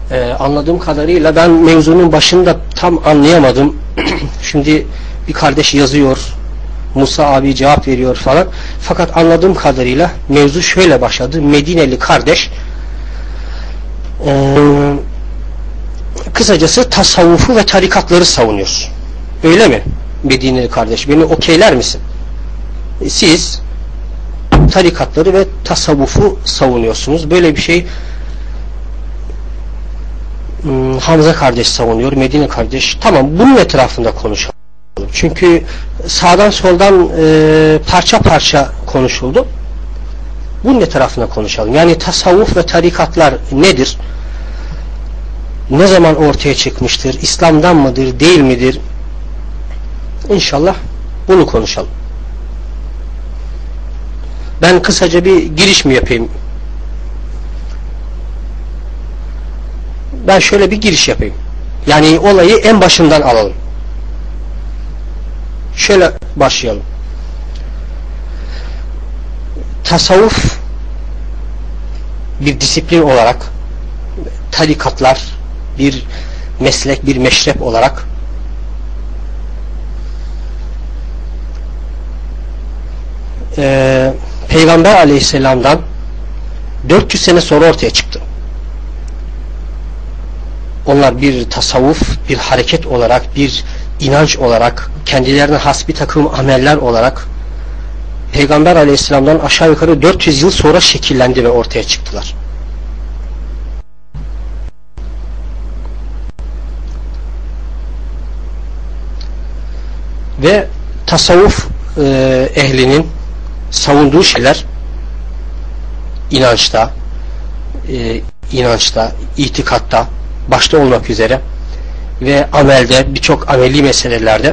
Anladığım kadarıyla ben mevzunun başında tam anlayamadım. Şimdi bir kardeş yazıyor, Musa abi cevap veriyor falan. Fakat anladığım kadarıyla mevzu şöyle başladı. Medineli kardeş kısacası tasavvufu ve tarikatları savunuyor. Öyle mi? Medineli kardeş, beni okeyler misin? Siz tarikatları ve tasavvufu savunuyorsunuz. Böyle bir şey Hamza kardeş savunuyor, Medine kardeş. Tamam, bunun etrafında konuşalım. Çünkü sağdan soldan parça parça konuşuldu. Bunun etrafında konuşalım. Yani tasavvuf ve tarikatlar nedir? Ne zaman ortaya çıkmıştır? İslam'dan mıdır, değil midir? İnşallah bunu konuşalım. Ben kısaca bir giriş mi yapayım? Ben şöyle bir giriş yapayım. Yani olayı en başından alalım. Şöyle başlayalım. Tasavvuf bir disiplin olarak, tarikatlar bir meslek, bir meşrep olarak Peygamber Aleyhisselam'dan 400 sene sonra ortaya çıktı. Onlar bir tasavvuf, bir hareket olarak, bir inanç olarak, kendilerine has bir takım ameller olarak Peygamber Aleyhisselam'dan aşağı yukarı 400 yıl sonra şekillendi ve ortaya çıktılar. Ve tasavvuf ehlinin savunduğu şeyler inançta, itikatta başta olmak üzere ve amelde, birçok ameli meselelerde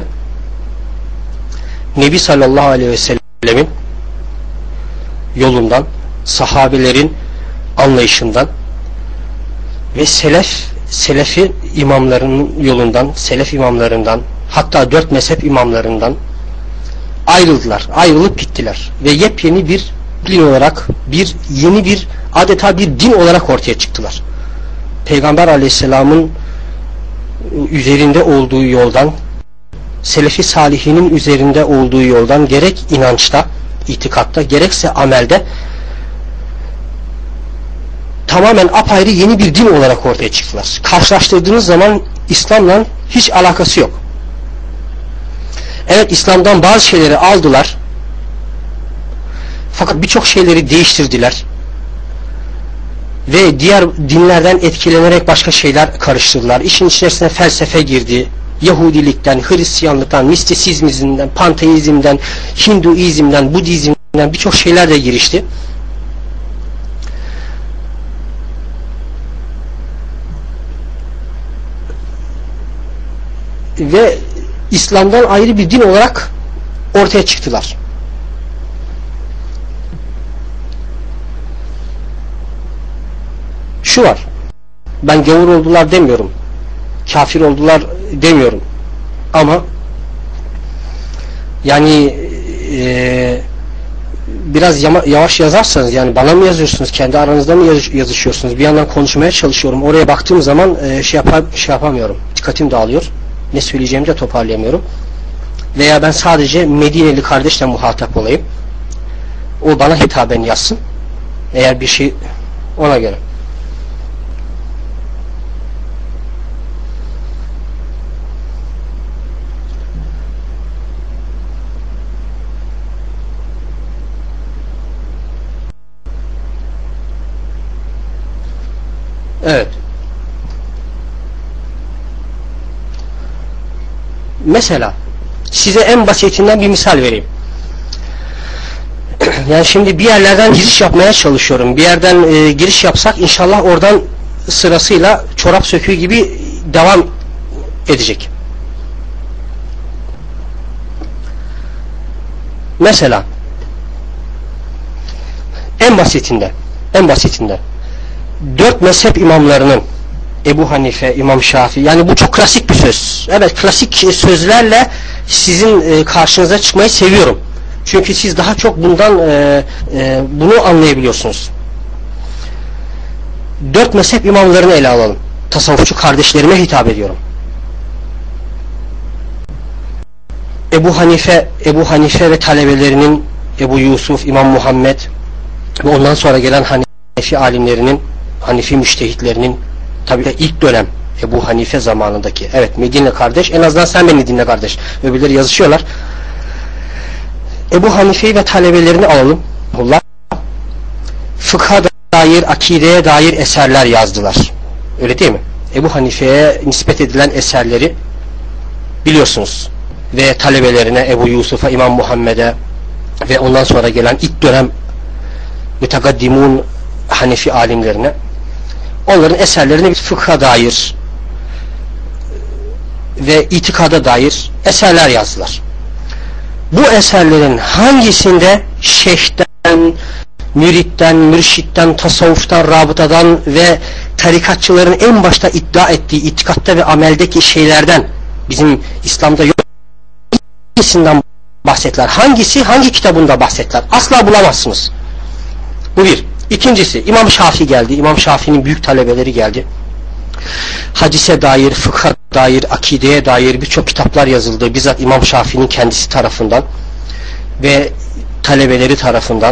Nebi sallallahu aleyhi ve sellemin yolundan, sahabelerin anlayışından ve selefi imamlarının yolundan, selef imamlarından, hatta 4 mezhep imamlarından ayrıldılar, ayrılıp gittiler ve yepyeni bir din olarak, yeni bir adeta bir din olarak ortaya çıktılar. Peygamber Aleyhisselam'ın üzerinde olduğu yoldan, Selefi Salihinin üzerinde olduğu yoldan gerek inançta, itikatta, gerekse amelde tamamen apayrı yeni bir din olarak ortaya çıktılar. Karşılaştırdığınız zaman İslam'la hiç alakası yok. Evet, İslam'dan bazı şeyleri aldılar, fakat birçok şeyleri değiştirdiler ve diğer dinlerden etkilenerek başka şeyler karıştırdılar. İşin içerisine felsefe girdi. Yahudilikten, Hristiyanlıktan, mistisizmden, panteizmden, Hinduizmden, Budizmden birçok şeyler de girişti. Ve İslam'dan ayrı bir din olarak ortaya çıktılar. Şu var, ben gavur oldular demiyorum, kafir oldular demiyorum, ama yani biraz yavaş yazarsanız, yani bana mı yazıyorsunuz, kendi aranızda mı yazışıyorsunuz, bir yandan konuşmaya çalışıyorum, oraya baktığım zaman şey yapamıyorum, dikkatim dağılıyor, ne söyleyeceğimi de toparlayamıyorum, veya ben sadece Medineli kardeşle muhatap olayım, o bana hitaben yazsın, eğer bir şey, ona göre. Evet. Mesela size en basitinden bir misal vereyim. Yani şimdi bir yerlerden giriş yapmaya çalışıyorum. Bir yerden giriş yapsak inşallah oradan sırasıyla çorap söküğü gibi devam edecek. Mesela en basitinden 4 mezhep imamlarının, Ebu Hanife, İmam Şafii, yani bu çok klasik bir söz. Evet, klasik sözlerle sizin karşınıza çıkmayı seviyorum. Çünkü siz daha çok bundan bunu anlayabiliyorsunuz. 4 mezhep imamlarını ele alalım. tasavvufçu kardeşlerime hitap ediyorum. Ebu Hanife ve talebelerinin, Ebu Yusuf, İmam Muhammed ve ondan sonra gelen Hanefi alimlerinin, Hanefi müştehitlerinin, tabii ki ilk dönem Ebu Hanife zamanındaki, evet Medine kardeş, en azından sen beni dinle kardeş, öbürleri yazışıyorlar. Ebu Hanife'yi ve talebelerini alalım. Allah fıkha dair, akideye dair eserler yazdılar. Öyle değil mi? Ebu Hanife'ye nispet edilen eserleri biliyorsunuz. Ve talebelerine, Ebu Yusuf'a, İmam Muhammed'e ve ondan sonra gelen ilk dönem mütekaddimun Hanefi alimlerine, onların eserlerini fıkha dair ve itikada dair eserler yazdılar. Bu eserlerin hangisinde şeyhten, müritten, mürşitten, tasavvuftan, rabıtadan ve tarikatçıların en başta iddia ettiği itikatta ve ameldeki şeylerden bizim İslam'da yok, hangisinden bahsettiler? Hangisi hangi kitabında bahsettiler? Asla bulamazsınız. Bu bir. İkincisi, İmam Şafii geldi. İmam Şafii'nin büyük talebeleri geldi. Hadise dair, fıkha dair, akideye dair birçok kitaplar yazıldı. Bizzat İmam Şafii'nin kendisi tarafından ve talebeleri tarafından.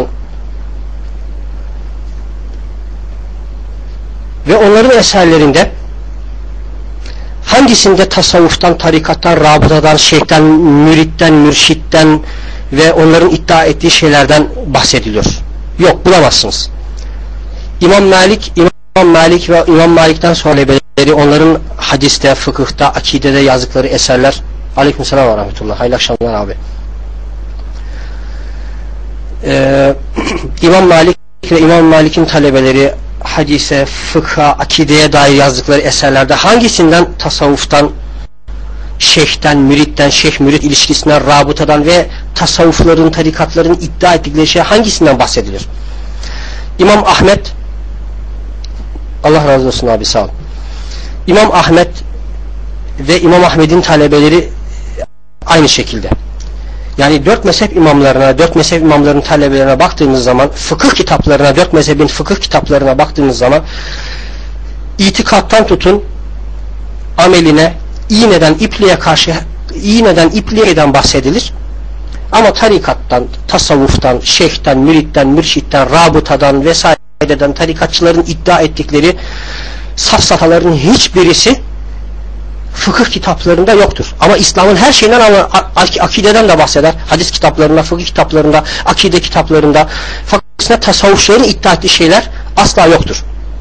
Ve onların eserlerinde hangisinde tasavvuftan, tarikattan, rabıtadan, şeyhten, müritten, mürşitten ve onların iddia ettiği şeylerden bahsediliyor? Yok, bulamazsınız. İmam Malik ve İmam Malik'ten sonra talebeleri, onların hadiste, fıkıhta, akidede yazdıkları eserler. Aleykümselam ve rahmetullah. Hayırlı akşamlar abi. İmam Malik ve İmam Malik'in talebeleri hadise, fıkha, akideye dair yazdıkları eserlerde hangisinden tasavvuftan, şeyhten, müritten, şeyh-mürit ilişkisinden, rabıtadan ve tasavvufların, tarikatların iddia ettikleri şey hangisinden bahsedilir? İmam Ahmet, Allah razı olsun abi, sağ ol. İmam Ahmet ve İmam Ahmet'in talebeleri aynı şekilde. Yani dört mezhep imamlarının talebelerine baktığımız zaman, fıkıh kitaplarına, dört mezhebin fıkıh kitaplarına baktığımız zaman, itikattan tutun ameline, iğneden ipliğeden bahsedilir. Ama tarikattan, tasavvuftan, şeyhten, müritten, mürşitten, rabıtadan vesaireden tarikatçıların iddia ettikleri safsataların hiçbirisi fıkıh kitaplarında yoktur. Ama İslam'ın her şeyinden, ama akideden de bahseder. Hadis kitaplarında, fıkıh kitaplarında, akide kitaplarında. Fakat tasavvufçuların iddia ettiği şeyler asla yoktur.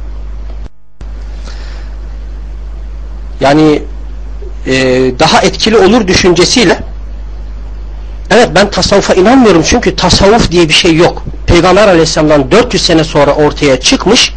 Yani daha etkili olur düşüncesiyle, evet ben tasavvufa inanmıyorum çünkü tasavvuf diye bir şey yok. Peygamber Aleyhisselam'dan 400 sene sonra ortaya çıkmış,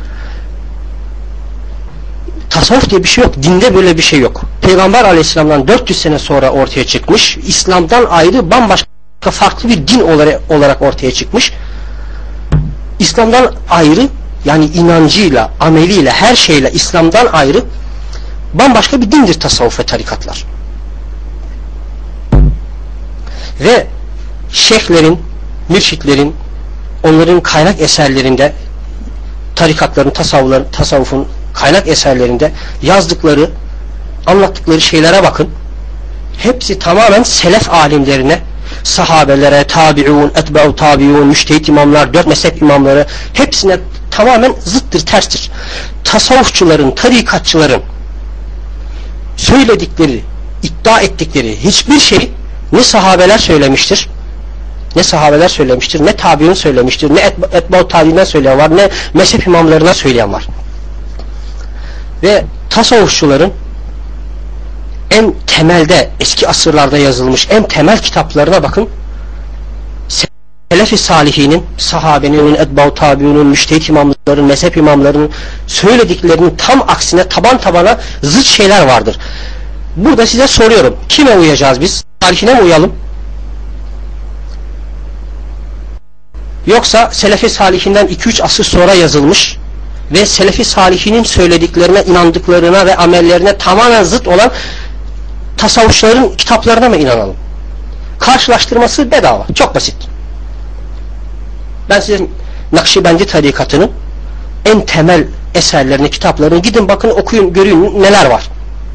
tasavvuf diye bir şey yok. Dinde böyle bir şey yok. Peygamber Aleyhisselam'dan 400 sene sonra ortaya çıkmış, İslam'dan ayrı bambaşka farklı bir din olarak ortaya çıkmış. İslam'dan ayrı, yani inancıyla, ameliyle, her şeyle İslam'dan ayrı bambaşka bir dindir tasavvuf ve tarikatlar. Ve şeyhlerin, mürşitlerin, onların kaynak eserlerinde, tarikatların, tasavvufun kaynak eserlerinde yazdıkları, anlattıkları şeylere bakın. Hepsi tamamen selef alimlerine, sahabelere, tabi'un, etba'u tabi'un, müştehit imamlar, dört mezhep imamları, hepsine tamamen zıttır, terstir. Tasavvufçuların, tarikatçıların söyledikleri, iddia ettikleri hiçbir şey ne sahabeler söylemiştir, ne tabi'un söylemiştir, ne etba'u tabi'inden söyleyen var, ne mezhep imamlarına söyleyen var. Ve tasavvufçuların en temelde, eski asırlarda yazılmış en temel kitaplarına bakın. Selef-i salihinin, sahabenin, etba'u tabi'unun, müştehit imamların, mezhep imamlarının söylediklerinin tam aksine, taban tabana zıt şeyler vardır. Burada size soruyorum, kime uyacağız biz? Salihine mi uyalım? Yoksa Selefi Salihinden 2-3 asır sonra yazılmış ve Selefi Salihinin söylediklerine, inandıklarına ve amellerine tamamen zıt olan tasavvufçuların kitaplarına mı inanalım? Karşılaştırması bedava, çok basit. Ben size Nakşibendi tarikatının en temel eserlerini, kitaplarını gidin bakın, okuyun, görün neler var.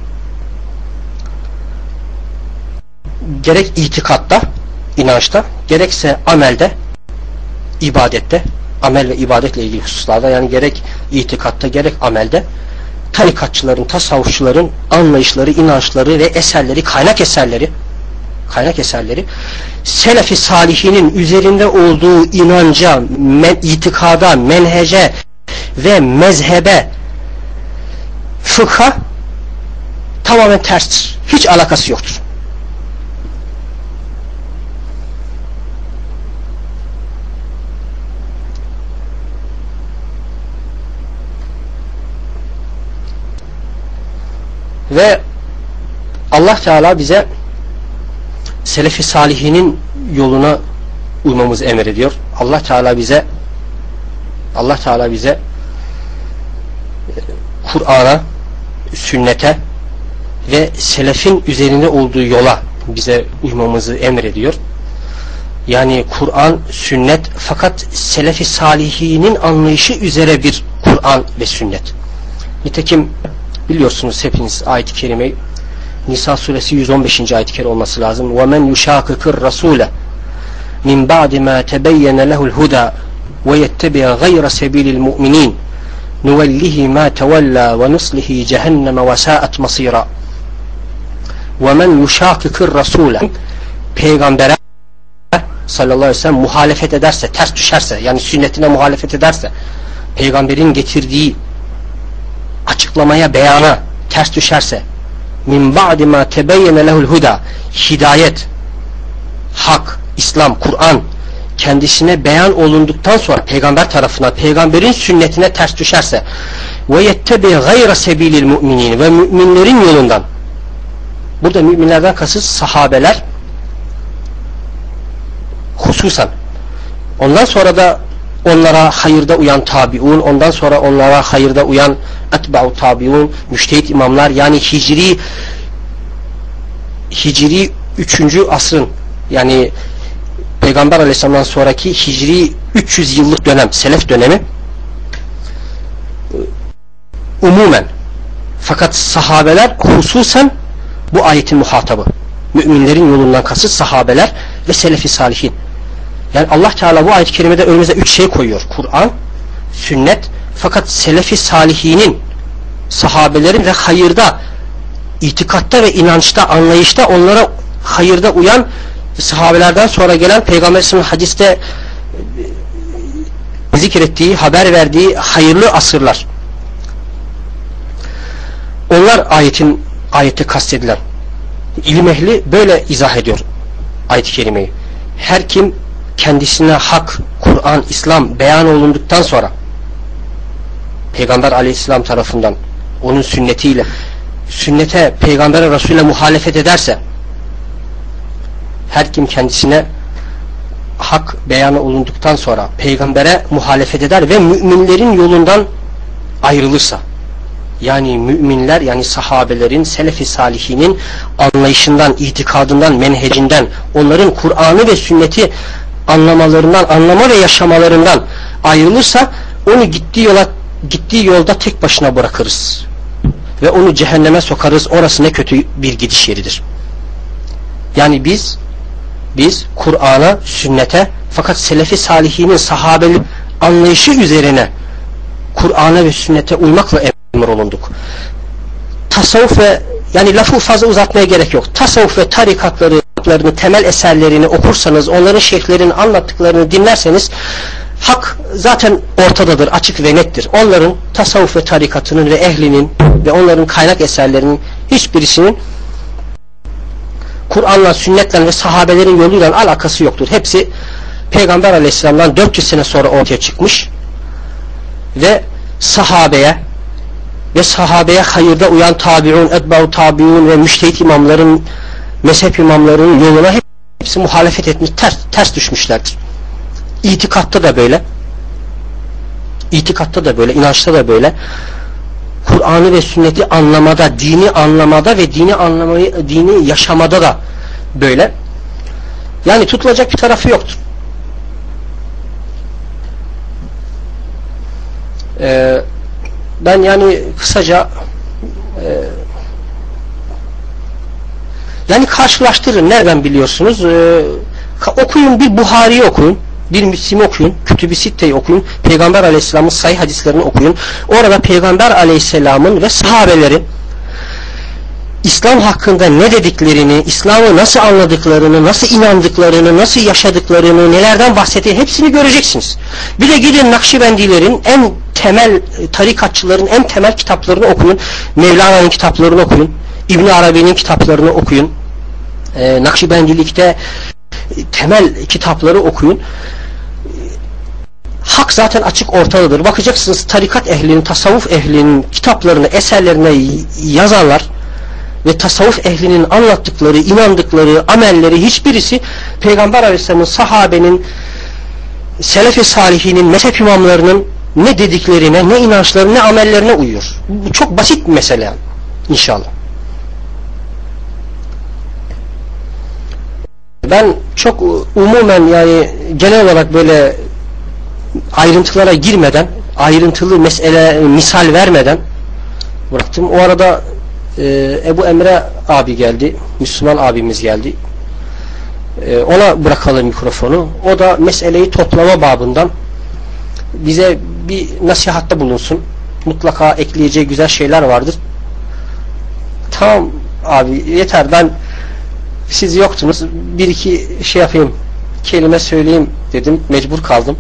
Gerek itikatta, inançta, gerekse amelde, ibadette, amel ve ibadetle ilgili hususlarda, yani gerek itikatta gerek amelde tarikatçıların, tasavvufçuların anlayışları, inançları ve eserleri, kaynak eserleri Selefi salihinin üzerinde olduğu inanca, itikada, menhece ve mezhebe, fıkha tamamen terstir. Hiç alakası yoktur. Ve Allah Teala bize Selefi salihinin yoluna uymamızı emrediyor. Allah Teala bize Kur'an'a, sünnete ve selefin üzerinde olduğu yola bize uymamızı emrediyor. Yani Kur'an, sünnet, fakat Selefi salihinin anlayışı üzere bir Kur'an ve sünnet. Nitekim biliyorsunuz hepiniz ayet-i kerimeyi, Nisa suresi 115. ayet-i kerime olması lazım. وَمَنْ يُشَاقِقِ الرَّسُولَ مِنْ بَعْدِ مَا تَبَيَّنَ لَهُ الْهُدَى وَيَتَّبِعَ غَيْرَ سَبِيلِ الْمُؤْمِنِينَ نُوَلِّهِ مَا تَوَلَّى وَنُصْلِهِ جَهَنَّمَ وَسَاءَتْ مَصِيرًا. وَمَنْ يُشَاقِقِ الرَّسُولَ Peygambere sallallahu aleyhi ve sellem muhalefet ederse, ters düşerse, yani sünnetine muhalefet ederse, peygamberin getirdiği açıklamaya, beyana ters düşerse, min ba'di ma tebeyyene lehul huda, hidayet, hak, İslam, Kur'an kendisine beyan olunduktan sonra peygamber tarafından, peygamberin sünnetine ters düşerse, ve yettebi gayra sebilil mu'minin, ve müminlerin yolundan, burada müminlerden kasıt sahabeler hususan, ondan sonra da onlara hayırda uyan tabiun, ondan sonra onlara hayırda uyan etba'u tabiun, müştehit imamlar, yani Hicri 3. asrın, yani Peygamber Aleyhisselam'dan sonraki Hicri 300 yıllık dönem, selef dönemi umumen, fakat sahabeler hususen bu ayetin muhatabı. Müminlerin yolundan kasıt sahabeler ve selefi salihin. Yani Allah Teala bu ayet-i kerimede önümüze 3 şey koyuyor. Kur'an, sünnet, fakat selefi salihinin, sahabelerin ve hayırda, itikatta ve inançta, anlayışta onlara hayırda uyan sahabelerden sonra gelen, Peygamberimizin hadiste zikrettiği, haber verdiği hayırlı asırlar. Onlar ayette kastedilen. İlim ehli böyle izah ediyor ayet-i kerimeyi. Her kim kendisine hak, Kur'an, İslam beyan olunduktan sonra Peygamber Aleyhisselam tarafından, onun sünnetiyle, sünnete, Peygamber'e, Resul'e muhalefet ederse, her kim kendisine hak beyanı olunduktan sonra Peygamber'e muhalefet eder ve müminlerin yolundan ayrılırsa, yani müminler, yani sahabelerin, selefi salihinin anlayışından, itikadından, menhecinden, onların Kur'an'ı ve sünneti anlamalarından, anlama ve yaşamalarından ayrılırsa, onu gittiği yolda tek başına bırakırız ve onu cehenneme sokarız. Orası ne kötü bir gidiş yeridir. Yani biz Kur'an'a, sünnete, fakat selefi salihinin, sahabenin anlayışı üzerine Kur'an'a ve sünnete uymakla emrolunduk. Tasavvuf ve, yani lafı fazla uzatmaya gerek yok. Tasavvuf ve tarikatlarını, temel eserlerini okursanız, onların şeyhlerinin anlattıklarını dinlerseniz, hak zaten ortadadır, açık ve nettir. Onların tasavvuf ve tarikatının ve ehlinin ve onların kaynak eserlerinin hiçbirisinin Kur'an'la, sünnetle ve sahabelerin yoluyla alakası yoktur. Hepsi Peygamber Aleyhisselam'dan 400 sene sonra ortaya çıkmış ve sahabeye hayırda uyan tabiun, etba'u tabiun ve müştehit imamların, mezhep imamlarının yoluna hepsi muhalefet etmiş, ters düşmüşlerdir. İtikatta da böyle, inançta da böyle, Kur'an'ı ve sünneti anlamada, dini anlamada ve dini yaşamada da böyle. Yani tutulacak bir tarafı yoktur. Ben yani kısaca yani karşılaştırın. Nereden biliyorsunuz? Okuyun, bir Buhari'yi okuyun, bir Müslim'i okuyun, Kütüb-i Sitte'yi okuyun, Peygamber Aleyhisselam'ın sahih hadislerini okuyun. Orada Peygamber Aleyhisselam'ın ve sahabelerin İslam hakkında ne dediklerini, İslam'ı nasıl anladıklarını, nasıl inandıklarını, nasıl yaşadıklarını, nelerden bahsettiğini hepsini göreceksiniz. Bir de gidin Nakşibendilerin en temel, tarikatçıların en temel kitaplarını okuyun. Mevlana'nın kitaplarını okuyun. İbn Arabi'nin kitaplarını okuyun. Nakşibendilikte temel kitapları okuyun. Hak zaten açık ortadadır. Bakacaksınız tarikat ehlinin, tasavvuf ehlinin kitaplarını, eserlerine yazanlar ve tasavvuf ehlinin anlattıkları, inandıkları, amelleri hiçbirisi Peygamber Aleyhisselam'ın, sahabenin, selef-i salihinin, mezhep imamlarının ne dediklerine, ne inançlarına, ne amellerine uyuyor. Bu çok basit bir mesele inşallah. Ben çok umumen yani genel olarak böyle ayrıntılara girmeden, ayrıntılı mesele, misal vermeden bıraktım. O arada Ebu Emre abi geldi, Müslüman abimiz geldi. Ona bırakalım mikrofonu. O da meseleyi toplama babından bize bir nasihatte bulunsun. Mutlaka ekleyeceği güzel şeyler vardır. Tamam abi, yeter, ben siz yoktunuz, bir iki şey yapayım, kelime söyleyeyim dedim, mecbur kaldım.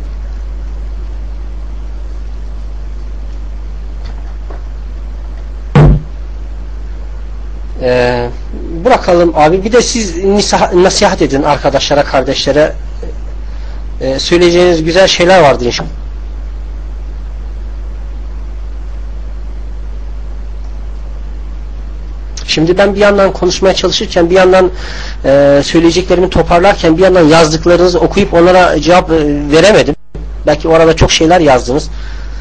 Bırakalım abi. Bir de siz nasihat edin arkadaşlara, kardeşlere. Söyleyeceğiniz güzel şeyler vardır inşallah. Şimdi ben bir yandan konuşmaya çalışırken, bir yandan söyleyeceklerimi toparlarken, bir yandan yazdıklarınızı okuyup onlara cevap veremedim. Belki orada çok şeyler yazdınız.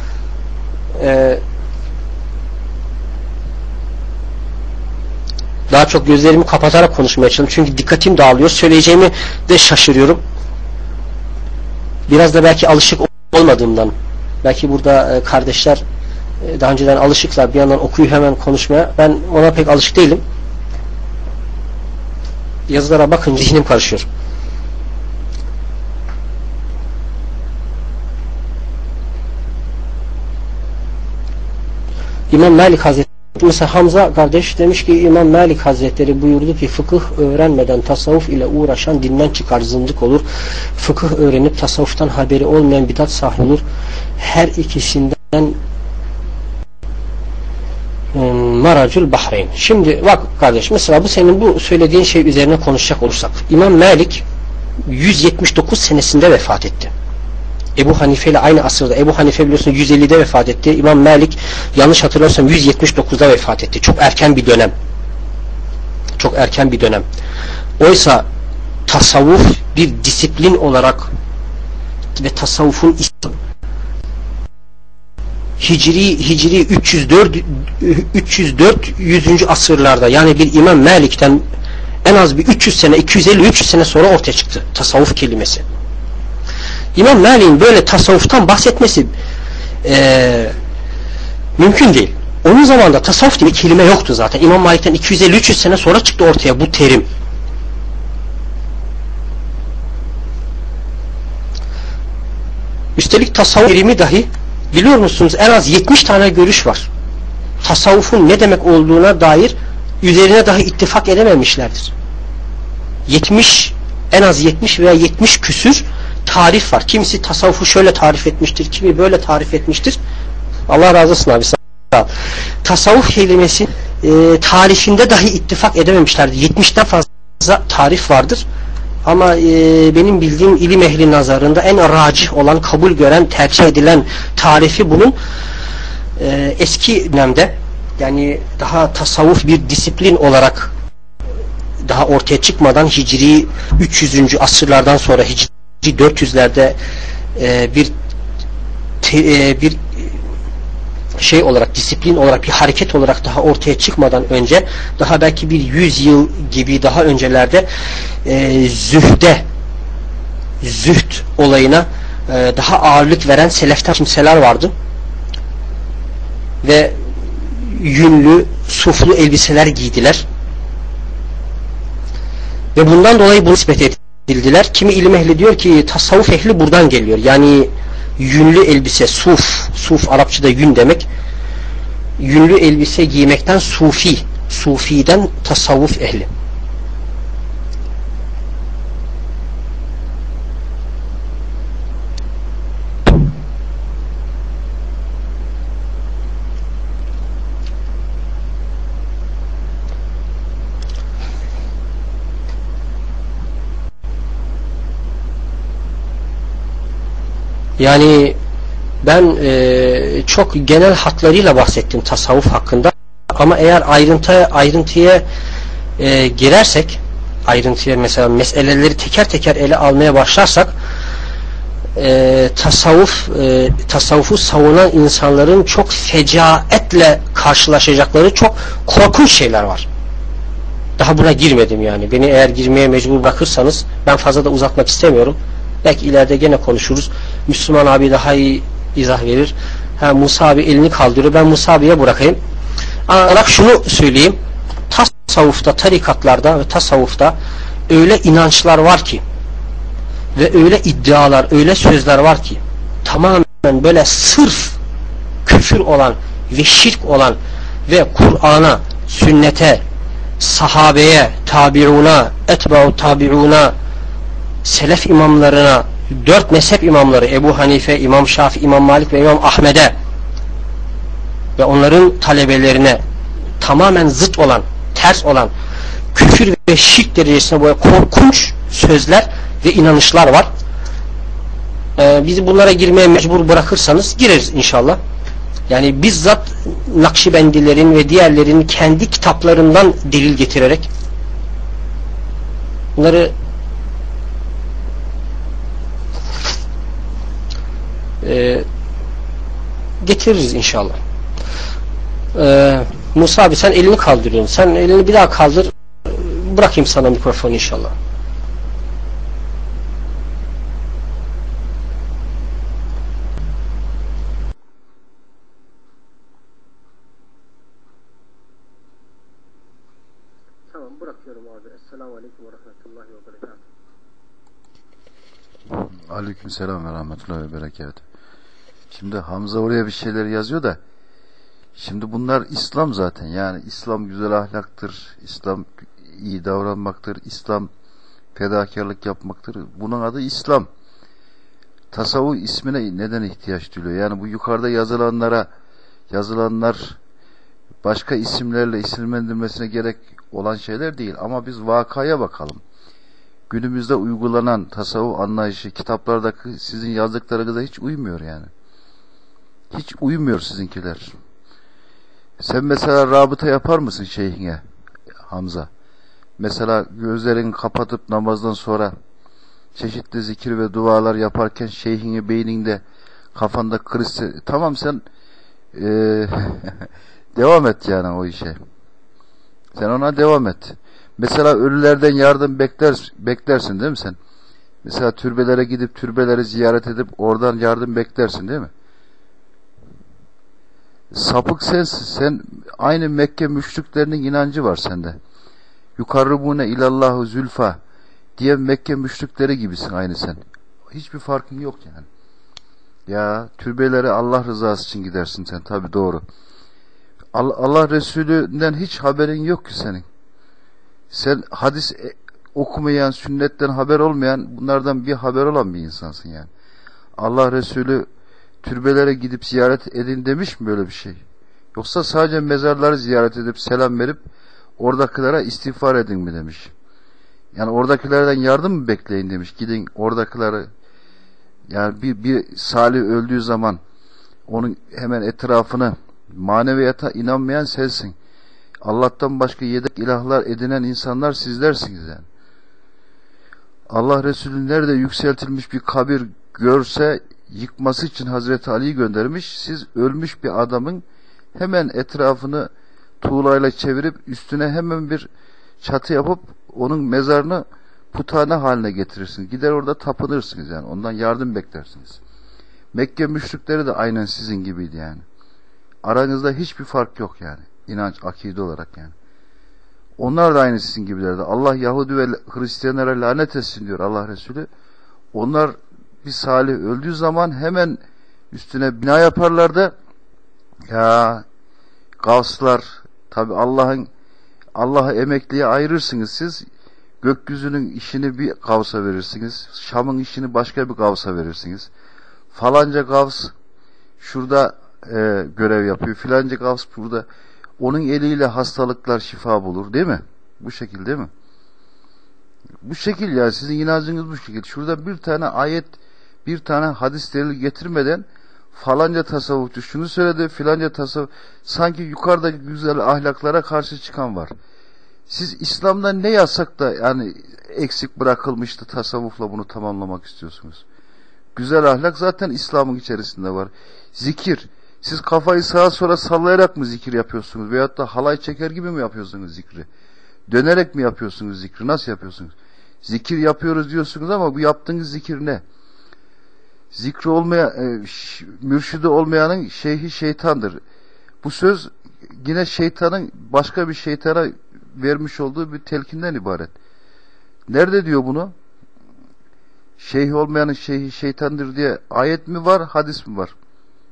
Daha çok gözlerimi kapatarak konuşmaya çalışıyorum. Çünkü dikkatim dağılıyor. Söyleyeceğimi de şaşırıyorum. Biraz da belki alışık olmadığımdan. Belki burada kardeşler daha önceden alışıklar. Bir yandan okuyup hemen konuşmaya. Ben ona pek alışık değilim. Yazılara bakınca zihnim karışıyor. İmam Malik Hazretleri, mesela Hamza kardeş demiş ki, İmam Malik Hazretleri buyurdu ki, fıkıh öğrenmeden tasavvuf ile uğraşan dinden çıkar, zındık olur. Fıkıh öğrenip tasavvuftan haberi olmayan bidat sahibi olur. Her ikisinden maracul bahreyn. Şimdi bak kardeş, mesela bu senin bu söylediğin şey üzerine konuşacak olursak, İmam Malik 179 senesinde vefat etti. Ebu Hanife ile aynı asırda. Ebu Hanife biliyorsun 150'de vefat etti. İmam Malik yanlış hatırlıyorsam 179'da vefat etti. Çok erken bir dönem. Çok erken bir dönem. Oysa tasavvuf bir disiplin olarak ve tasavvufun Hicri 304 100. asırlarda, yani bir İmam Malik'ten en az bir 300 sene, 250-300 sene sonra ortaya çıktı tasavvuf kelimesi. İmam Malik'in böyle tasavvuftan bahsetmesi mümkün değil. Onun zamanında tasavvuf diye bir kelime yoktu zaten. İmam Malik'ten 250-300 sene sonra çıktı ortaya bu terim. Üstelik tasavvuf terimi dahi biliyor musunuz, en az 70 tane görüş var. Tasavvufun ne demek olduğuna dair üzerine dahi ittifak edememişlerdir. En az 70 veya 70 küsür tarif var. Kimisi tasavvufu şöyle tarif etmiştir, kimi böyle tarif etmiştir. Allah razı olsun abi. Tasavvuf kelimesi tarifinde dahi ittifak edememişlerdir. 70'ten fazla tarif vardır. Ama benim bildiğim ilim ehli nazarında en racih olan, kabul gören, tercih edilen tarifi bunun eski dönemde, yani daha tasavvuf bir disiplin olarak daha ortaya çıkmadan Hicri 300. asırlardan sonra, Hicri 400'lerde bir şey olarak, disiplin olarak, bir hareket olarak daha ortaya çıkmadan önce, daha belki bir 100 yıl gibi daha öncelerde zühd olayına daha ağırlık veren seleften kimseler vardı. ve yünlü, suflu elbiseler giydiler. Ve bundan dolayı bunu nispet edildiler. Kimi ilim ehli diyor ki tasavvuf ehli buradan geliyor. Yani yünlü elbise, suf Arapçada yün demek. Yünlü elbise giymekten sufiden tasavvuf ehli. Yani ben çok genel hatlarıyla bahsettim tasavvuf hakkında, ama eğer ayrıntıya girersek, mesela meseleleri teker teker ele almaya başlarsak, tasavvufu savunan insanların çok fecaatle karşılaşacakları çok korkunç şeyler var. Daha buna girmedim yani. Beni eğer girmeye mecbur bırakırsanız, ben fazla da uzatmak istemiyorum. Belki ileride gene konuşuruz. Müslüman abi daha iyi izah verir. Musa abi elini kaldırıyor. Ben Musa abiye bırakayım. Olarak şunu söyleyeyim. Tasavvufta, tarikatlarda ve tasavvufta öyle inançlar var ki ve öyle iddialar, öyle sözler var ki tamamen böyle sırf küfür olan ve şirk olan ve Kur'an'a, sünnete, sahabeye, tabi'una, etba'u tabi'una, selef imamlarına, 4 mezhep imamları Ebu Hanife, İmam Şafii, İmam Malik ve İmam Ahmed'e ve onların talebelerine tamamen zıt olan, ters olan küfür ve şirk derecesinde böyle korkunç sözler ve inanışlar var. Bizi bunlara girmeye mecbur bırakırsanız gireriz inşallah. Yani bizzat Nakşibendilerin ve diğerlerinin kendi kitaplarından delil getirerek bunları getiririz inşallah. Musa abi sen elini kaldırıyorsun. Sen elini bir daha kaldır. Bırakayım sana mikrofonu inşallah. Tamam, bırakıyorum abi. Esselamu aleyküm ve rahmetullahi ve berekatuhu. Aleykümselam ve rahmetullahi ve berekatuhu. Şimdi Hamza oraya bir şeyler yazıyor da, şimdi bunlar İslam zaten. Yani İslam güzel ahlaktır, İslam iyi davranmaktır, İslam fedakarlık yapmaktır. Bunun adı İslam. Tasavvuf ismine neden ihtiyaç duyuluyor? Yani bu yukarıda yazılanlar başka isimlerle isimlendirmesine gerek olan şeyler değil. Ama biz vakaya bakalım. Günümüzde uygulanan tasavvuf anlayışı kitaplardaki sizin yazdıklarınıza hiç uymuyor yani. Hiç uymuyor sizinkiler. Sen mesela rabıta yapar mısın şeyhine Hamza? Mesela gözlerini kapatıp namazdan sonra çeşitli zikir ve dualar yaparken şeyhini beyninde, kafanda kriz, tamam sen devam et yani o işe. Sen ona devam et. Mesela ölülerden yardım beklersin değil mi sen? Mesela türbelere gidip türbeleri ziyaret edip oradan yardım beklersin değil mi? Sapık sensin. Sen aynı Mekke müşriklerinin inancı var sende. Yukarribune ilallahu zülfa diye Mekke müşrikleri gibisin aynı sen. Hiçbir farkın yok yani. Ya türbelere Allah rızası için gidersin sen, tabi doğru. Allah Resulü'nden hiç haberin yok ki senin. Sen hadis okumayan, sünnetten haber olmayan, bunlardan bir haber olan bir insansın yani. Allah Resulü türbelere gidip ziyaret edin demiş mi böyle bir şey? Yoksa sadece mezarları ziyaret edip selam verip oradakilere istiğfar edin mi demiş? Yani oradakilerden yardım mı bekleyin demiş. Gidin oradakileri, yani bir salih öldüğü zaman onun hemen etrafını, maneviyata inanmayan sensin. Allah'tan başka yedek ilahlar edinen insanlar sizlersiniz yani. Allah Resulü nerede yükseltilmiş bir kabir görse yıkması için Hazreti Ali'yi göndermiş. Siz ölmüş bir adamın hemen etrafını tuğlayla çevirip üstüne hemen bir çatı yapıp onun mezarını putane haline getirirsiniz. Gider orada tapınırsınız yani. Ondan yardım beklersiniz. Mekke müşrikleri de aynen sizin gibiydi yani. Aranızda hiçbir fark yok yani. İnanç, akide olarak yani. Onlar da aynı sizin gibilerdi. Allah Yahudi ve Hristiyanlara lanet etsin diyor Allah Resulü. Onlar bir salih öldüğü zaman hemen üstüne bina yaparlardı. Ya gavslar, tabi Allah'ı emekliye ayırırsınız siz. Gökyüzünün işini bir gavsa verirsiniz. Şam'ın işini başka bir gavsa verirsiniz. Falanca gavs şurada görev yapıyor. Filanca gavs burada. Onun eliyle hastalıklar şifa bulur, değil mi? Bu şekilde değil mi? Bu şekil yani, sizin inancınız bu şekil. Şurada bir tane ayet, bir tane hadis delil getirmeden falanca tasavvufçu şunu söyledi, filanca tasavvuf, sanki yukarıdaki güzel ahlaklara karşı çıkan var. Siz İslam'dan ne yazsak da yani eksik bırakılmıştı, tasavvufla bunu tamamlamak istiyorsunuz. Güzel ahlak zaten İslam'ın içerisinde var. Zikir. Siz kafayı sağa sola sallayarak mı zikir yapıyorsunuz? Veyahut da halay çeker gibi mi yapıyorsunuz zikri? Dönerek mi yapıyorsunuz zikri? Nasıl yapıyorsunuz? Zikir yapıyoruz diyorsunuz ama bu yaptığınız zikir ne? Zikri olmayan, mürşidi olmayanın şeyhi şeytandır. Bu söz yine şeytanın başka bir şeytana vermiş olduğu bir telkinden ibaret. Nerede diyor bunu? Şeyhi olmayanın şeyhi şeytandır diye ayet mi var, hadis mi var?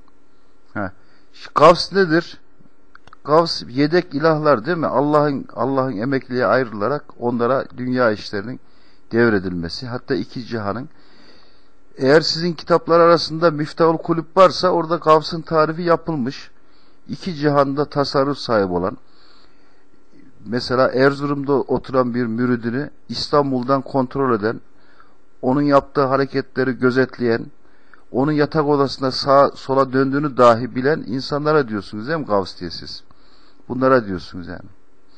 Gavs nedir? Gavs yedek ilahlar değil mi? Allah'ın emekliye ayrılarak onlara dünya işlerinin devredilmesi, hatta iki cihanın. Eğer sizin kitaplar arasında Miftahul Kulüp varsa orada Gavs'ın tarifi yapılmış. İki cihanda tasarruf sahibi olan, mesela Erzurum'da oturan bir müridini İstanbul'dan kontrol eden, onun yaptığı hareketleri gözetleyen, onun yatak odasında sağa sola döndüğünü dahi bilen insanlara diyorsunuz değil mi Gavs diye siz? Bunlara diyorsunuz yani.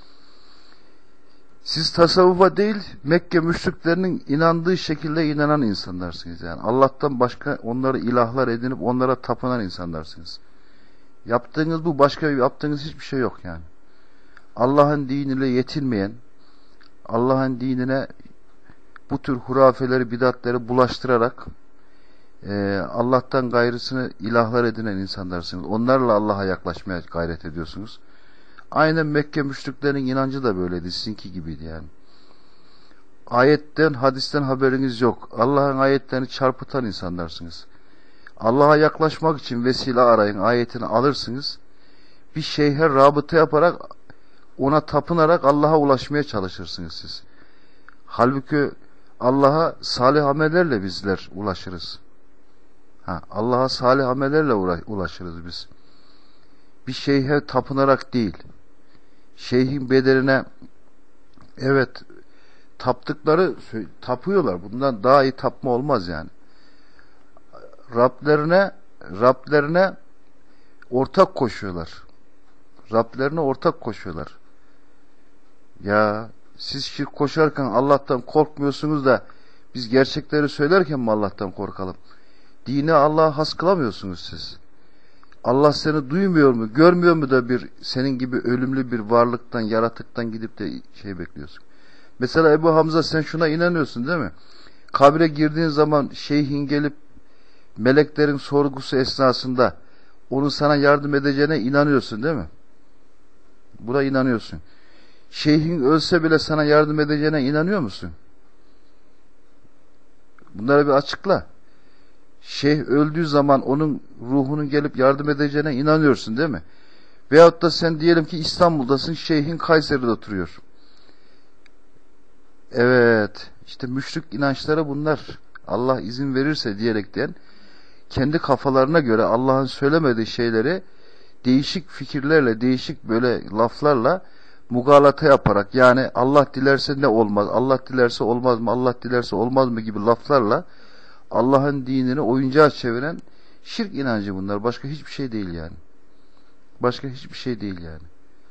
Siz tasavvufa değil, Mekke müşriklerinin inandığı şekilde inanan insanlarsınız yani. Allah'tan başka onları ilahlar edinip onlara tapınan insanlarsınız. Yaptığınız bu, başka yaptığınız hiçbir şey yok yani. Allah'ın diniyle yetinmeyen, Allah'ın dinine bu tür hurafeleri, bidatleri bulaştırarak Allah'tan gayrısını ilahlar edinen insanlarsınız. Onlarla Allah'a yaklaşmaya gayret ediyorsunuz. Aynen Mekke müşriklerinin inancı da böyleydi. Sizinki gibiydi yani. Ayetten, hadisten haberiniz yok. Allah'ın ayetlerini çarpıtan insanlarsınız. Allah'a yaklaşmak için vesile arayın. Ayetini alırsınız. Bir şeyhe rabıta yaparak, ona tapınarak Allah'a ulaşmaya çalışırsınız siz. Halbuki Allah'a salih amellerle bizler ulaşırız. Allah'a salih amellerle ulaşırız biz. Bir şeyhe tapınarak değil. Şeyhin bedeline, evet, taptıkları tapıyorlar. Bundan daha iyi tapma olmaz yani. Rablerine ortak koşuyorlar. Rablerine ortak koşuyorlar. Ya siz şirk koşarken Allah'tan korkmuyorsunuz da biz gerçekleri söylerken mi Allah'tan korkalım? Dini Allah'a has kılamıyorsunuz siz. Allah seni duymuyor mu, görmüyor mu da bir senin gibi ölümlü bir varlıktan, yaratıktan gidip de şey bekliyorsun. Mesela Ebu Hamza, sen şuna inanıyorsun değil mi? Kabre girdiğin zaman şeyhin gelip meleklerin sorgusu esnasında onun sana yardım edeceğine inanıyorsun değil mi? Buna inanıyorsun. Şeyhin ölse bile sana yardım edeceğine inanıyor musun? Bunları bir açıkla. Şeyh öldüğü zaman onun ruhunun gelip yardım edeceğine inanıyorsun değil mi? Veyahut da sen diyelim ki İstanbul'dasın, şeyhin Kayseri'de oturuyor. Evet, işte müşrik inançları bunlar. Allah izin verirse diyerekten kendi kafalarına göre Allah'ın söylemediği şeyleri değişik fikirlerle, değişik böyle laflarla mugalata yaparak, yani Allah dilerse ne olmaz, Allah dilerse olmaz mı, Allah dilerse olmaz mı gibi laflarla Allah'ın dinini oyuncağa çeviren şirk inancı bunlar. Başka hiçbir şey değil yani. Başka hiçbir şey değil yani.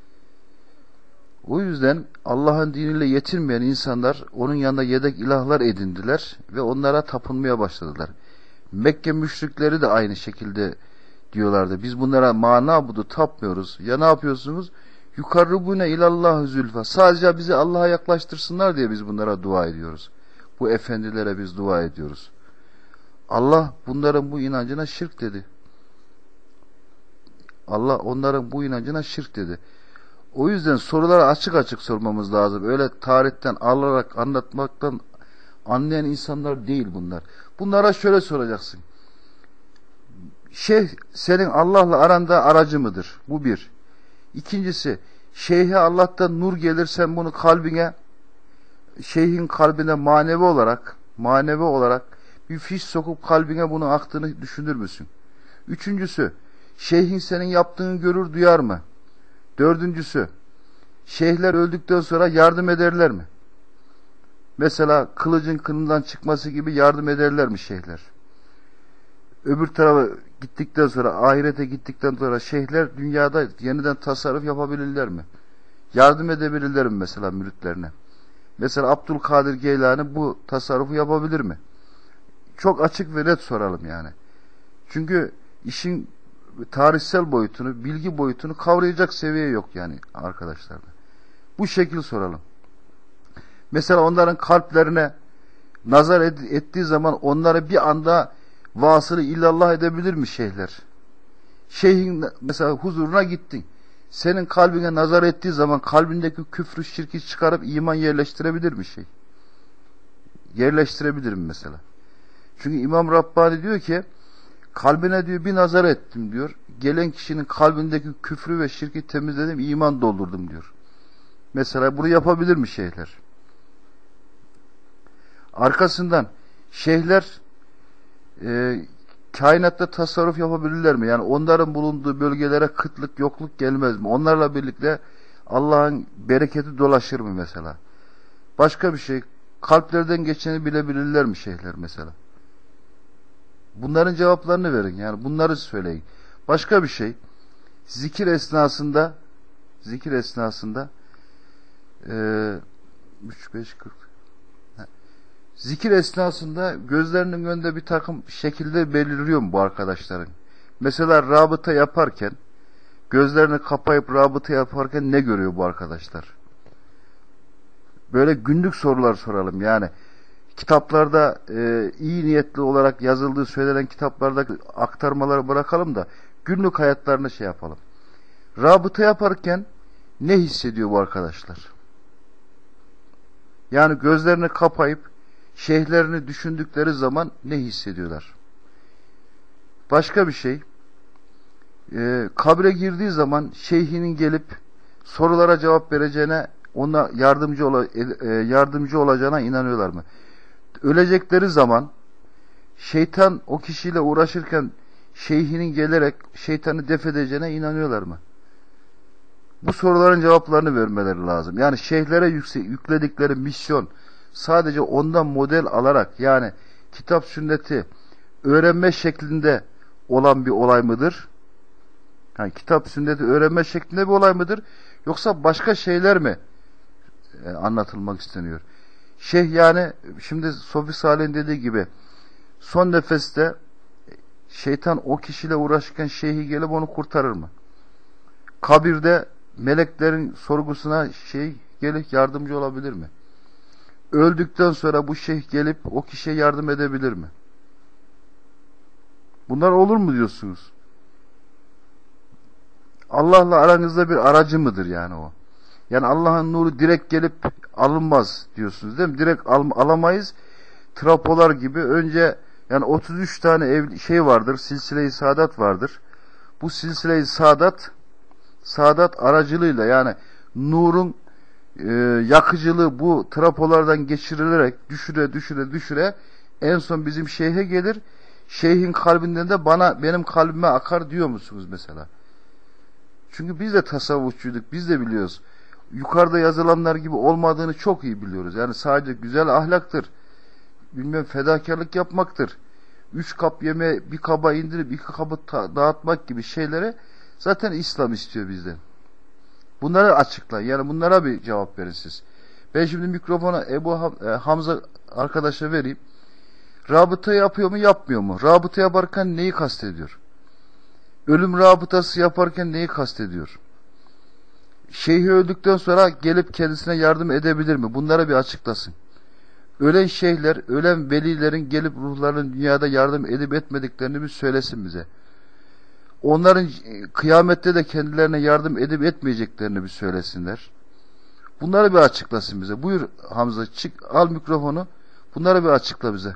O yüzden Allah'ın diniyle yetinmeyen insanlar onun yanında yedek ilahlar edindiler ve onlara tapınmaya başladılar. Mekke müşrikleri de aynı şekilde diyorlardı. Biz bunlara mana budu tapmıyoruz. Ya ne yapıyorsunuz? Yukarribune ilallahu zülfa. Sadece bizi Allah'a yaklaştırsınlar diye biz bunlara dua ediyoruz. Bu efendilere biz dua ediyoruz. Allah bunların bu inancına şirk dedi. Allah onların bu inancına şirk dedi. O yüzden soruları açık açık sormamız lazım. Öyle tarihten alarak anlatmaktan anlayan insanlar değil bunlar. Bunlara şöyle soracaksın. Şeyh senin Allah'la aranda aracı mıdır? Bu bir. İkincisi, şeyhe Allah'tan nur gelirsen bunu kalbine, şeyhin kalbine manevi olarak bir fiş sokup kalbine bunun aktığını düşünür müsün? Üçüncüsü, şeyhin senin yaptığını görür duyar mı? Dördüncüsü, şeyhler öldükten sonra yardım ederler mi? Mesela kılıcın kınından çıkması gibi yardım ederler mi şeyhler? Öbür tarafa gittikten sonra, ahirete gittikten sonra şeyhler dünyada yeniden tasarruf yapabilirler mi? Yardım edebilirler mi mesela müritlerine? Mesela Abdülkadir Geylani bu tasarrufu yapabilir mi? Çok açık ve net soralım yani. Çünkü işin tarihsel boyutunu, bilgi boyutunu kavrayacak seviye yok yani arkadaşlar. Bu şekil soralım. Mesela onların kalplerine nazar ettiği zaman onları bir anda vasılı illallah edebilir mi şeyhler? Şeyhin mesela huzuruna gittin. Senin kalbine nazar ettiği zaman kalbindeki küfrü, şirki çıkarıp iman yerleştirebilir mi şey? Yerleştirebilir mi mesela? Çünkü İmam Rabbani diyor ki kalbine diyor bir nazar ettim diyor. Gelen kişinin kalbindeki küfrü ve şirki temizledim, iman doldurdum diyor. Mesela bunu yapabilir mi şeyhler? Arkasından şeyhler kainatta tasarruf yapabilirler mi? Yani onların bulunduğu bölgelere kıtlık, yokluk gelmez mi? Onlarla birlikte Allah'ın bereketi dolaşır mı mesela? Başka bir şey, kalplerden geçeni bilebilirler mi şeyhler mesela? Bunların cevaplarını verin. Yani bunları söyleyin. Başka bir şey, zikir esnasında 3-5-40 zikir esnasında gözlerinin önünde bir takım şekilde belirliyor mu bu arkadaşların? Mesela rabıta yaparken, gözlerini kapayıp rabıta yaparken ne görüyor bu arkadaşlar? Böyle günlük sorular soralım. Yani kitaplarda iyi niyetli olarak yazıldığı söylenen kitaplarda aktarmaları bırakalım da günlük hayatlarını şey yapalım. Rabıta yaparken ne hissediyor bu arkadaşlar? Yani gözlerini kapayıp şeyhlerini düşündükleri zaman ne hissediyorlar? Başka bir şey, kabre girdiği zaman şeyhinin gelip sorulara cevap vereceğine, ona yardımcı olacağına inanıyorlar mı? Ölecekleri zaman şeytan o kişiyle uğraşırken şeyhinin gelerek şeytanı def edeceğine inanıyorlar mı? Bu soruların cevaplarını vermeleri lazım. Yani şeyhlere yükledikleri misyon sadece ondan model alarak, yani kitap sünneti öğrenme şeklinde olan bir olay mıdır? Yani kitap sünneti öğrenme şeklinde bir olay mıdır? Yoksa başka şeyler mi anlatılmak isteniyor? Şeyh yani şimdi Sofi Salih'in dediği gibi son nefeste şeytan o kişiyle uğraşırken şeyhi gelip onu kurtarır mı? Kabirde meleklerin sorgusuna şeyh gelip yardımcı olabilir mi? Öldükten sonra bu şeyh gelip o kişiye yardım edebilir mi? Bunlar olur mu diyorsunuz? Allah'la aranızda bir aracı mıdır yani o? Yani Allah'ın nuru direkt gelip alınmaz diyorsunuz değil mi? Direkt alamayız. Trapolar gibi önce yani 33 tane şey vardır. Silsile-i Saadat vardır. Bu silsile-i Saadat aracılığıyla yani nurun yakıcılığı bu trapolardan geçirilerek düşüre en son bizim şeyhe gelir. Şeyhin kalbinden de benim kalbime akar diyor musunuz mesela? Çünkü biz de tasavvufçuyduk. Biz de biliyoruz. Yukarıda yazılanlar gibi olmadığını çok iyi biliyoruz. Yani sadece güzel ahlaktır. Bilmem fedakarlık yapmaktır. 3 kap yemeği bir kaba indirip 2 kabı dağıtmak gibi şeylere zaten İslam istiyor bizden. Bunları açıklayın. Yani bunlara bir cevap verin siz. Ben şimdi mikrofona Hamza arkadaşa vereyim. Rabıta yapıyor mu yapmıyor mu? Rabıta yaparken neyi kastediyor? Ölüm rabıtası yaparken neyi kastediyor? Şeyhi öldükten sonra gelip kendisine yardım edebilir mi? Bunlara bir açıklasın. Ölen şeyhler, ölen velilerin gelip ruhlarının dünyada yardım edip etmediklerini bir söylesin bize. onların kıyamette de kendilerine yardım edip etmeyeceklerini bir söylesinler. Bunları bir açıklasın bize. Buyur Hamza, çık, al mikrofonu. Bunları bir açıkla bize.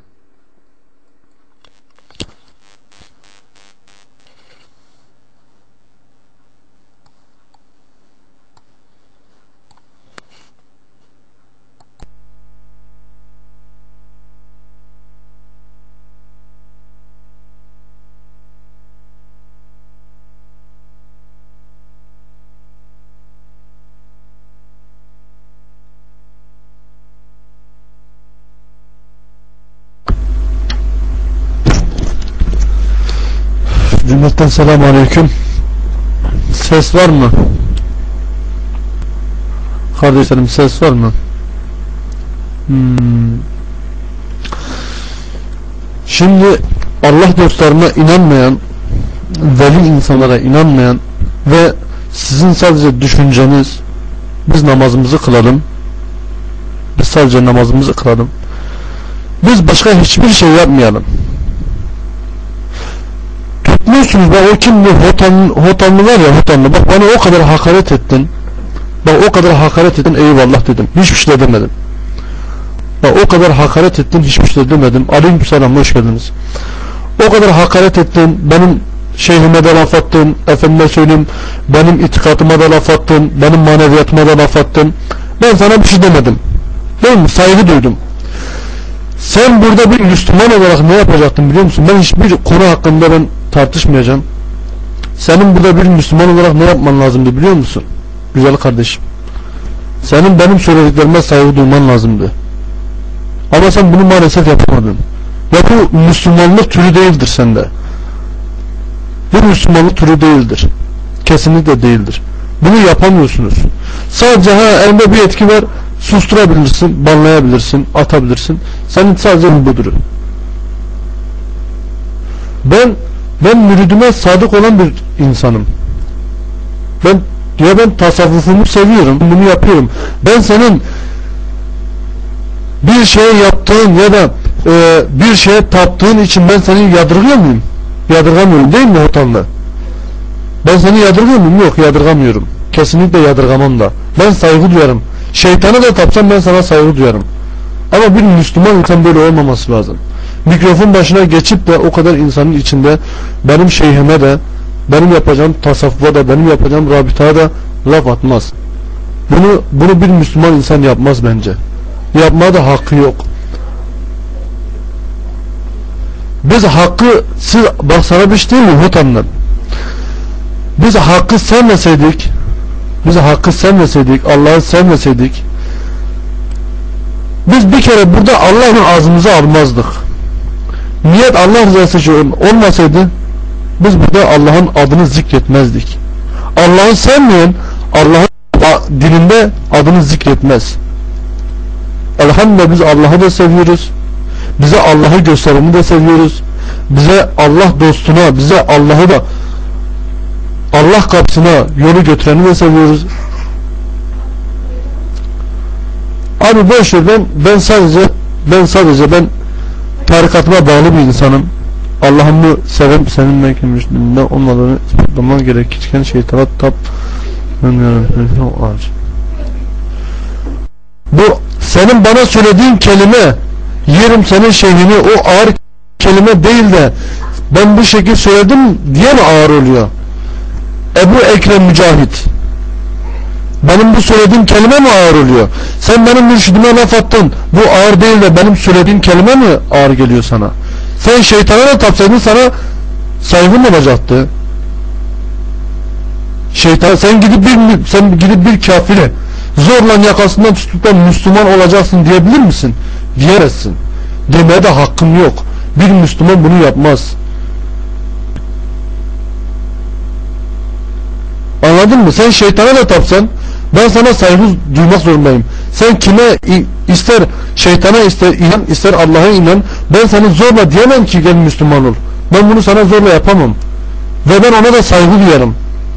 Cümleten selamun aleyküm. Ses var mı? Kardeşlerim, ses var mı? Şimdi Allah dostlarına inanmayan, veli insanlara inanmayan ve sizin sadece düşünceniz, biz namazımızı kılalım, biz sadece namazımızı kılalım, biz başka hiçbir şey yapmayalım. Tutmuyorsunuz, bak o kimdi, Hotanlı var ya, Hotanlı, bak bana o kadar hakaret ettin, bak o kadar hakaret ettin, eyvallah dedim, hiçbir şey demedim. Bak o kadar hakaret ettin, hiçbir şey demedim. Aleykümselam, hoş geldiniz. O kadar hakaret ettin, benim şeyhime de laf attın, efendime söyleyeyim, benim itikatıma da laf attın, benim maneviyatıma da laf attın. Ben sana bir şey demedim, değil mi? Saygı duydum. Sen burada bir Müslüman olarak ne yapacaktın biliyor musun? Ben hiçbir konu hakkında ben tartışmayacağım. Senin burada bir Müslüman olarak ne yapman lazımdı biliyor musun? Güzel kardeşim, senin benim söylediklerime saygı duyman lazımdı. Ama sen bunu maalesef yapamadın. Ya bu Müslümanlık türü değildir sende. Bu Müslümanlık türü değildir. Kesinlikle değildir. Bunu yapamıyorsunuz. Sadece elinde bir etki var, susturabilirsin, banlayabilirsin, atabilirsin. Senin sadece budur. Ben müridime sadık olan bir insanım. Ben tasavvufumu seviyorum, bunu yapıyorum. Ben senin bir şey yaptığın ya da bir şeye taptığın için ben seni yadırgıyor muyum? Yadırgamıyorum, değil mi Hotanlı? Ben seni yadırgıyor muyum? Yok, yadırgamıyorum. Kesinlikle yadırgamam da. Ben saygı duyarım. Şeytana da tapsam ben sana saygı duyarım. Ama bir Müslüman insan böyle olmaması lazım. Mikrofon başına geçip de o kadar insanın içinde benim şeyhime de, benim yapacağım tasavvufa da, benim yapacağım rabitaya da laf atmaz. Bunu bir Müslüman insan yapmaz bence. Yapmaya da hakkı yok. Biz hakkı, bak sana bir şey değil mi Hotanlı? Biz hakkı sevmeseydik, Allah'ı sevmeseydik, biz bir kere burada Allah'ın ağzımıza almazdık. Niyet Allah rızası için olmasaydı biz burada Allah'ın adını zikretmezdik. Allah'ı sevmeyen Allah'ın dilinde adını zikretmez. Elhamdülillah biz Allah'ı da seviyoruz. Bize Allah'ı göstereni de seviyoruz. Bize Allah dostuna, bize Allah'ı da, Allah kapısına yolu götüreni de seviyoruz. Abi boş ver, ben sadece tarikatıma bağlı bir insanım. Allah'ımı sevip senin mekimmişliğinde olmadığını ispatlaman gerekirken şeytana bu senin bana söylediğin kelime, yerim senin şeyhini, o ağır kelime değil de ben bu şekilde söyledim diye mi ağır oluyor? Ebu Ekrem Mücahit, benim bu söylediğim kelime mi ağır oluyor? Sen benim mürşidime laf attın, bu ağır değil de benim söylediğim kelime mi ağır geliyor sana? Sen şeytana da tapsaydın sana saygın olacaktı. Şeytan, sen gidip bir kafire zorla yakasından tutup da Müslüman olacaksın diyebilir misin? Diyemezsin. Demeye de hakkım yok. Bir Müslüman bunu yapmaz. Anladın mı? Sen şeytana da tapsan ben sana saygı duymak zorundayım. Sen kime, ister şeytana, ister inan, ister Allah'a inan, ben seni zorla diyemem ki gel Müslüman ol. Ben bunu sana zorla yapamam. Ve ben ona da saygı duyarım.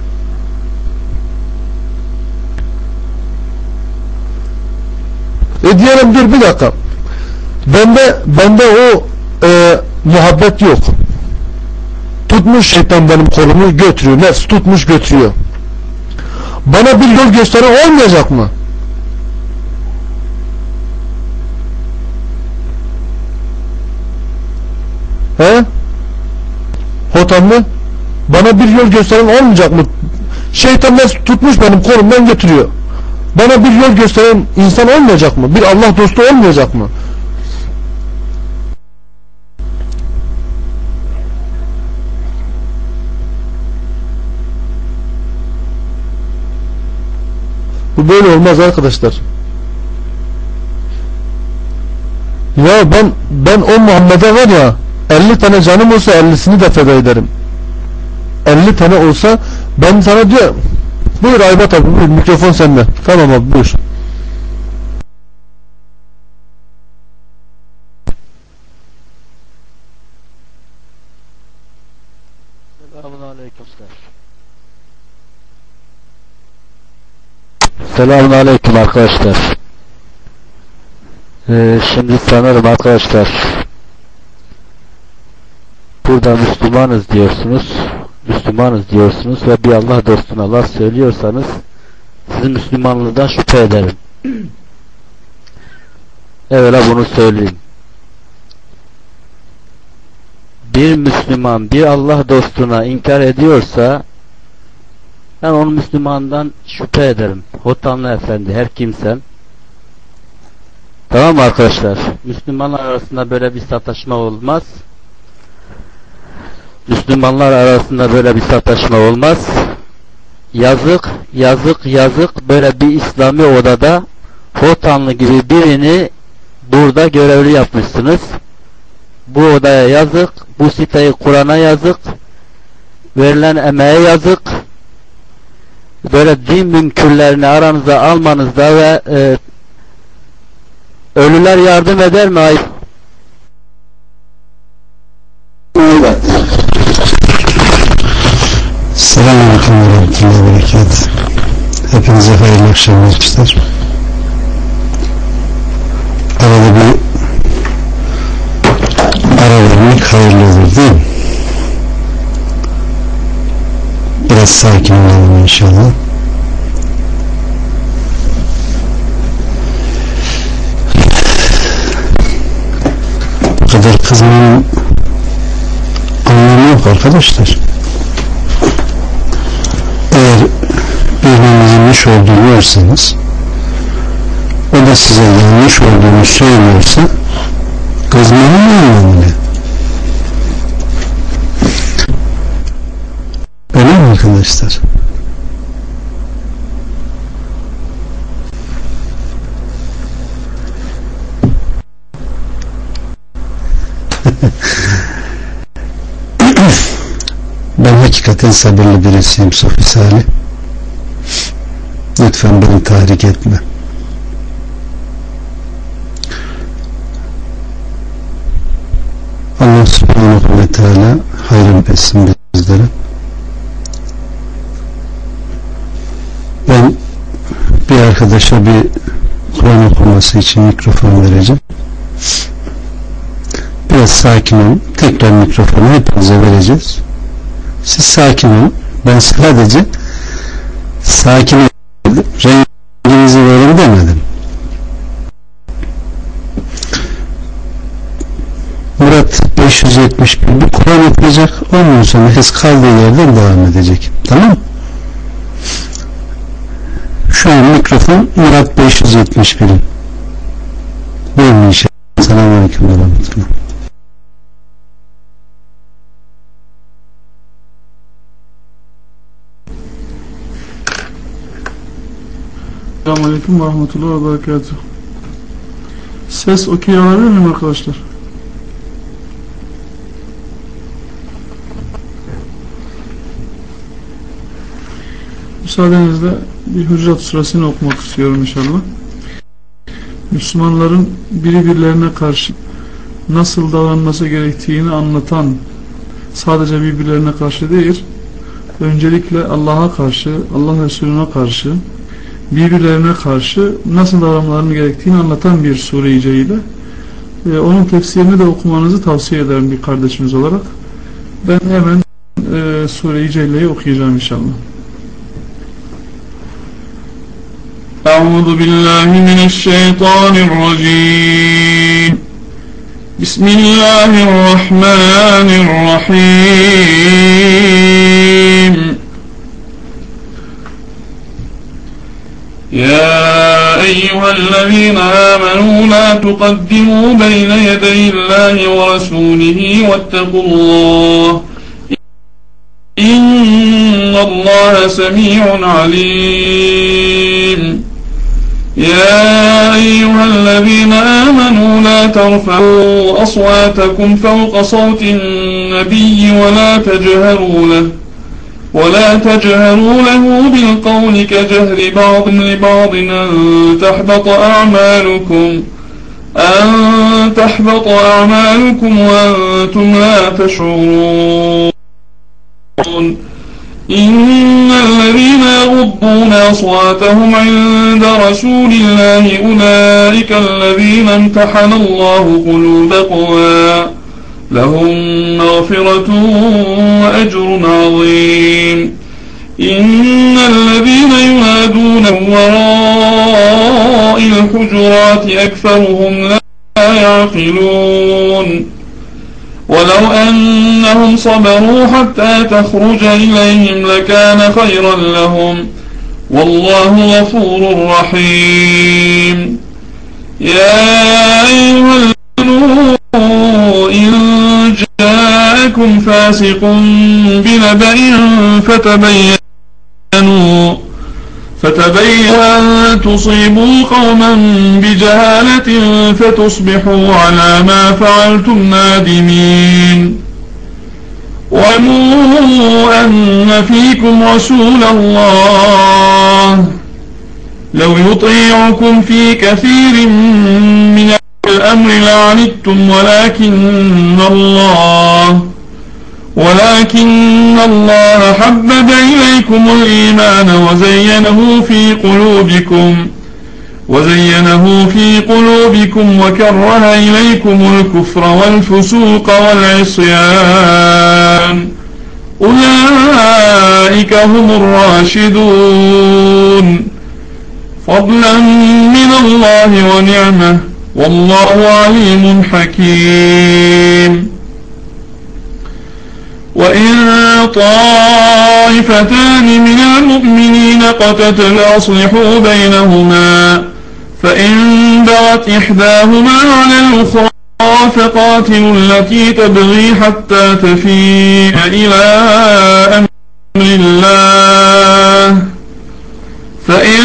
Diyelim dur bir dakika. Bende o muhabbet yok. tutmuş şeytan benim kolumu götürüyor. Nefs tutmuş götürüyor. Bana bir yol gösteren olmayacak mı? He? Hotamlı? Bana bir yol gösteren olmayacak mı? Şeytan nefs tutmuş benim kolumdan götürüyor. Bana bir yol gösteren insan olmayacak mı? Bir Allah dostu olmayacak mı? Bu böyle olmaz arkadaşlar. Ya ben o Muhammed'e var ya 50 tane canım olsa 50'sini de feda ederim. 50 tane olsa ben sana diyor. Buyur Aybat abi, buyur, mikrofon sende. Tamam abi, buyur. Selamünaleyküm arkadaşlar. Şimdi sanırım arkadaşlar burada Müslümanız diyorsunuz ve bir Allah dostuna laf söylüyorsanız sizin Müslümanlığından şüphe ederim. Evvela bunu söyleyeyim. Bir Müslüman bir Allah dostuna inkar ediyorsa ben onun Müslümandan şüphe ederim. Hotamlı efendi, her kimsen. Tamam mı arkadaşlar? Müslümanlar arasında böyle bir sataşma olmaz. Müslümanlar arasında böyle bir sataşma olmaz. Yazık böyle bir İslami odada Hotamlı gibi birini burada görevli yapmışsınız. Bu odaya yazık, bu siteyi Kur'an'a yazık, verilen emeğe yazık. Böyle din münkürlerini aranıza almanızda ve ölüler yardım eder mi? Ayıp. Selamünaleyküm ve rahmetullahi ve berekatuhu. Hepinize hayırlı akşamlar arkadaşlar. Arada bir ara vermek hayırlı olur değil mi? Biraz sakin olalım inşallah. Bu kadar kızmanın anlamı yok arkadaşlar. Eğer birbirinizin yanlış olduğunu görürseniz, o da size yanlış olduğunu söylüyorsa kızmanın anlamı ne? Öyle mi arkadaşlar? Ben hakikaten sabırlı birisiyim Sofi Salih. Lütfen beni tahrik etme. Allah subhanahu ve teala hayrın etsin bizlere. Ben bir arkadaşa bir Kur'an okuması için mikrofon vereceğim. Biraz sakin olun. Tekrar mikrofonu hepinize vereceğiz. Siz sakin olun. Ben sadece sakin olun. Renginizi verin demedim. Murat 571 bir Kur'an okuyacak. Ondan sonra herkes kaldığı yerden devam edecek. Tamam mı? Şu an mikrofon Murat 571'in. Buyurun inşallah. Selamünaleyküm ve rahmetullah. Selamünaleyküm ve rahmetullahi ve berekatuhu. Ses okey alabilir miyim arkadaşlar? Müsaadenizle bir Hucurat Suresini okumak istiyorum inşallah. Müslümanların birbirlerine karşı nasıl davranması gerektiğini anlatan, sadece birbirlerine karşı değil, öncelikle Allah'a karşı, Allah Resulüne karşı, birbirlerine karşı nasıl davranmalarını gerektiğini anlatan bir sure-i celile. Onun tefsirini de okumanızı tavsiye ederim bir kardeşimiz olarak. Ben hemen Sure-i Celle'yi okuyacağım inşallah. Euzu billahi mineşşeytanirracim. Bismillahirrahmanirrahim. يا أيها الذين آمنوا لا تقدموا بين يدي الله ورسوله واتقوا الله إن الله سميع عليم. يا أيها الذين آمنوا لا ترفعوا أصواتكم فوق صوت النبي ولا تجهروا له بالقول كجهر بعض لبعض أن تحبط أعمالكم وأنتم لا تشعرون. إن الذين يغضون أصواتهم عند رسول الله أولئك الذين امتحن الله قلوبهم لهم مغفرة وأجر عظيم. إن الذين ينادون وراء الحجرات أكثرهم لا يعقلون. ولو أنهم صبروا حتى تخرج إليهم لكان خيرا لهم والله غفور رحيم. يا أيها الذين إن جاءكم فاسق بنبأ فتبينوا أن تصيبوا قوما بجهالة فتصبحوا على ما فعلتم نادمين. واعلموا أن فيكم رسول الله لو يطيعكم في كثير من الأمر لعنتم ولكن الله حبب إليكم الإيمان وزينه في قلوبكم وكره إليكم الكفر والفسوق والعصيان أولئك هم الراشدون فضلا من الله ونعمه والله عليم حكيم. وإن طائفتان من المؤمنين اقتتلوا فأصلحوا بينهما فإن بغت إحداهما على الأخرى فقاتلوا التي تبغي حتى تفيء إلى أمر الله فإن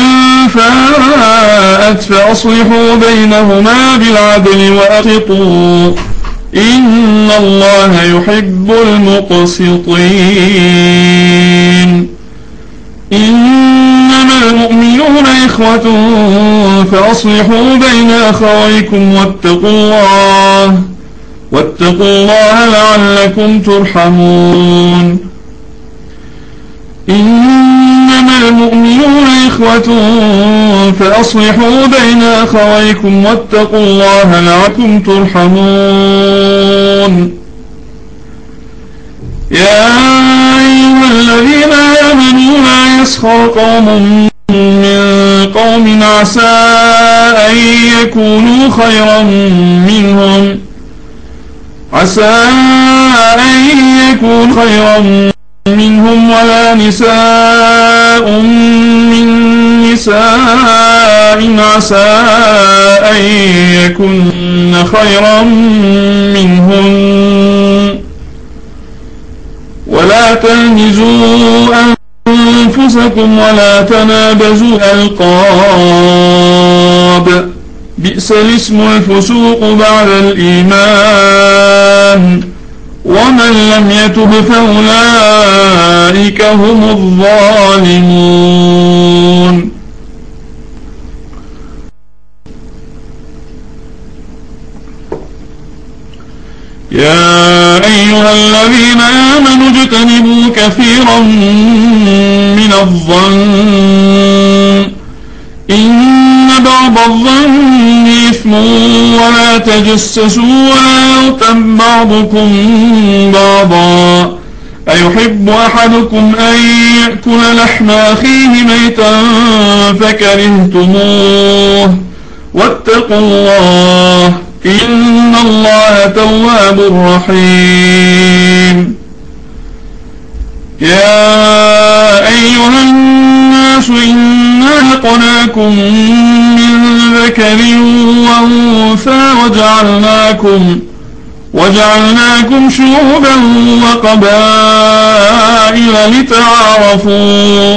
فاءت فأصلحوا بينهما بالعدل وأقسطوا إن الله يحب المقسطين. إنما المؤمنون إخوة فأصلحوا بين أخويكم واتقوا الله لعلكم ترحمون. إنما المؤمنون إخوة فأصلحوا بين أخويكم واتقوا الله لعلكم ترحمون. يا أيها الذين آمنوا لا يسخر قوم من قوم عسى أن يكونوا خيرا منهم ولا نساء من نساء عسى أن يكن خيرا منهن ولا تلمزوا أنفسكم ولا تنابزوا الألقاب بئس الاسم الفسوق بعد الإيمان ومن لم يتب فأولئك هم الظالمون. يا أيها الذين آمنوا اجتنبوا كثيرا من الظن إن بعض الظن إثم ولا تجسسوا ولا يغتب بعضكم بعضا أيحب أحدكم أن يأكل لحم أخيه ميتا فكرهتموه واتقوا الله إن الله تواب رحيم يا أيها الناس إنا خلقناكم من ذكر وأنثى وجعلناكم شعوبا وقبائل لتعارفوا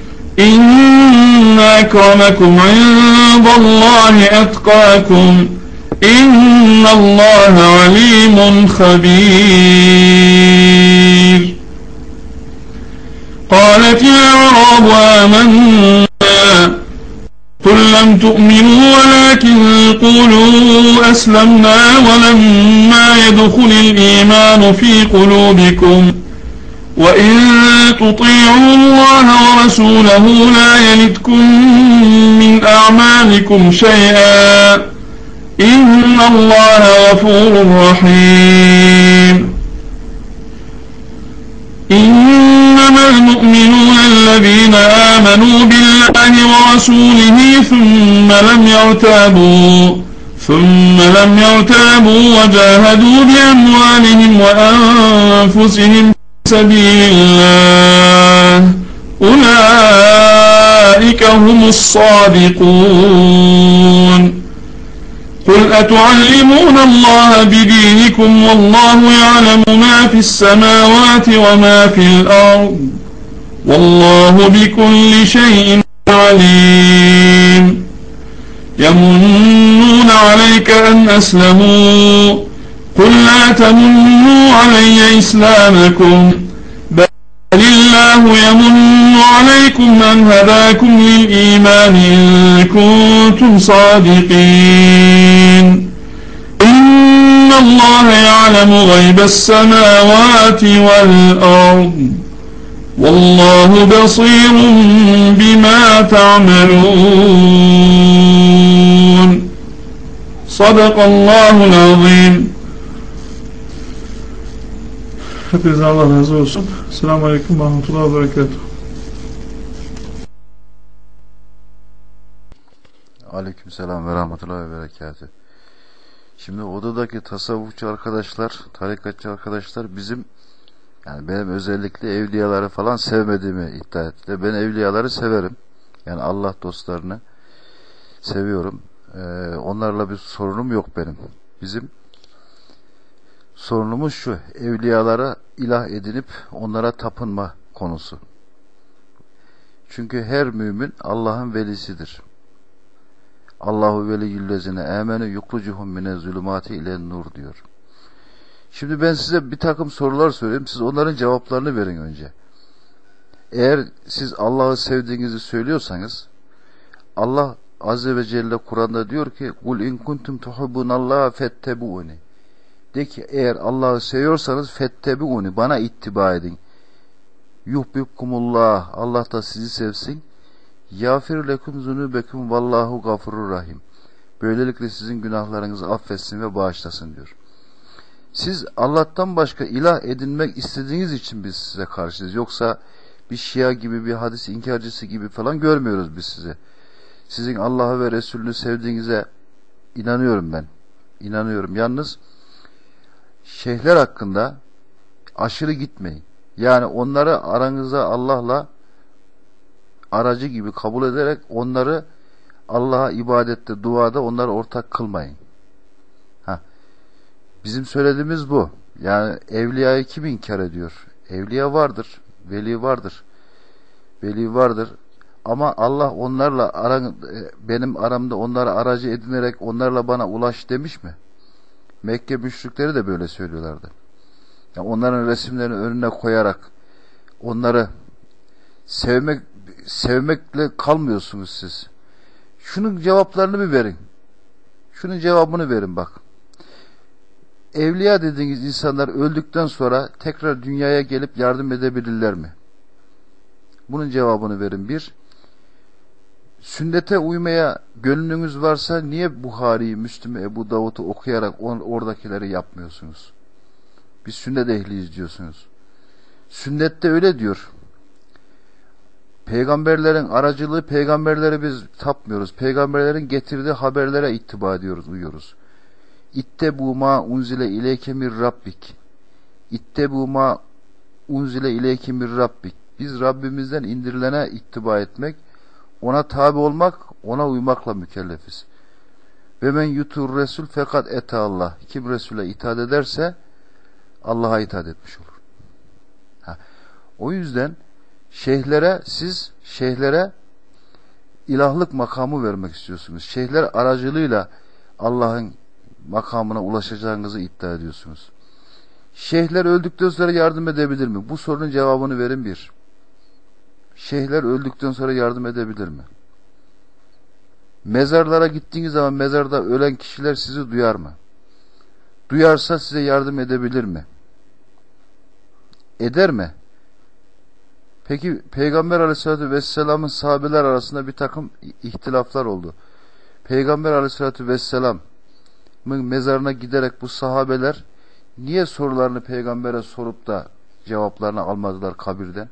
إن أكرمكم عند الله أتقاكم إن الله عليم خبير قالت الأعراب آمنا قل لم تؤمنوا ولكن قولوا أسلمنا ولما يدخل الإيمان في قلوبكم وإن تطيعوا الله ورسوله لا يلدكم من أعمالكم شيئا إن الله غفور رحيم إنما المؤمنون الذين آمنوا بالله ورسوله ثم لم يرتابوا وجاهدوا بأموالهم وأنفسهم في سبيل الله أولئك هم الصادقون قل أتعلمون الله بدينكم والله يعلم ما في السماوات وما في الأرض والله بكل شيء عليم يمنون عليك أن أسلموا قل لا تمنوا علي إسلامكم بل الله يمن عليكم أن هداكم للإيمان إن كنتم صادقين إن الله يعلم غيب السماوات والأرض والله بصير بما تعملون صدق الله العظيم. Hepinize Allah razı olsun. Selamun Aleyküm ve Rahmetullahi ve Berekatuhu. Aleykümselam ve Rahmetullahi ve Berekatuhu. Şimdi odadaki tasavvufçu arkadaşlar, tarikatçı arkadaşlar yani benim özellikle evliyaları falan sevmediğimi iddia etti. Ben evliyaları severim. Yani Allah dostlarını seviyorum. Onlarla bir sorunum yok benim. Bizim sorunumuz şu: evliyalara ilah edinip onlara tapınma konusu. Çünkü her mümin Allah'ın velisidir. Allahu veliyyüllezine amenu yukrucuhum mine zulümati ile nur diyor. Şimdi ben size bir takım sorular söyleyeyim. Siz onların cevaplarını verin önce. Eğer siz Allah'ı sevdiğinizi söylüyorsanız, Allah Azze ve Celle Kur'an'da diyor ki kul in kuntum tuhibbunallaha fettebuuni. De ki eğer Allah'ı seviyorsanız fettebuuni, bana ittiba edin. Yuhbibkumullah, Allah da sizi sevsin. Yağfir lekum zunubekum vallahu gafurur rahim. Böylelikle sizin günahlarınızı affetsin ve bağışlasın diyor. Siz Allah'tan başka ilah edinmek istediğiniz için biz size karşıyız. Yoksa bir Şia gibi, bir hadis inkarcısı gibi falan görmüyoruz biz size. Sizin Allah'ı ve Resulünü sevdiğinize inanıyorum ben. İnanıyorum. Yalnız şeyhler hakkında aşırı gitmeyin. Yani onları aranıza Allah'la aracı gibi kabul ederek onları Allah'a ibadette, duada onları ortak kılmayın. Bizim söylediğimiz bu. Yani evliyayı kim inkar ediyor? Evliya vardır, veli vardır. Veli vardır. Ama Allah onlarla benim aramda onları aracı edinerek onlarla bana ulaş demiş mi? Mekke müşrikleri de böyle söylüyorlardı. Yani onların resimlerini önüne koyarak onları sevmekle kalmıyorsunuz siz. Şunun cevaplarını bir verin. Şunun cevabını verin bak. Evliya dediğiniz insanlar öldükten sonra tekrar dünyaya gelip yardım edebilirler mi? Bunun cevabını verin. Bir, sünnete uymaya gönlünüz varsa niye Buhari'yi, Müslim'i, Ebu Davud'u okuyarak oradakileri yapmıyorsunuz? Biz sünnet ehliyiz diyorsunuz. Sünnette öyle diyor. Peygamberlerin aracılığı, peygamberleri biz tapmıyoruz. Peygamberlerin getirdiği haberlere ittiba ediyoruz, uyuyoruz. İttebu ma unzile ileyke mir rabbik. İttebu ma unzile ileyke mir rabbik. Biz Rabbimizden indirilene ittiba etmek, ona tabi olmak, ona uymakla mükellefiz. Ve men yutur resul fakat ete Allah. Kim Resul'e itaat ederse Allah'a itaat etmiş olur. O yüzden siz şeyhlere ilahlık makamı vermek istiyorsunuz. Şeyhler aracılığıyla Allah'ın makamına ulaşacağınızı iddia ediyorsunuz. Şeyhler öldükten sonra yardım edebilir mi? Bu sorunun cevabını verin bir. Şeyhler öldükten sonra yardım edebilir mi? Mezarlara gittiğiniz zaman mezarda ölen kişiler sizi duyar mı? Duyarsa size yardım edebilir mi? Eder mi? Peki Peygamber Aleyhisselatü Vesselam'ın sahabeler arasında bir takım ihtilaflar oldu. Peygamber Aleyhisselatü Vesselam'ın mezarına giderek bu sahabeler niye sorularını Peygamber'e sorup da cevaplarını almadılar kabirden?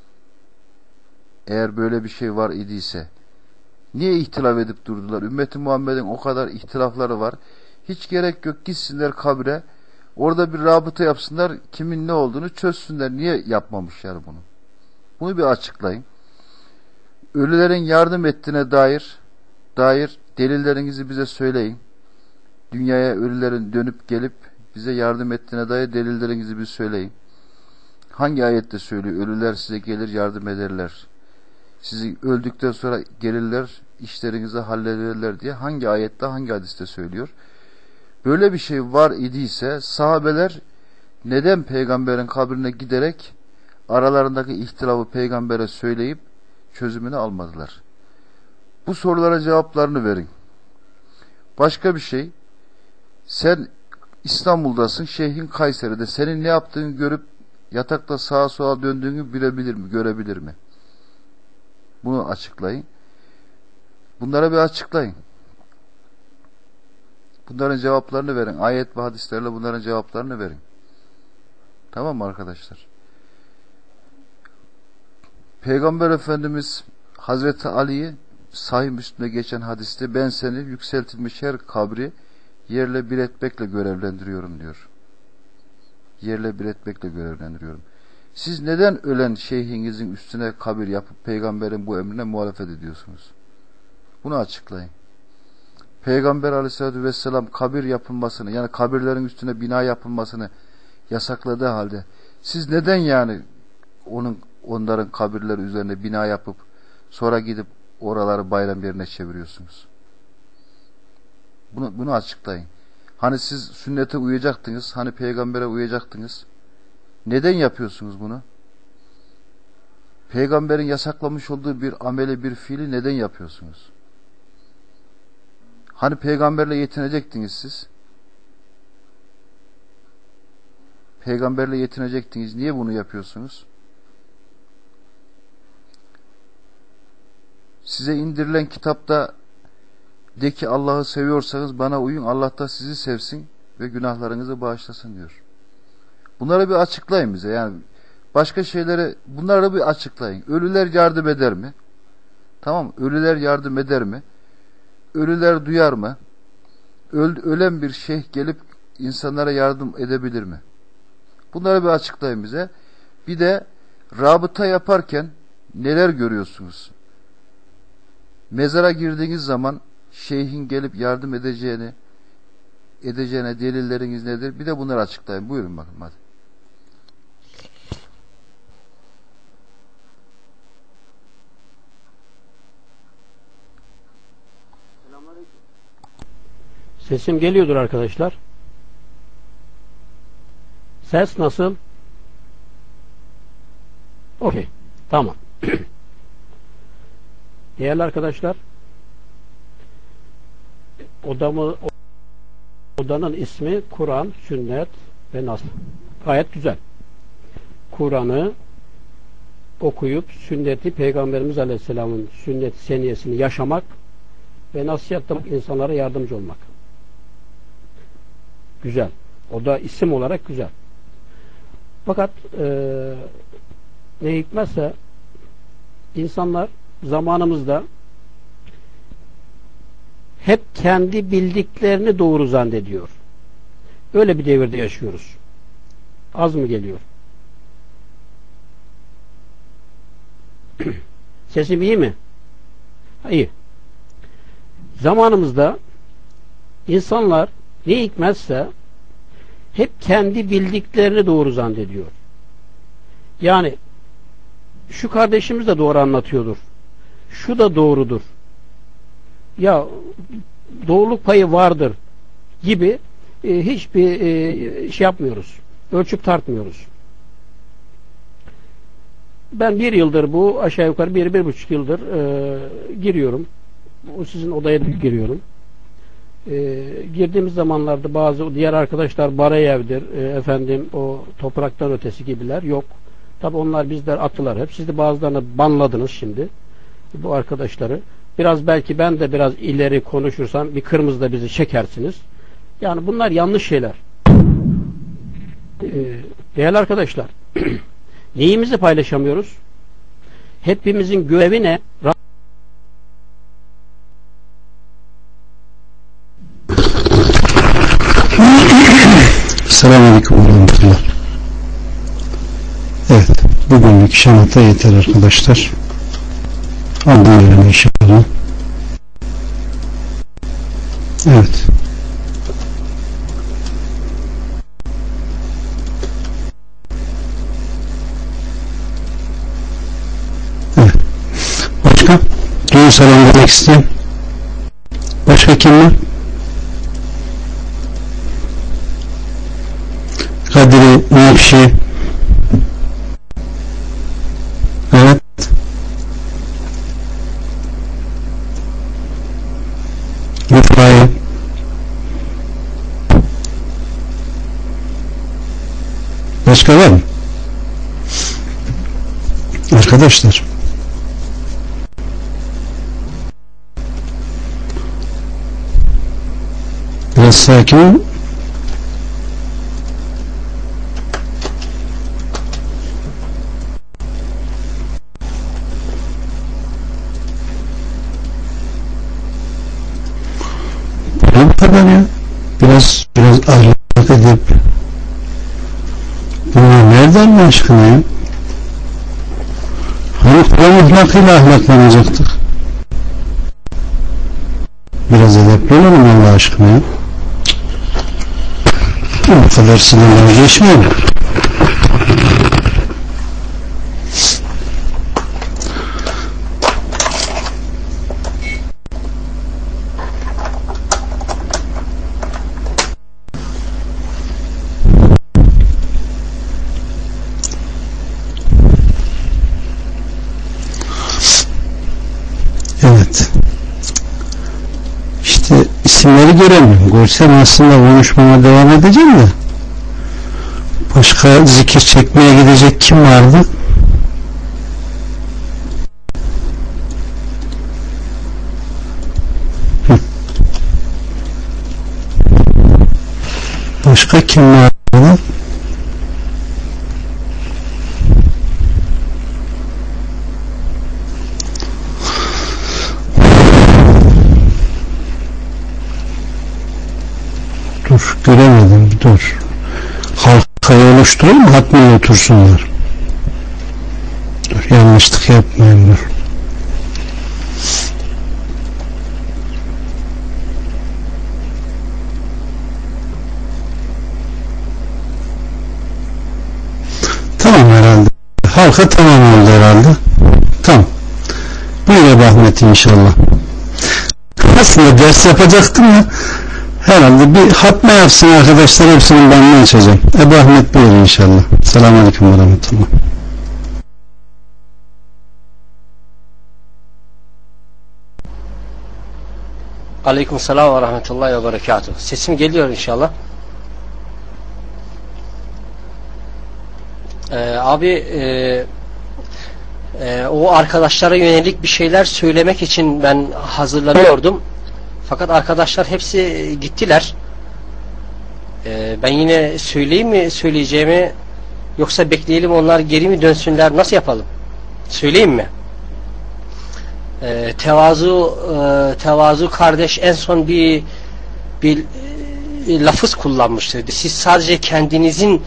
Eğer böyle bir şey var idiyse niye ihtilaf edip durdular? Ümmeti Muhammed'in o kadar ihtilafları var. Hiç gerek yok, gitsinler kabre, orada bir rabıta yapsınlar, kimin ne olduğunu çözsünler. Niye yapmamışlar bunu? Bunu bir açıklayın. Ölülerin yardım ettiğine dair delillerinizi bize söyleyin. Dünyaya ölülerin dönüp gelip bize yardım ettiğine dair delillerinizi bir söyleyin. Hangi ayette söylüyor? Ölüler size gelir yardım ederler. Sizi öldükten sonra gelirler, işlerinizi hallederler diye hangi ayette, hangi hadiste söylüyor? Böyle bir şey var idiyse sahabeler neden peygamberin kabrine giderek aralarındaki ihtilafı peygambere söyleyip çözümünü almadılar? Bu sorulara cevaplarını verin. Başka bir şey, sen İstanbul'dasın, şeyhin Kayseri'de, senin ne yaptığını görüp yatakta sağa sola döndüğünü bilebilir mi, görebilir mi? Bunu açıklayın. Bunlara bir açıklayın. Bunların cevaplarını verin. Ayet ve hadislerle bunların cevaplarını verin. Tamam mı arkadaşlar? Peygamber Efendimiz Hazreti Ali'yi Sahih Müslim'de geçen hadiste ben seni yükseltilmiş her kabri yerle bir etmekle görevlendiriyorum diyor. Yerle bir etmekle görevlendiriyorum. Siz neden ölen şeyhinizin üstüne kabir yapıp peygamberin bu emrine muhalefet ediyorsunuz? Bunu açıklayın. Peygamber Aleyhisselatü Vesselam kabir yapılmasını, yani kabirlerin üstüne bina yapılmasını yasakladığı halde siz neden yani onların kabirleri üzerine bina yapıp sonra gidip oraları bayram yerine çeviriyorsunuz? Bunu açıklayın. Hani siz sünnete uyacaktınız, hani peygambere uyacaktınız. Neden yapıyorsunuz bunu? Peygamberin yasaklamış olduğu bir ameli, bir fiili neden yapıyorsunuz? Hani peygamberle yetinecektiniz siz? Peygamberle yetinecektiniz. Niye bunu yapıyorsunuz? Size indirilen kitapta de ki Allah'ı seviyorsanız bana uyun, Allah da sizi sevsin ve günahlarınızı bağışlasın diyor. Bunları bir açıklayın bize. Yani başka şeyleri, bunları bir açıklayın. Ölüler yardım eder mi? Tamam, ölüler yardım eder mi? Ölüler duyar mı? Ölen bir şeyh gelip insanlara yardım edebilir mi? Bunları bir açıklayın bize. Bir de rabıta yaparken neler görüyorsunuz? Mezara girdiğiniz zaman şeyhin gelip yardım edeceğine delilleriniz nedir? Bir de bunları açıklayın. Buyurun bakın hadi. Sesim geliyordur arkadaşlar. Ses nasıl? Okey. Tamam. Değerli arkadaşlar, odanın ismi Kur'an, Sünnet ve Nas. Gayet güzel. Kur'an'ı okuyup sünneti, Peygamberimiz Aleyhisselam'ın sünnet seniyesini yaşamak ve nasihatta insanlara yardımcı olmak. Güzel. O da isim olarak güzel. Fakat ne hikmetse insanlar zamanımızda hep kendi bildiklerini doğru zannediyor. Öyle bir devirde yaşıyoruz. Az mı geliyor? Sesim iyi mi? İyi. Zamanımızda insanlar ne hikmetse hep kendi bildiklerini doğru zannediyor. Yani şu kardeşimiz de doğru anlatıyordur. Şu da doğrudur. Ya doğruluk payı vardır gibi hiçbir şey yapmıyoruz. Ölçüp tartmıyoruz. Ben bir yıldır bu aşağı yukarı bir buçuk yıldır giriyorum. O sizin odaya giriyorum. Girdiğimiz zamanlarda bazı diğer arkadaşlar Barayev'dir, efendim o topraktan ötesi gibiler. Yok. Tabi onlar bizler attılar hep. Siz de bazılarını banladınız şimdi. Bu arkadaşları. Biraz belki ben de biraz ileri konuşursam bir kırmızı da bizi çekersiniz. Yani bunlar yanlış şeyler. Değerli arkadaşlar neyimizi paylaşamıyoruz? Hepimizin görevi ne? Selamünaleyküm ve rahmetullah. Evet, bugünlük şamata yeter arkadaşlar. Aldım yerine inşallah. Evet. Evet. Başka? Düğün selam vermek isteyen? Başka kim var? Kadri, Nakşi. Evet. Rıfai. Başka var mı? Arkadaşlar. Biraz sakin olun. Bu kadar ya. Biraz ahlak edip bunlar nereden mi aşkına ya? Hani Kur'an ahlakıyla ahlaklanacaktık. Biraz edepli olalım Allah aşkına ya. Bu kadar sınırları geçmeyelim. Evet. İşte isimleri göremiyorum. Görsem aslında konuşmama devam edeceğim de. Başka zikir çekmeye gidecek kim vardı? Başka kim vardı? Dur, göremedim, dur. Halkayı oluşturayım, hatmaya otursunlar. Dur, yanlışlık yapmayayım, dur. Tamam herhalde. Halka tamam oldu herhalde. Tamam. Buyur Ebu Ahmet inşallah. Aslında ders yapacaktım ya. Herhalde bir hatme yapsın arkadaşlar, hepsinin banını açacağım. Ebu Ahmet buyur inşallah. Selamünaleyküm ve rahmetullah. Aleykümselam ve rahmetullahi ve berekatuhu. Sesim geliyor inşallah. Abi o arkadaşlara yönelik bir şeyler söylemek için ben hazırlanıyordum. Fakat arkadaşlar hepsi gittiler. Ben yine söyleyeyim mi söyleyeceğimi, Yoksa bekleyelim onlar geri mi dönsünler? Nasıl yapalım? Söyleyeyim mi? Tevazu kardeş en son bir lafız kullanmıştı. Siz sadece kendinizin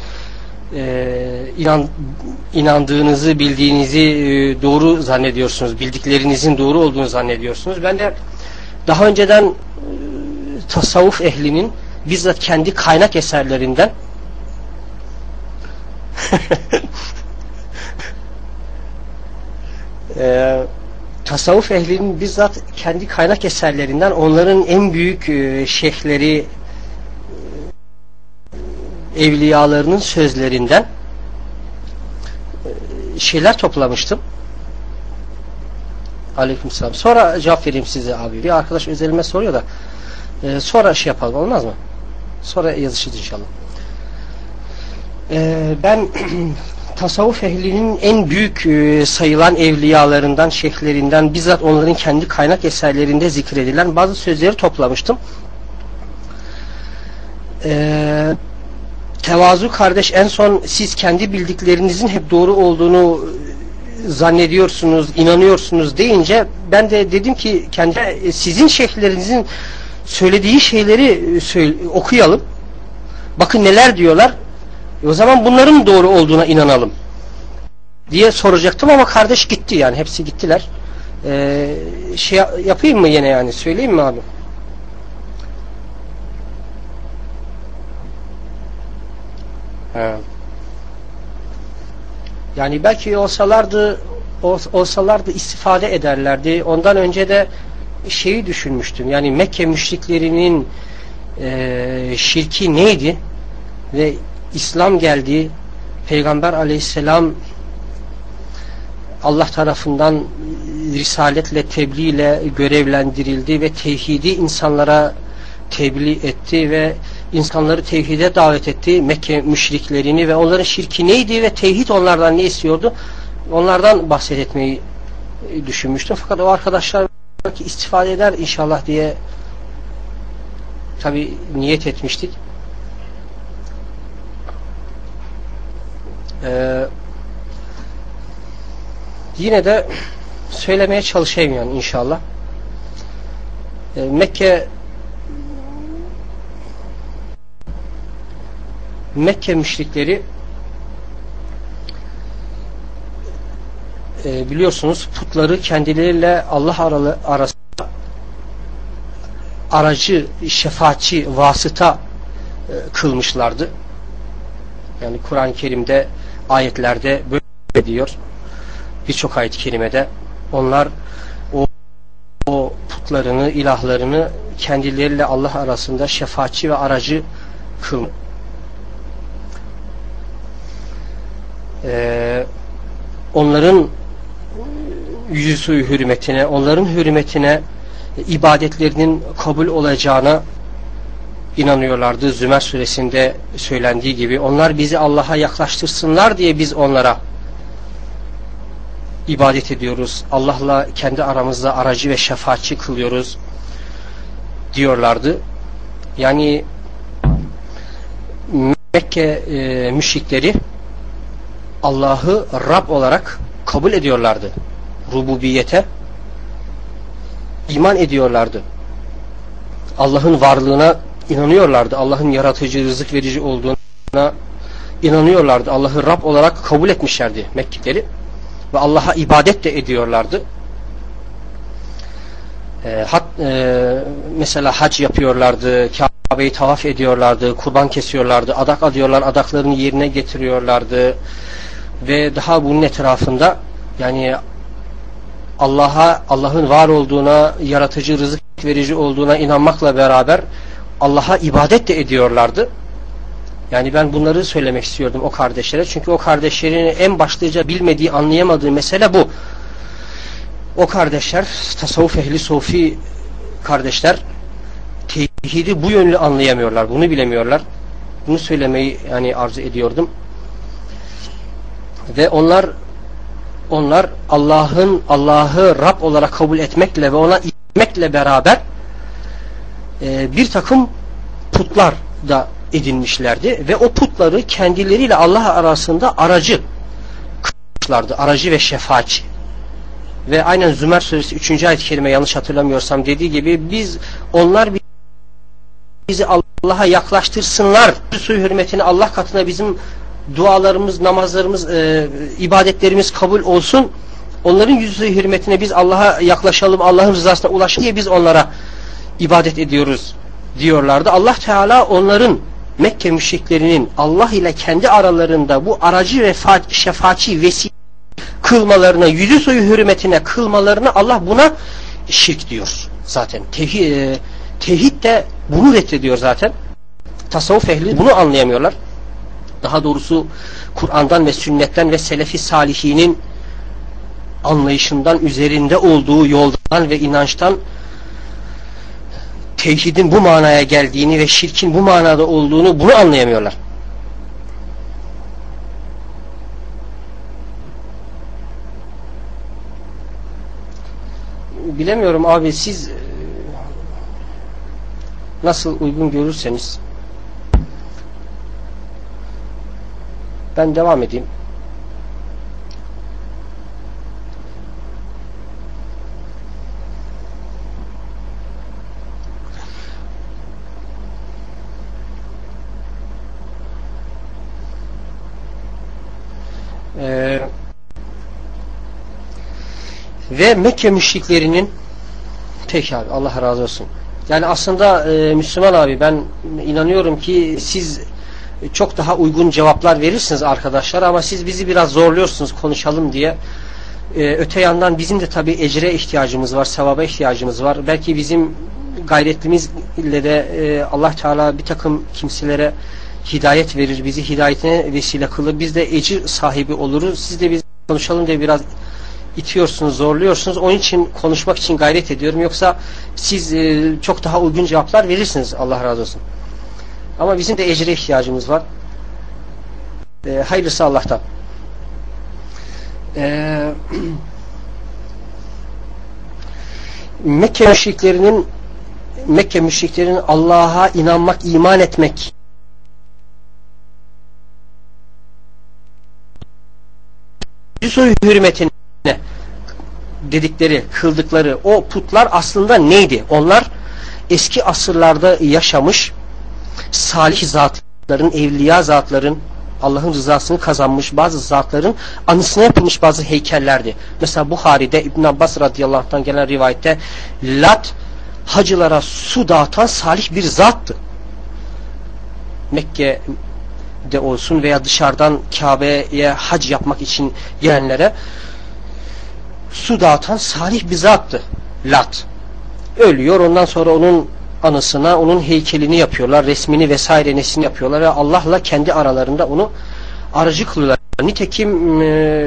inandığınızı, bildiğinizi doğru zannediyorsunuz. Bildiklerinizin doğru olduğunu zannediyorsunuz. Ben de daha önceden tasavvuf ehlinin bizzat kendi kaynak eserlerinden tasavvuf ehlinin bizzat kendi kaynak eserlerinden onların en büyük şeyhleri, evliyalarının sözlerinden şeyler toplamıştım. Aleykümselam. Sonra cevap vereyim size abi. Bir arkadaş özelime soruyor da sonra şey yapalım, olmaz mı? Sonra yazışırız inşallah. Ben tasavvuf ehlinin en büyük sayılan evliyalarından, şeyhlerinden, bizzat onların kendi kaynak eserlerinde zikredilen bazı sözleri toplamıştım. Tevazu kardeş en son siz kendi bildiklerinizin hep doğru olduğunu zannediyorsunuz, inanıyorsunuz deyince ben de dedim ki sizin şeyhlerinizin söylediği şeyleri okuyalım. Bakın neler diyorlar. O zaman bunların doğru olduğuna inanalım diye soracaktım ama kardeş gitti, yani hepsi gittiler. Şey yapayım mı yine, yani söyleyeyim mi abi? Yani belki olsalardı istifade ederlerdi. Ondan önce de şeyi düşünmüştüm. Yani Mekke müşriklerinin şirki neydi? Ve İslam geldi. Peygamber aleyhisselam Allah tarafından risaletle, tebliğ ile görevlendirildi ve tevhidi insanlara tebliğ etti ve insanları tevhide davet etti. Mekke müşriklerini ve onların şirki neydi ve tevhid onlardan ne istiyordu? Onlardan bahsetmeyi düşünmüştüm. Fakat o arkadaşlar belki istifade eder inşallah diye tabi niyet etmiştik. Yine de söylemeye çalışayım yani inşallah. Mekke müşrikleri biliyorsunuz putları kendileriyle Allah arasında aracı, şefaatçi, vasıta kılmışlardı. Yani Kur'an-ı Kerim'de, ayetlerde böyle diyor. Birçok ayet-i kerimede onlar o putlarını, ilahlarını kendileriyle Allah arasında şefaatçi ve aracı kılmış. Onların yüzü hürmetine, onların hürmetine ibadetlerinin kabul olacağına inanıyorlardı. Zümer suresinde söylendiği gibi onlar bizi Allah'a yaklaştırsınlar diye biz onlara ibadet ediyoruz. Allah'la kendi aramızda aracı ve şefaatçi kılıyoruz diyorlardı. Yani Mekke müşrikleri Allah'ı Rab olarak kabul ediyorlardı. Rububiyete iman ediyorlardı. Allah'ın varlığına inanıyorlardı. Allah'ın yaratıcı, rızık verici olduğuna inanıyorlardı. Allah'ı Rab olarak kabul etmişlerdi Mekkelileri. Ve Allah'a ibadet de ediyorlardı. Mesela hac yapıyorlardı, Kabe'yi tavaf ediyorlardı, kurban kesiyorlardı, adak adıyorlar, adaklarını yerine getiriyorlardı. Ve daha bunun etrafında yani Allah'ın var olduğuna, yaratıcı, rızık verici olduğuna inanmakla beraber Allah'a ibadet de ediyorlardı. Yani ben bunları söylemek istiyordum o kardeşlere. Çünkü o kardeşlerin en başlıca bilmediği, anlayamadığı mesele bu. O kardeşler, tasavvuf ehli, sufi kardeşler tevhidi bu yönlü anlayamıyorlar. Bunu bilemiyorlar. Bunu söylemeyi yani arzu ediyordum. Ve onlar Allah'ı Rab olarak kabul etmekle ve ona inanmakla beraber bir takım putlar da edinmişlerdi ve o putları kendileriyle Allah arasında aracı kılmışlardı. Aracı ve şefaatçi. Ve aynen Zümer suresi 3. ayet-i kerime yanlış hatırlamıyorsam dediği gibi onlar bizi Allah'a yaklaştırsınlar. Suyu hürmetine Allah katına bizim dualarımız, namazlarımız, ibadetlerimiz kabul olsun. Onların yüzü hürmetine biz Allah'a yaklaşalım, Allah'ın rızasına ulaşalım diye biz onlara ibadet ediyoruz diyorlardı. Allah Teala onların, Mekke müşriklerinin Allah ile kendi aralarında bu aracı ve şefaatçi vesile kılmalarına, yüzü suyu hürmetine kılmalarına Allah buna şirk diyor zaten. Tevhid de bunu reddediyor zaten. Tasavvuf ehli bunu anlayamıyorlar. Daha doğrusu Kur'an'dan ve sünnetten ve selefi salihinin anlayışından, üzerinde olduğu yoldan ve inançtan tevhidin bu manaya geldiğini ve şirkin bu manada olduğunu bunu anlayamıyorlar. Bilemiyorum abi, siz nasıl uygun görürseniz ben devam edeyim. Ve Mekke müşriklerinin, peki abi Allah razı olsun. Yani aslında Müslüman abi, ben inanıyorum ki siz çok daha uygun cevaplar verirsiniz arkadaşlar, ama siz bizi biraz zorluyorsunuz konuşalım diye. Öte yandan bizim de tabii ecre ihtiyacımız var, sevaba ihtiyacımız var. Belki bizim gayretimizle de Allah Teala bir takım kimselere hidayet verir, bizi hidayetine vesile kılır. Biz de ecir sahibi oluruz. Siz de biz konuşalım diye biraz itiyorsunuz, zorluyorsunuz. Onun için konuşmak için gayret ediyorum. Yoksa siz çok daha uygun cevaplar verirsiniz. Allah razı olsun. Ama bizim de ecre ihtiyacımız var. Hayırlısı Allah'tan. Mekke müşriklerinin Allah'a inanmak, iman etmek yüzü hürmetine dedikleri, kıldıkları o putlar aslında neydi? Onlar eski asırlarda yaşamış salih zatların, evliya zatların, Allah'ın rızasını kazanmış bazı zatların anısına yapılmış bazı heykellerdi. Mesela Buhari'de İbn Abbas radıyallahu anh'tan gelen rivayette Lat hacılara su dağıtan salih bir zattı. Mekke'de olsun veya dışarıdan Kabe'ye hac yapmak için gelenlere su dağıtan salih bir zattı Lat. Ölüyor, ondan sonra onun anısına onun heykelini yapıyorlar, resmini vesaire nesini yapıyorlar ve Allah'la kendi aralarında onu aracı kılıyorlar. Nitekim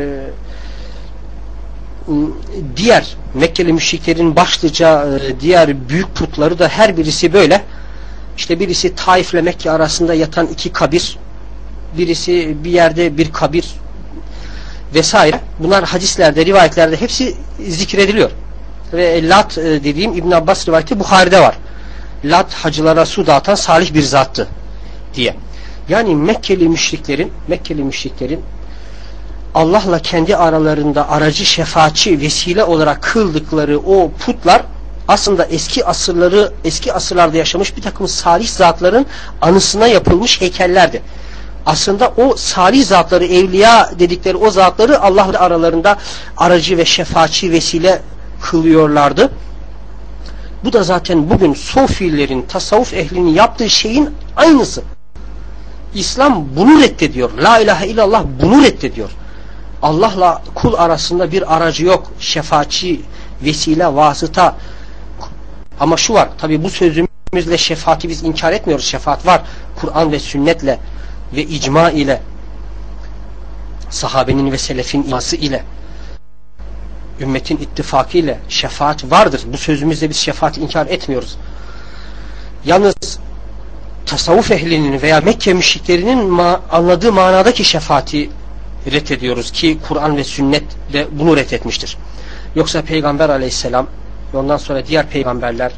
diğer Mekkeli müşriklerin başlıca diğer büyük putları da her birisi böyle. İşte birisi Taif ile Mekke arasında yatan iki kabir, birisi bir yerde bir kabir vesaire. Bunlar hadislerde, rivayetlerde hepsi zikrediliyor. Ve Lat dediğim İbn Abbas rivayeti Buhari'de var. Lat hacılara su dağıtan salih bir zattı diye. Yani Mekkeli müşriklerin Allah'la kendi aralarında aracı, şefaatçi, vesile olarak kıldıkları o putlar aslında eski asırlarda yaşamış bir takım salih zatların anısına yapılmış heykellerdi. Aslında o salih zatları, evliya dedikleri o zatları Allah'la aralarında aracı ve şefaatçi, vesile kılıyorlardı. Bu da zaten bugün sofilerin, tasavvuf ehlinin yaptığı şeyin aynısı. İslam bunu reddediyor. La ilahe illallah bunu reddediyor. Allah'la kul arasında bir aracı yok. Şefaatçi, vesile, vasıta. Ama şu var. Tabi bu sözümüzle şefaati biz inkar etmiyoruz. Şefaat var. Kur'an ve sünnetle ve icma ile, sahabenin ve selefin iması ile, ümmetin ittifakı ile şefaat vardır. Bu sözümüzle biz şefaati inkar etmiyoruz. Yalnız tasavvuf ehlinin veya Mekke müşriklerinin anladığı manadaki şefaati reddediyoruz ki Kur'an ve sünnet de bunu reddetmiştir. Yoksa Peygamber aleyhisselam ve ondan sonra diğer peygamberler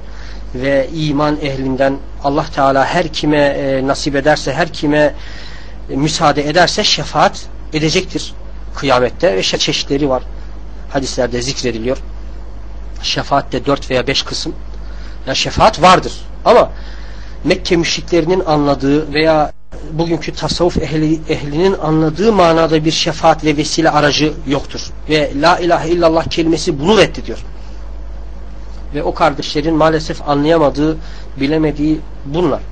ve iman ehlinden Allah Teala her kime nasip ederse, her kime müsaade ederse şefaat edecektir kıyamette ve çeşitleri var. Hadislerde zikrediliyor. Şefaatte 4 veya 5 kısım. Yani şefaat vardır. Ama Mekke müşriklerinin anladığı veya bugünkü tasavvuf ehlinin anladığı manada bir şefaat ve vesile aracı yoktur. Ve la ilahe illallah kelimesi bunu reddediyor. Ve o kardeşlerin maalesef anlayamadığı, bilemediği bunlar.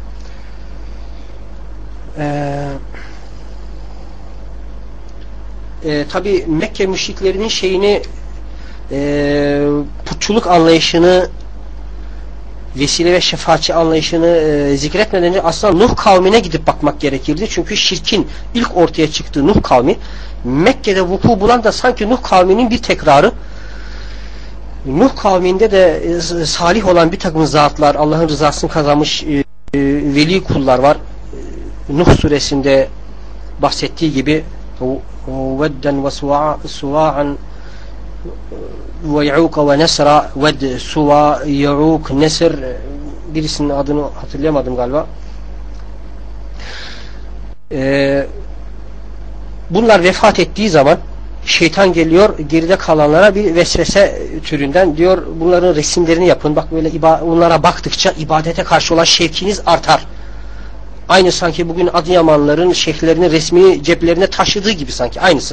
Tabi Mekke müşriklerinin şeyini putçuluk anlayışını, vesile ve şefaatçi anlayışını zikretmeden önce aslında Nuh kavmine gidip bakmak gerekirdi. Çünkü şirkin ilk ortaya çıktığı Nuh kavmi, Mekke'de vuku bulan da sanki Nuh kavminin bir tekrarı. Nuh kavminde de salih olan bir takım zatlar, Allah'ın rızasını kazanmış veli kullar var. Nuh suresinde bahsettiği gibi vedden ve suva'an ve ya'uq ve nesra, ved, suva, ya'uq, nesr, birisinin adını hatırlayamadım galiba. Bunlar vefat ettiği zaman şeytan geliyor geride kalanlara bir vesvese türünden, diyor bunların resimlerini yapın, bak böyle onlara baktıkça ibadete karşı olan şevkiniz artar. Aynı sanki bugün Adıyamanlıların şeyhlerinin resmini ceplerine taşıdığı gibi, sanki aynısı.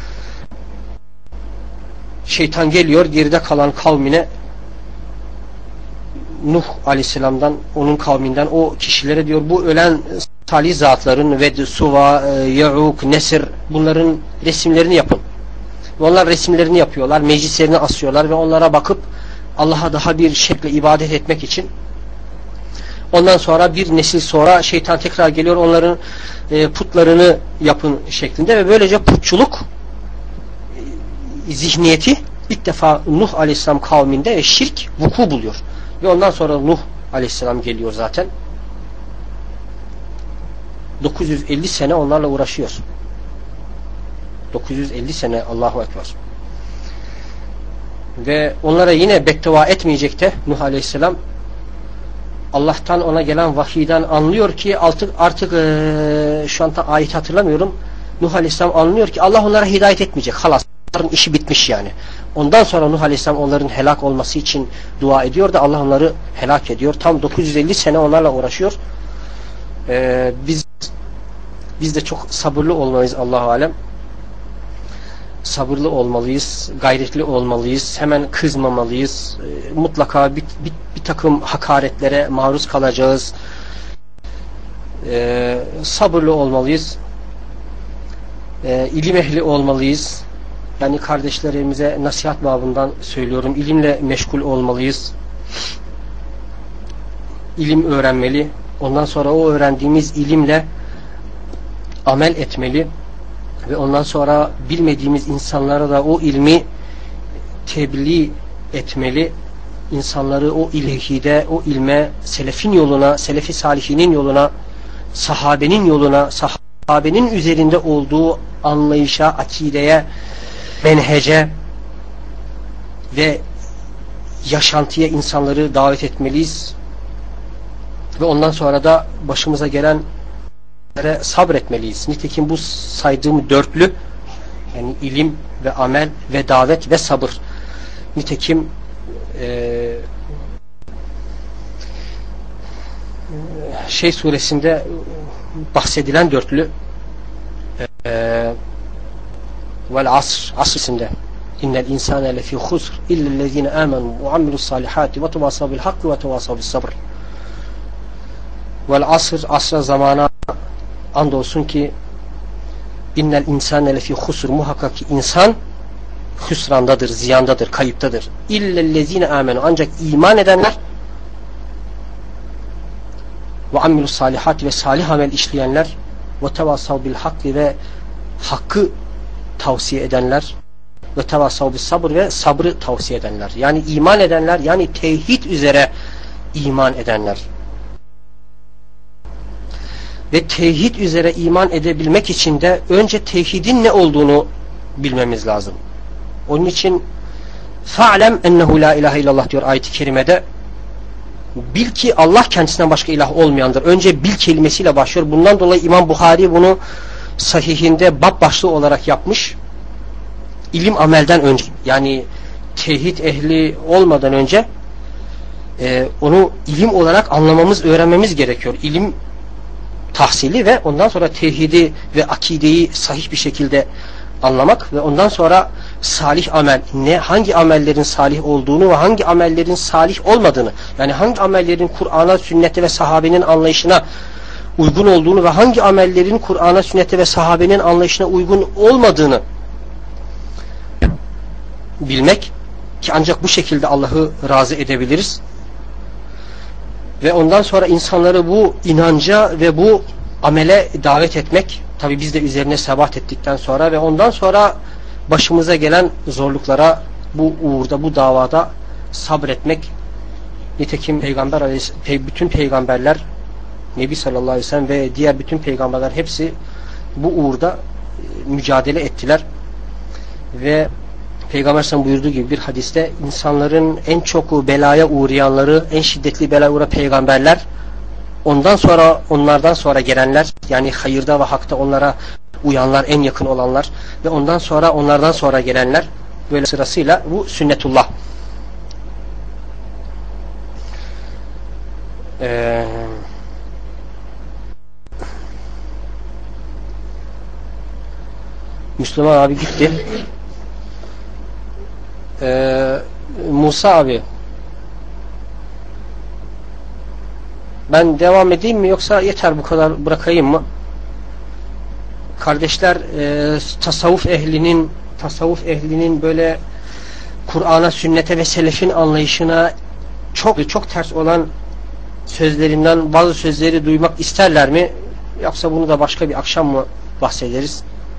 Şeytan geliyor geride kalan kavmine, Nuh aleyhisselamdan, onun kavminden o kişilere diyor bu ölen salih zatların Ved, Suva, Ya'uq, Nesr, bunların resimlerini yapın. Ve onlar resimlerini yapıyorlar, meclislerini asıyorlar ve onlara bakıp Allah'a daha bir şekilde ibadet etmek için. Ondan sonra bir nesil sonra şeytan tekrar geliyor, onların putlarını yapın şeklinde ve böylece putçuluk zihniyeti ilk defa Nuh aleyhisselam kavminde şirk vuku buluyor. Ve ondan sonra Nuh aleyhisselam geliyor zaten. 950 sene onlarla uğraşıyor. 950 sene, Allahu Ekber. Ve onlara yine beddua etmeyecek de Nuh aleyhisselam Allah'tan ona gelen vahiyden anlıyor ki artık şu anda ayet hatırlamıyorum. Nuh aleyhisselam anlıyor ki Allah onlara hidayet etmeyecek. Halas. Onların işi bitmiş yani. Ondan sonra Nuh aleyhisselam onların helak olması için dua ediyor da Allah onları helak ediyor. Tam 950 sene onlarla uğraşıyor. Biz de çok sabırlı olmalıyız Allahu alem. Sabırlı olmalıyız, gayretli olmalıyız, hemen kızmamalıyız. Mutlaka bir takım hakaretlere maruz kalacağız. Sabırlı olmalıyız. İlim ehli olmalıyız. Yani kardeşlerimize nasihat babından söylüyorum. İlimle meşgul olmalıyız. İlim öğrenmeli. Ondan sonra o öğrendiğimiz ilimle amel etmeli. Ve ondan sonra bilmediğimiz insanlara da o ilmi tebliğ etmeli. İnsanları o ilhide, o ilme, selefin yoluna, selefi salihinin yoluna, sahabenin yoluna, sahabenin üzerinde olduğu anlayışa, akideye, menhece ve yaşantıya insanları davet etmeliyiz. Ve ondan sonra da başımıza gelen sabretmeliyiz. Nitekim bu saydığım dörtlü, yani ilim ve amel ve davet ve sabır. Nitekim suresinde bahsedilen dörtlü vel asr asrında innel insane lefî husr illellezîne âmenû ve amilussâlihâti ve tevâsav bil hakki ve tevâsav bis sabr. Vel asr, asra zamana andolsun ki innel insane lefî husr, muhakkak ki insan hüsrandadır, ziyandadır, kayıptadır. İllellezîne âmenû, ancak iman edenler ve amilussâlihâti ve salih amel işleyenler ve tevâsav bil hakki ve hakkı tavsiye edenler ve tevâsav bis sabr ve sabrı tavsiye edenler. Yani iman edenler, yani tevhid üzere iman edenler. Ve tevhid üzere iman edebilmek için de önce tevhidin ne olduğunu bilmemiz lazım. Onun için fa'lem ennehu la ilahe illallah diyor ayet-i kerimede. bil ki Allah kendisinden başka ilah olmayandır. Önce bil kelimesiyle başlıyor. Bundan dolayı İmam Buhari bunu sahihinde bab başlığı olarak yapmış. İlim amelden önce, yani tevhid ehli olmadan önce onu ilim olarak anlamamız, öğrenmemiz gerekiyor. İlim tahsili ve ondan sonra tevhidi ve akideyi sahih bir şekilde anlamak ve ondan sonra salih amel, hangi amellerin salih olduğunu ve hangi amellerin salih olmadığını, yani hangi amellerin Kur'an'a, sünnete ve sahabenin anlayışına uygun olduğunu ve hangi amellerin Kur'an'a, sünnete ve sahabenin anlayışına uygun olmadığını bilmek ki ancak bu şekilde Allah'ı razı edebiliriz. Ve ondan sonra insanları bu inanca ve bu amele davet etmek, tabi biz de üzerine sebat ettikten sonra ve ondan sonra başımıza gelen zorluklara bu uğurda, bu davada sabretmek. Nitekim bütün peygamberler, Nebi sallallahu aleyhi ve sellem ve diğer bütün peygamberler hepsi bu uğurda mücadele ettiler. Ve Peygamber sallallahu buyurduğu gibi bir hadiste insanların en çok belaya uğrayanları, en şiddetli belaya uğrayan peygamberler, onlardan sonra gelenler, yani hayırda ve hakta onlara uyanlar, en yakın olanlar ve onlardan sonra gelenler, böyle sırasıyla bu sünnetullah. Müslüman abi gitti. Musa abi, ben devam edeyim mi yoksa yeter bu kadar bırakayım mı? Kardeşler, tasavvuf ehlinin böyle Kur'an'a, sünnete ve selefin anlayışına çok ters olan sözlerinden bazı sözleri duymak isterler mi? Yoksa bunu da başka bir akşam mı bahsederiz?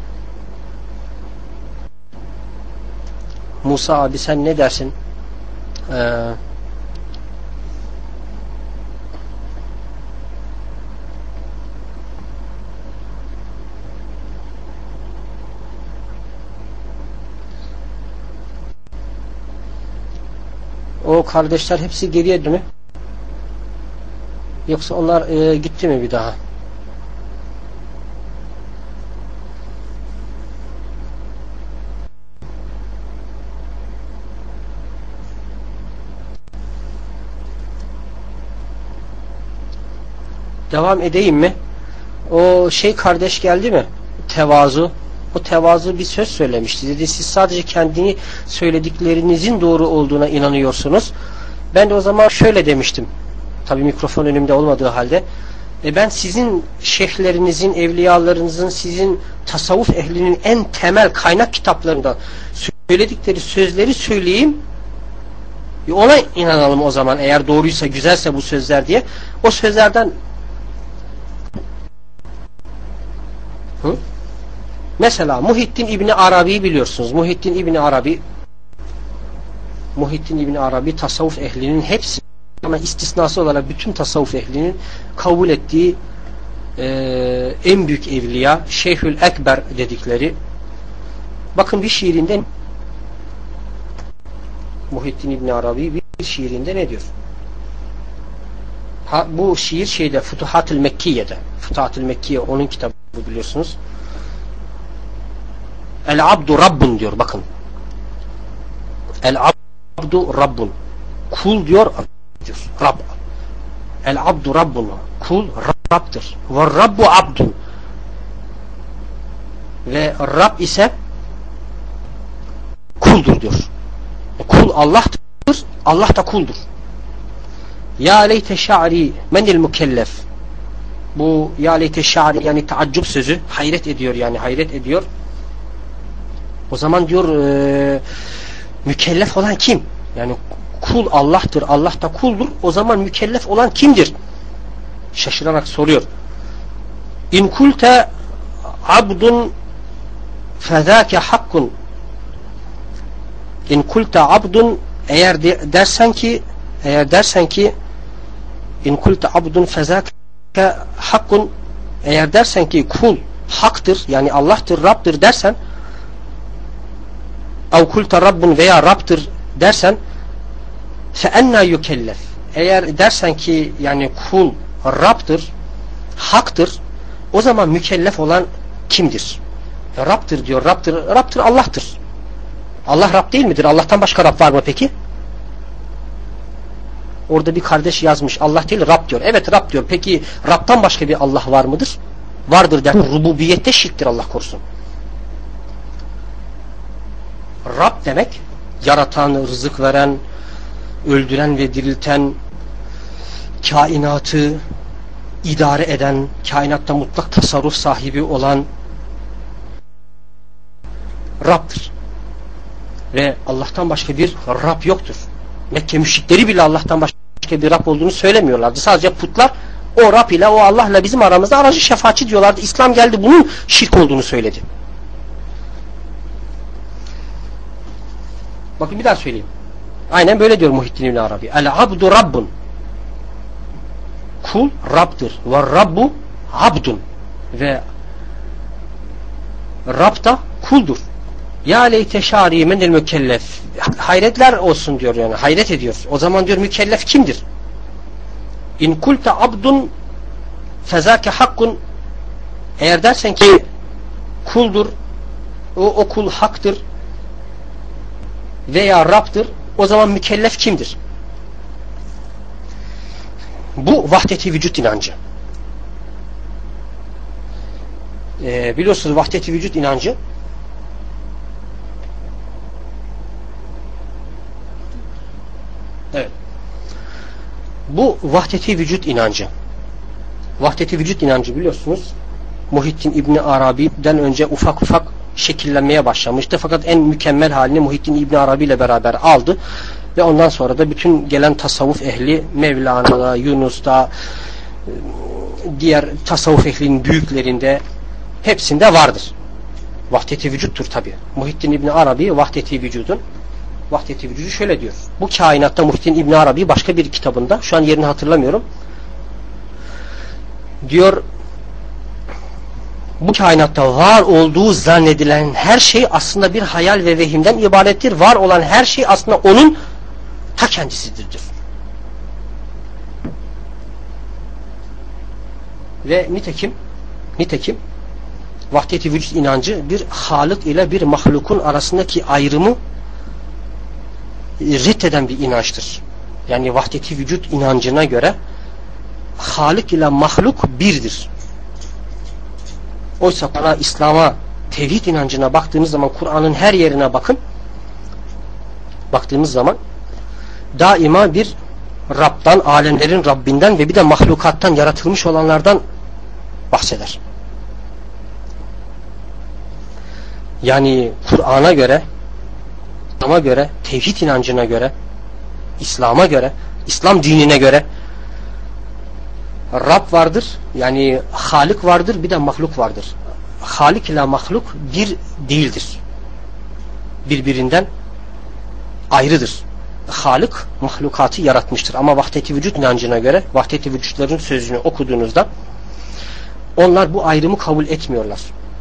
Musa abi sen ne dersin? O kardeşler hepsi geriye mi? Yoksa onlar gitti mi bir daha? Devam edeyim mi? O kardeş geldi mi? Tevazu. O tevazu bir söz söylemişti. Dedi siz sadece kendini söylediklerinizin doğru olduğuna inanıyorsunuz. Ben de o zaman şöyle demiştim. Tabii mikrofon önümde olmadığı halde. Ben sizin şeyhlerinizin, evliyalarınızın, sizin tasavvuf ehlinin en temel kaynak kitaplarında söyledikleri sözleri söyleyeyim. Ona inanalım o zaman, eğer doğruysa, güzelse bu sözler diye. O sözlerden mesela Muhittin İbni Arabi'yi biliyorsunuz. Muhittin İbni Arabi tasavvuf ehlinin hepsi, ama istisnası olarak bütün tasavvuf ehlinin kabul ettiği en büyük evliya, Şeyhül Ekber dedikleri. Bakın bir şiirinde Muhittin İbni Arabi bir şiirinde ne diyor? Bu şiir Futuhat-ül Mekkiye'de. Futuhat-ül Mekkiye onun kitabı, biliyorsunuz. El abdu rabbun diyor, bakın. El abdu rabbun. Kul diyor Rab. El abdu rabbun. Kul Rab'dır. Ve Rabbu abdun. Ve Rab ise kuldur diyor. Kul Allah'tır, Allah da kuldur. Ya leyte şa'ri menil mükellef. Bu ya leyte şa'ri yani taaccüp sözü, hayret ediyor, yani hayret ediyor. O zaman diyor mükellef olan kim? Yani kul Allah'tır, Allah da kuldur. O zaman mükellef olan kimdir? Şaşırarak soruyor. İn kulte abdun fezâke hakkun. İn kulte abdun, eğer dersen ki in kulte abdun fezâke hakkun, eğer dersen ki kul haktır, yani Allah'tır, Rab'dır dersen, ev kulte rabbun veya Rab'dır dersen, fe enna yukellef, eğer dersen ki yani kul Rab'dır, haktır, o zaman mükellef olan kimdir? Rab'dır diyor. Rab'dır Allah'tır. Allah Rab değil midir? Allah'tan başka Rab var mı peki? Orada bir kardeş yazmış. Allah değil Rab diyor. Evet Rab diyor. Peki Rab'tan başka bir Allah var mıdır? Vardır der. Rububiyette şirktir, Allah korusun. Rab demek yaratan, rızık veren, öldüren ve dirilten, kainatı idare eden, kainatta mutlak tasarruf sahibi olan Rab'dır. Ve Allah'tan başka bir Rab yoktur. Mekke müşrikleri bile Allah'tan başka bir Rab olduğunu söylemiyorlardı. Sadece putlar o Rab ile, o Allah'la bizim aramızda aracı, şefaatçi diyorlardı. İslam geldi, bunun şirk olduğunu söyledi. Bakın bir daha söyleyeyim. Aynen böyle diyor Muhittin İbn Arabi. El-abdu rabbun. Kul Rab'dır. Ve Rabbu abdun. Ve Rab da kuldur. Ya leyte şari menel mükellef. Hayretler olsun diyor yani. Hayret ediyor. O zaman diyor mükellef kimdir? İn kulte abdun fezâke hakkun. Eğer dersen ki kuldur, o kul haktır veya Rab'dır, o zaman mükellef kimdir? Bu vahdet-i vücut inancı. Biliyorsunuz vahdet-i vücut inancı evet. Bu vahdet-i vücut inancı. Vahdet-i vücut inancı biliyorsunuz Muhittin İbni Arabi'den önce ufak ufak şekillenmeye başlamıştı. Fakat en mükemmel halini Muhittin İbni Arabi ile beraber aldı. Ve ondan sonra da bütün gelen tasavvuf ehli Mevlana'da, Yunus'ta, diğer tasavvuf ehlinin büyüklerinde hepsinde vardır. Vahdet-i vücuttur tabi. Muhittin İbni Arabi vahdet-i vücudu şöyle diyor. Bu kainatta Muhittin İbni Arabi başka bir kitabında, şu an yerini hatırlamıyorum, diyor bu kainatta var olduğu zannedilen her şey aslında bir hayal ve vehimden ibarettir. Var olan her şey aslında onun ta kendisidir diyor. Ve nitekim vahdet-i vücut inancı bir Halık ile bir mahlukun arasındaki ayrımı reddeden bir inançtır. Yani vahdet-i vücut inancına göre Halık ile mahluk birdir. Oysa bana İslam'a, tevhid inancına baktığınız zaman, Kur'an'ın her yerine baktığımız zaman daima bir Rab'dan, alemlerin Rabbinden ve bir de mahlukattan, yaratılmış olanlardan bahseder. Yani Kur'an'a göre, tevhid inancına göre, İslam'a göre, İslam dinine göre Rab vardır, yani Halik vardır, bir de mahluk vardır. Halik ile mahluk bir değildir. Birbirinden ayrıdır. Halik mahlukatı yaratmıştır. Ama vahdet-i vücut inancına göre, vahdet-i vücutların sözünü okuduğunuzda onlar bu ayrımı kabul etmiyorlar.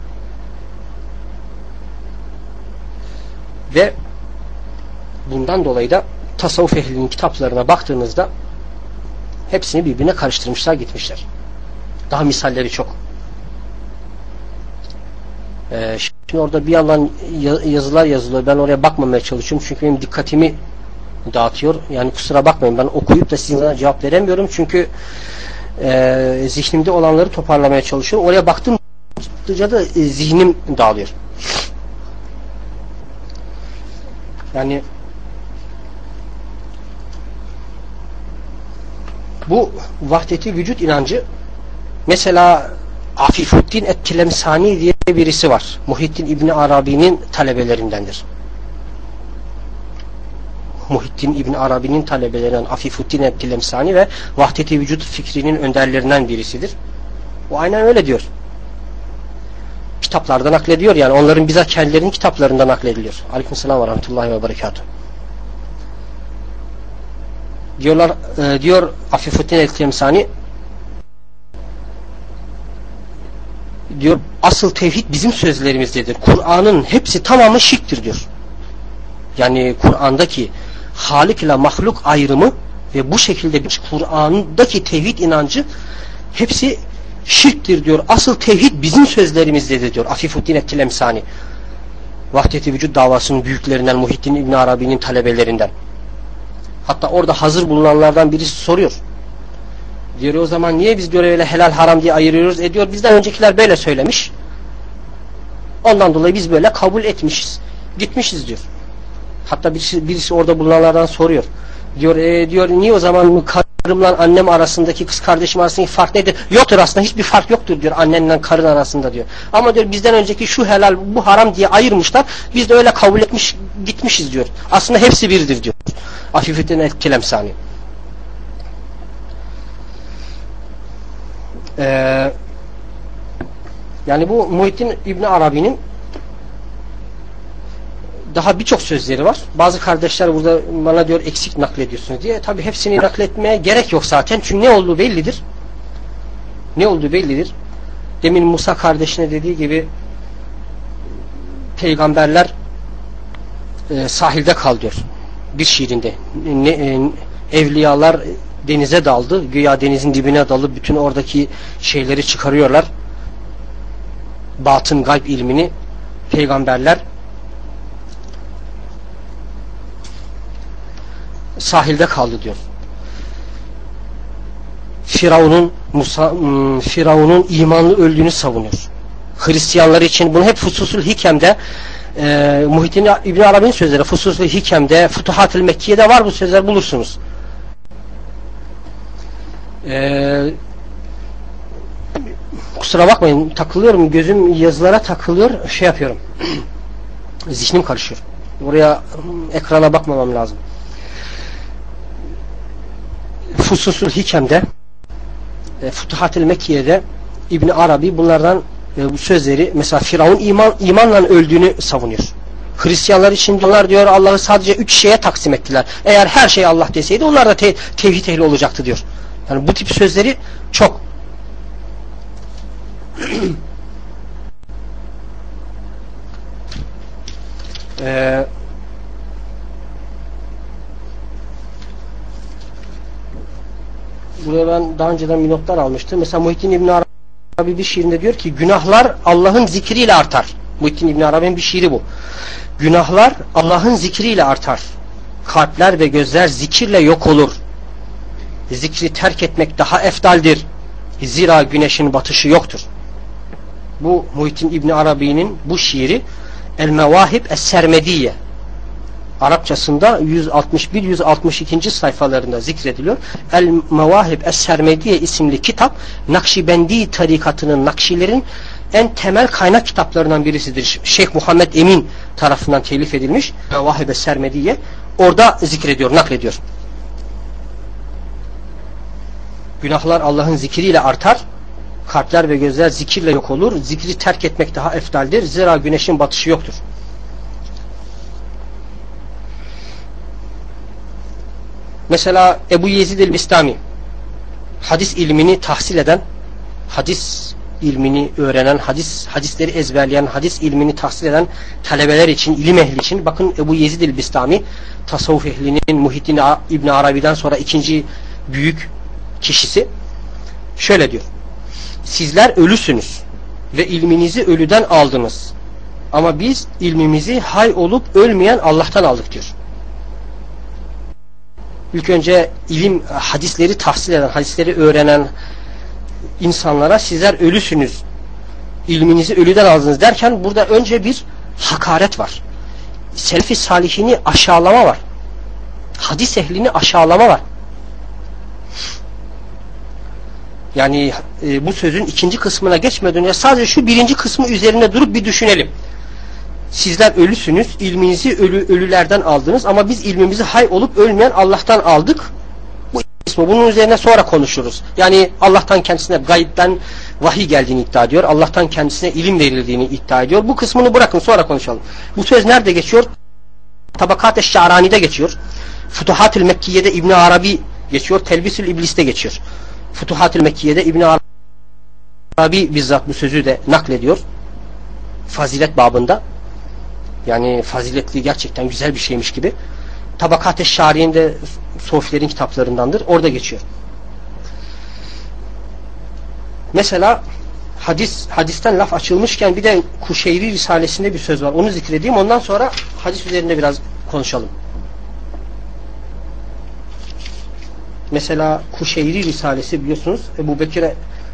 Ve bundan dolayı da tasavvuf ehlinin kitaplarına baktığınızda hepsini birbirine karıştırmışlar, gitmişler. Daha misalleri çok. Şimdi orada bir yandan yazılar yazılıyor. Ben oraya bakmamaya çalışıyorum. Çünkü benim dikkatimi dağıtıyor. Yani kusura bakmayın. Ben okuyup da size cevap veremiyorum. Çünkü zihnimde olanları toparlamaya çalışıyorum. Oraya baktığımda da zihnim dağılıyor. Yani bu vahdet-i vücut inancı, mesela Afifuddin et-Tilemsani diye birisi var. Muhittin İbni Arabi'nin talebelerindendir. Muhittin İbni Arabi'nin talebelerinden Afifuddin et-Tilemsani ve vahdet-i vücut fikrinin önderlerinden birisidir. O aynen öyle diyor. Kitaplardan naklediyor, yani onların bizzat kendilerinin kitaplarından naklediliyor. Aleykümselam ve rahmetullahi ve berekatuhu. Diyor Afifuddin el-Tilemsani, diyor asıl tevhid bizim sözlerimizdedir. Kur'an'ın hepsi tamamı şirktir diyor. Yani Kur'an'daki Halik ile mahluk ayrımı ve bu şekilde bir Kur'an'daki tevhid inancı hepsi şirktir diyor. Asıl tevhid bizim sözlerimizdedir diyor. Afifuddin Ettilemsani. Vahdet-i Vücud davasının büyüklerinden, Muhittin İbn Arabi'nin talebelerinden. Hatta orada hazır bulunanlardan birisi soruyor. Diyor o zaman niye biz diyor öyle helal haram diye ayırıyoruz? Diyor bizden öncekiler böyle söylemiş. Ondan dolayı biz böyle kabul etmişiz. Gitmişiz diyor. Hatta birisi orada bulunanlardan soruyor. Diyor diyor niye o zaman karımla annem arasındaki, kız kardeşim arasındaki fark nedir? Yoktur aslında, hiçbir fark yoktur diyor annenle karın arasında diyor. Ama diyor bizden önceki şu helal bu haram diye ayırmışlar. Biz de öyle kabul etmiş gitmişiz diyor. Aslında hepsi birdir diyor. Afifuddin Ettilemsani. Yani bu Muhittin İbn Arabi'nin daha birçok sözleri var. Bazı kardeşler burada bana diyor eksik naklediyorsunuz diye. Tabi hepsini nakletmeye gerek yok zaten. Çünkü ne olduğu bellidir. Ne olduğu bellidir. Demin Musa kardeşine dediği gibi peygamberler sahilde kal diyor. Bir şiirinde. Evliyalar denize daldı. Güya denizin dibine dalıp bütün oradaki şeyleri çıkarıyorlar. Batın gayb ilmini. Peygamberler sahilde kaldı diyor. Firavun'un imanlı öldüğünü savunuyor. Hristiyanlar için bunu hep Fususul Hikem'de Muhittin İbn Arabi'nin sözleri Fususul Hikem'de, Futuhat-ül Mekkiye'de var bu sözler, bulursunuz. Kusura bakmayın, takılıyorum, gözüm yazılara takılıyor, şey yapıyorum. Zihnim karışıyor. Oraya ekrana bakmamam lazım. Fususul Hikem'de, Futuhat-ül Mekkiye'de İbn Arabi bunlardan bu sözleri, mesela Firavun imanla öldüğünü savunuyor. Hristiyanlar için onlar diyor Allah'ı sadece 3 şeye taksim ettiler. Eğer her şey Allah deseydi onlar da tevhid ehli olacaktı diyor. Yani bu tip sözleri çok. Buraya ben daha önceden bir notlar almıştım. Mesela Muhittin İbn Arabi bir şiirinde diyor ki günahlar Allah'ın zikriyle artar. Muhittin İbn Arabi'nin bir şiiri bu. Günahlar Allah'ın zikriyle artar. Kalpler ve gözler zikirle yok olur. Zikri terk etmek daha efdaldir. Zira güneşin batışı yoktur. Bu Muhittin İbn Arabi'nin bu şiiri El-Mevahib Es-Sermediye Arapçasında 161-162. sayfalarında zikrediliyor. El-Mevahib Es-Sermediye isimli kitap Nakşibendi tarikatının Nakşilerin en temel kaynak kitaplarından birisidir. Şeyh Muhammed Emin tarafından telif edilmiş. Mevahib Es-Sermediye orada zikrediyor, naklediyor. Günahlar Allah'ın zikriyle artar. Kalpler ve gözler zikirle yok olur. Zikri terk etmek daha efdaldir. Zira güneşin batışı yoktur. Mesela Ebu Yezid el-Bistami hadis ilmini tahsil eden, hadis ilmini öğrenen, hadisleri ezberleyen, hadis ilmini tahsil eden talebeler için, ilim ehli için bakın Ebu Yezid el-Bistami tasavvuf ehlinin Muhittin İbn Arabi'den sonra ikinci büyük kişisi şöyle diyor. Sizler ölüsünüz ve ilminizi ölüden aldınız. Ama biz ilmimizi hay olup ölmeyen Allah'tan aldık diyor. İlk önce ilim, hadisleri tahsil eden, hadisleri öğrenen insanlara sizler ölüsünüz, ilminizi ölüden aldınız derken burada önce bir hakaret var. Selef-i salihini aşağılama var. Hadis ehlini aşağılama var. Yani bu sözün ikinci kısmına geçmeden önce sadece şu birinci kısmı üzerine durup bir düşünelim. Sizler ölüsünüz, ilminizi ölülerden aldınız ama biz ilmimizi hay olup ölmeyen Allah'tan aldık. Bu ismi, bunun üzerine sonra konuşuruz. Yani Allah'tan kendisine gaybden vahiy geldiğini iddia ediyor. Allah'tan kendisine ilim verildiğini iddia ediyor. Bu kısmını bırakın, sonra konuşalım. Bu söz nerede geçiyor? Tabakat-ı Şa'rani'de geçiyor. Futuhat-ül Mekkiye'de İbn Arabi geçiyor. Telbisül İblis'te geçiyor. Futuhat-ül Mekkiye'de İbn Arabi bizzat bu sözü de naklediyor. Fazilet babında. Yani faziletli, gerçekten güzel bir şeymiş gibi. Tabakat-ı Şari'inde Sofilerin kitaplarındandır. Orada geçiyor. Mesela hadisten laf açılmışken bir de Kuşeyri Risalesi'nde bir söz var. Onu zikredeyim. Ondan sonra hadis üzerinde biraz konuşalım. Mesela Kuşeyri Risalesi biliyorsunuz. Ebu Bekir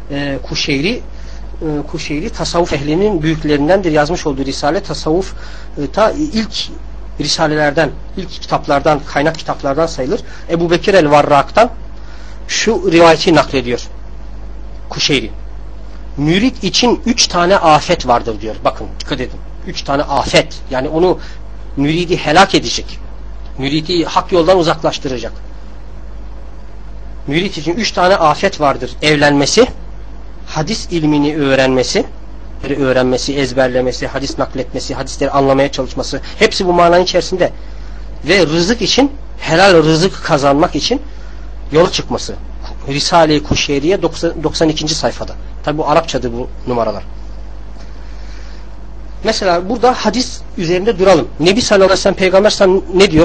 Kuşeyri tasavvuf ehlinin büyüklerindendir. Yazmış olduğu risale tasavvuf ilk risalelerden, ilk kitaplardan, kaynak kitaplardan sayılır. Ebu Bekir el-Varrak'tan şu rivayeti naklediyor Kuşeyri. Mürit için 3 tane afet vardır diyor. Bakın dikkat edin. 3 tane afet. Yani onu müridi helak edecek. Müridi hak yoldan uzaklaştıracak. Mürit için 3 tane afet vardır. Evlenmesi, hadis ilmini öğrenmesi, ezberlemesi, hadis nakletmesi, hadisleri anlamaya çalışması. Hepsi bu mananın içerisinde. Ve rızık için, helal rızık kazanmak için yola çıkması. Risale-i Kuşeyriye 92. sayfada. Tabi bu Arapçadır bu numaralar. Mesela burada hadis üzerinde duralım. Nebi sallallahu aleyhi ve sellem Peygamber sallallahu aleyhi ve sellem ne diyor?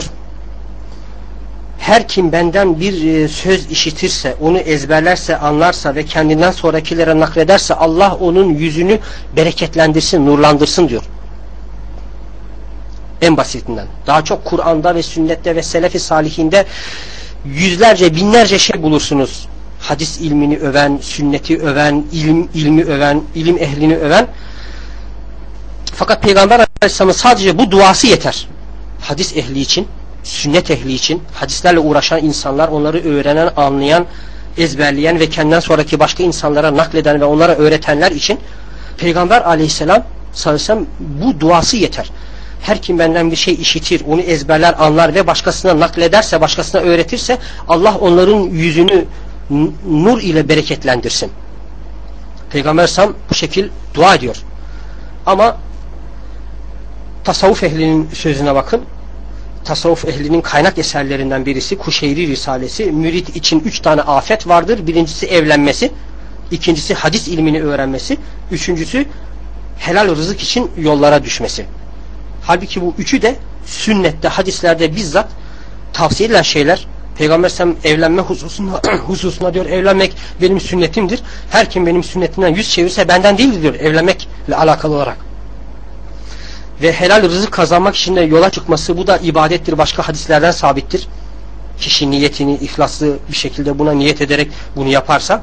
Her kim benden bir söz işitirse, onu ezberlerse, anlarsa ve kendinden sonrakilere naklederse Allah onun yüzünü bereketlendirsin, nurlandırsın diyor. En basitinden. Daha çok Kur'an'da ve sünnette ve selef-i salihinde yüzlerce, binlerce şey bulursunuz. Hadis ilmini öven, sünneti öven, ilmi öven, ilim ehlini öven. Fakat Peygamber Aleyhisselam'ın sadece bu duası yeter. Hadis ehli için, sünnet ehli için, hadislerle uğraşan insanlar, onları öğrenen, anlayan, ezberleyen ve kendinden sonraki başka insanlara nakleden ve onlara öğretenler için Peygamber Aleyhisselam sallallahu aleyhi ve sellem bu duası yeter. Her kim benden bir şey işitir, onu ezberler, anlar ve başkasına naklederse, başkasına öğretirse Allah onların yüzünü nur ile bereketlendirsin. Peygamber sallallahu aleyhi ve sellem bu şekil dua ediyor. Ama tasavvuf ehlinin sözüne bakın. Tasavvuf ehlinin kaynak eserlerinden birisi Kuşeyri Risalesi. Mürit için 3 tane afet vardır. Birincisi evlenmesi, ikincisi hadis ilmini öğrenmesi, üçüncüsü helal rızık için yollara düşmesi. Halbuki bu üçü de sünnette, hadislerde bizzat tavsiye edilen şeyler. Peygamber sallallahu aleyhi ve sellem evlenme hususuna diyor, evlenmek benim sünnetimdir. Her kim benim sünnetimden yüz çevirse benden değildir diyor, evlenmekle alakalı olarak. Ve helal rızık kazanmak için de yola çıkması, bu da ibadettir, başka hadislerden sabittir. Kişi niyetini ihlaslı bir şekilde buna niyet ederek bunu yaparsa.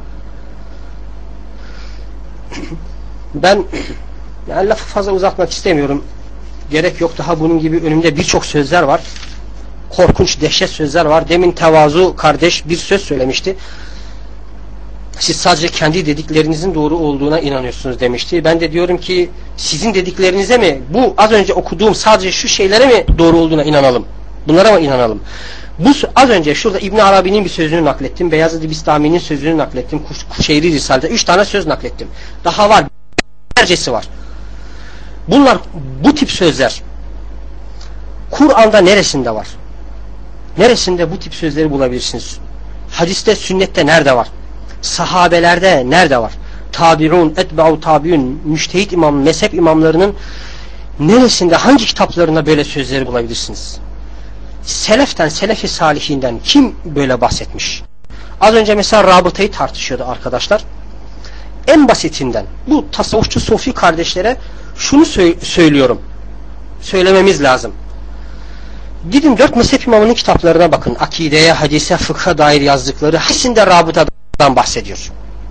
Ben yani lafı fazla uzatmak istemiyorum. Gerek yok, daha bunun gibi önümde birçok sözler var. Korkunç, dehşet sözler var. Demin Tevazu kardeş bir söz söylemişti. Siz sadece kendi dediklerinizin doğru olduğuna inanıyorsunuz demişti. Ben de diyorum ki sizin dediklerinize mi, bu az önce okuduğum sadece şu şeylere mi doğru olduğuna inanalım? Bunlara mı inanalım? Bu az önce şurada İbn Arabi'nin bir sözünü naklettim. Beyazıt Bistami'nin sözünü naklettim. Kuşeyri Risale'de 3 tane söz naklettim. Daha var. Binlercesi var. Bunlar, bu tip sözler Kur'an'da neresinde var? Neresinde bu tip sözleri bulabilirsiniz? Hadiste, sünnette nerede var? Sahabelerde nerede var? Tabi'un, etba'u tabi'un, müştehit imam, mezhep imamlarının neresinde, hangi kitaplarında böyle sözleri bulabilirsiniz? Seleften, selefi salihinden kim böyle bahsetmiş? Az önce mesela rabıtayı tartışıyordu arkadaşlar. En basitinden bu tasavvufçu sofi kardeşlere şunu söylüyorum. Söylememiz lazım. Gidin 4 mezhep imamının kitaplarına bakın. Akideye, hadise, fıkha dair yazdıkları hepsinde rabıtadan bahsediyor.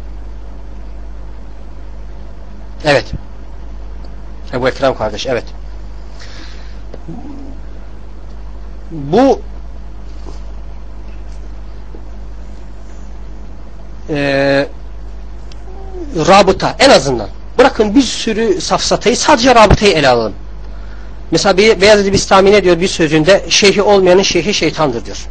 Evet. Ebu Ekrem kardeş, evet. Bu rabıta en azından. Bırakın bir sürü safsatayı, sadece rabıtayı ele alalım. Mesela Beyazıt Bistami ne diyor bir sözünde? Şeyhi olmayanın şeyhi şeytandır diyor.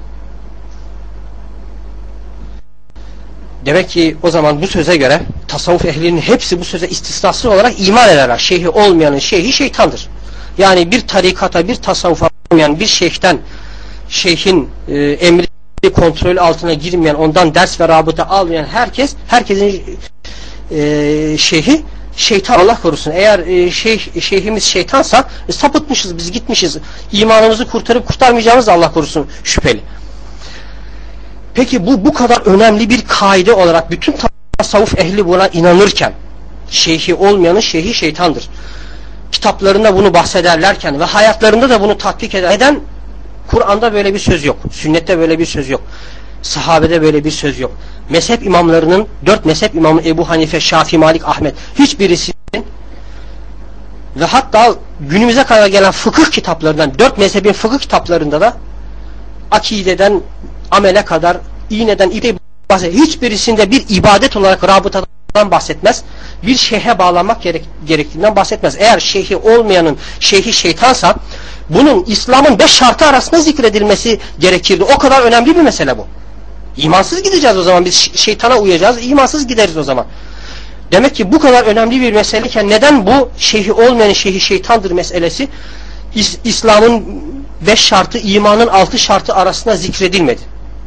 Demek ki o zaman bu söze göre tasavvuf ehlinin hepsi bu söze istisnasız olarak iman ederler. Şeyhi olmayanın şeyhi şeytandır. Yani bir tarikata, bir tasavvufa olmayan bir şeyhin emri kontrol altına girmeyen, ondan ders ve rabıta almayan herkesin şeyhi şeytan, Allah korusun, eğer şeyhimiz şeytansa sapıtmışız, biz gitmişiz. İmanımızı kurtarıp kurtarmayacağımız da Allah korusun şüpheli. Peki bu kadar önemli bir kaide olarak bütün tasavvuf ehli buna inanırken, şeyhi olmayanın şeyhi şeytandır, kitaplarında bunu bahsederlerken ve hayatlarında da bunu tatbik eder. Neden? Kur'an'da böyle bir söz yok. Sünnette böyle bir söz yok. Sahabede böyle bir söz yok. Mezhep imamlarının, 4 mezhep imamı Ebu Hanife, Şafii, Malik, Ahmet, hiçbirisinin ve hatta günümüze kadar gelen fıkıh kitaplarından, 4 mezhebin fıkıh kitaplarında da akideden amele kadar, iğneden ipe bahseder. Hiçbirisinde bir ibadet olarak rabıtadan bahsetmez. Bir şeyhe bağlanmak gerektiğinden bahsetmez. Eğer şeyhi olmayanın şeyhi şeytansa bunun İslam'ın 5 şartı arasında zikredilmesi gerekirdi. O kadar önemli bir mesele bu. İmansız gideceğiz o zaman. Biz şeytana uyacağız. İmansız gideriz o zaman. Demek ki bu kadar önemli bir meseleyken neden bu şeyhi olmayanın şeyhi şeytandır meselesi İslam'ın 5 şartı, imanın 6 şartı arasında zikredilmedi?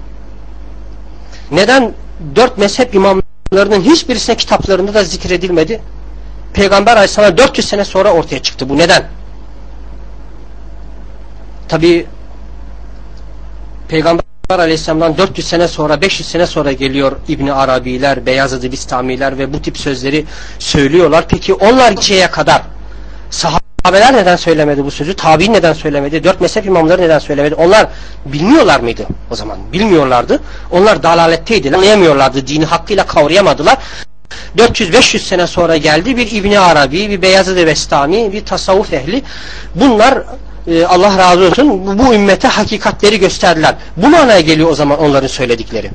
Neden 4 mezhep imamlarının hiçbirisine kitaplarında da zikredilmedi? Peygamber Aleyhisselam 400 sene sonra ortaya çıktı. Bu neden? Tabi Peygamber Aleyhisselam'dan 400 sene sonra, 500 sene sonra geliyor İbn Arabiler, Beyazıd-ı Bistamiler ve bu tip sözleri söylüyorlar. Peki onlar şeye kadar sahabeler neden söylemedi bu sözü? Tabi'in neden söylemedi? 4 mezhep imamları neden söylemedi? Onlar bilmiyorlar mıydı o zaman? Bilmiyorlardı. Onlar dalaletteydiler. Anlayamıyorlardı. Dini hakkıyla kavrayamadılar. 400-500 sene sonra geldi bir İbn Arabi, bir Beyazıd-ı Bistami, bir tasavvuf ehli. Bunlar Allah razı olsun bu ümmete hakikatleri gösterdiler. Bu manaya geliyor o zaman onların söyledikleri.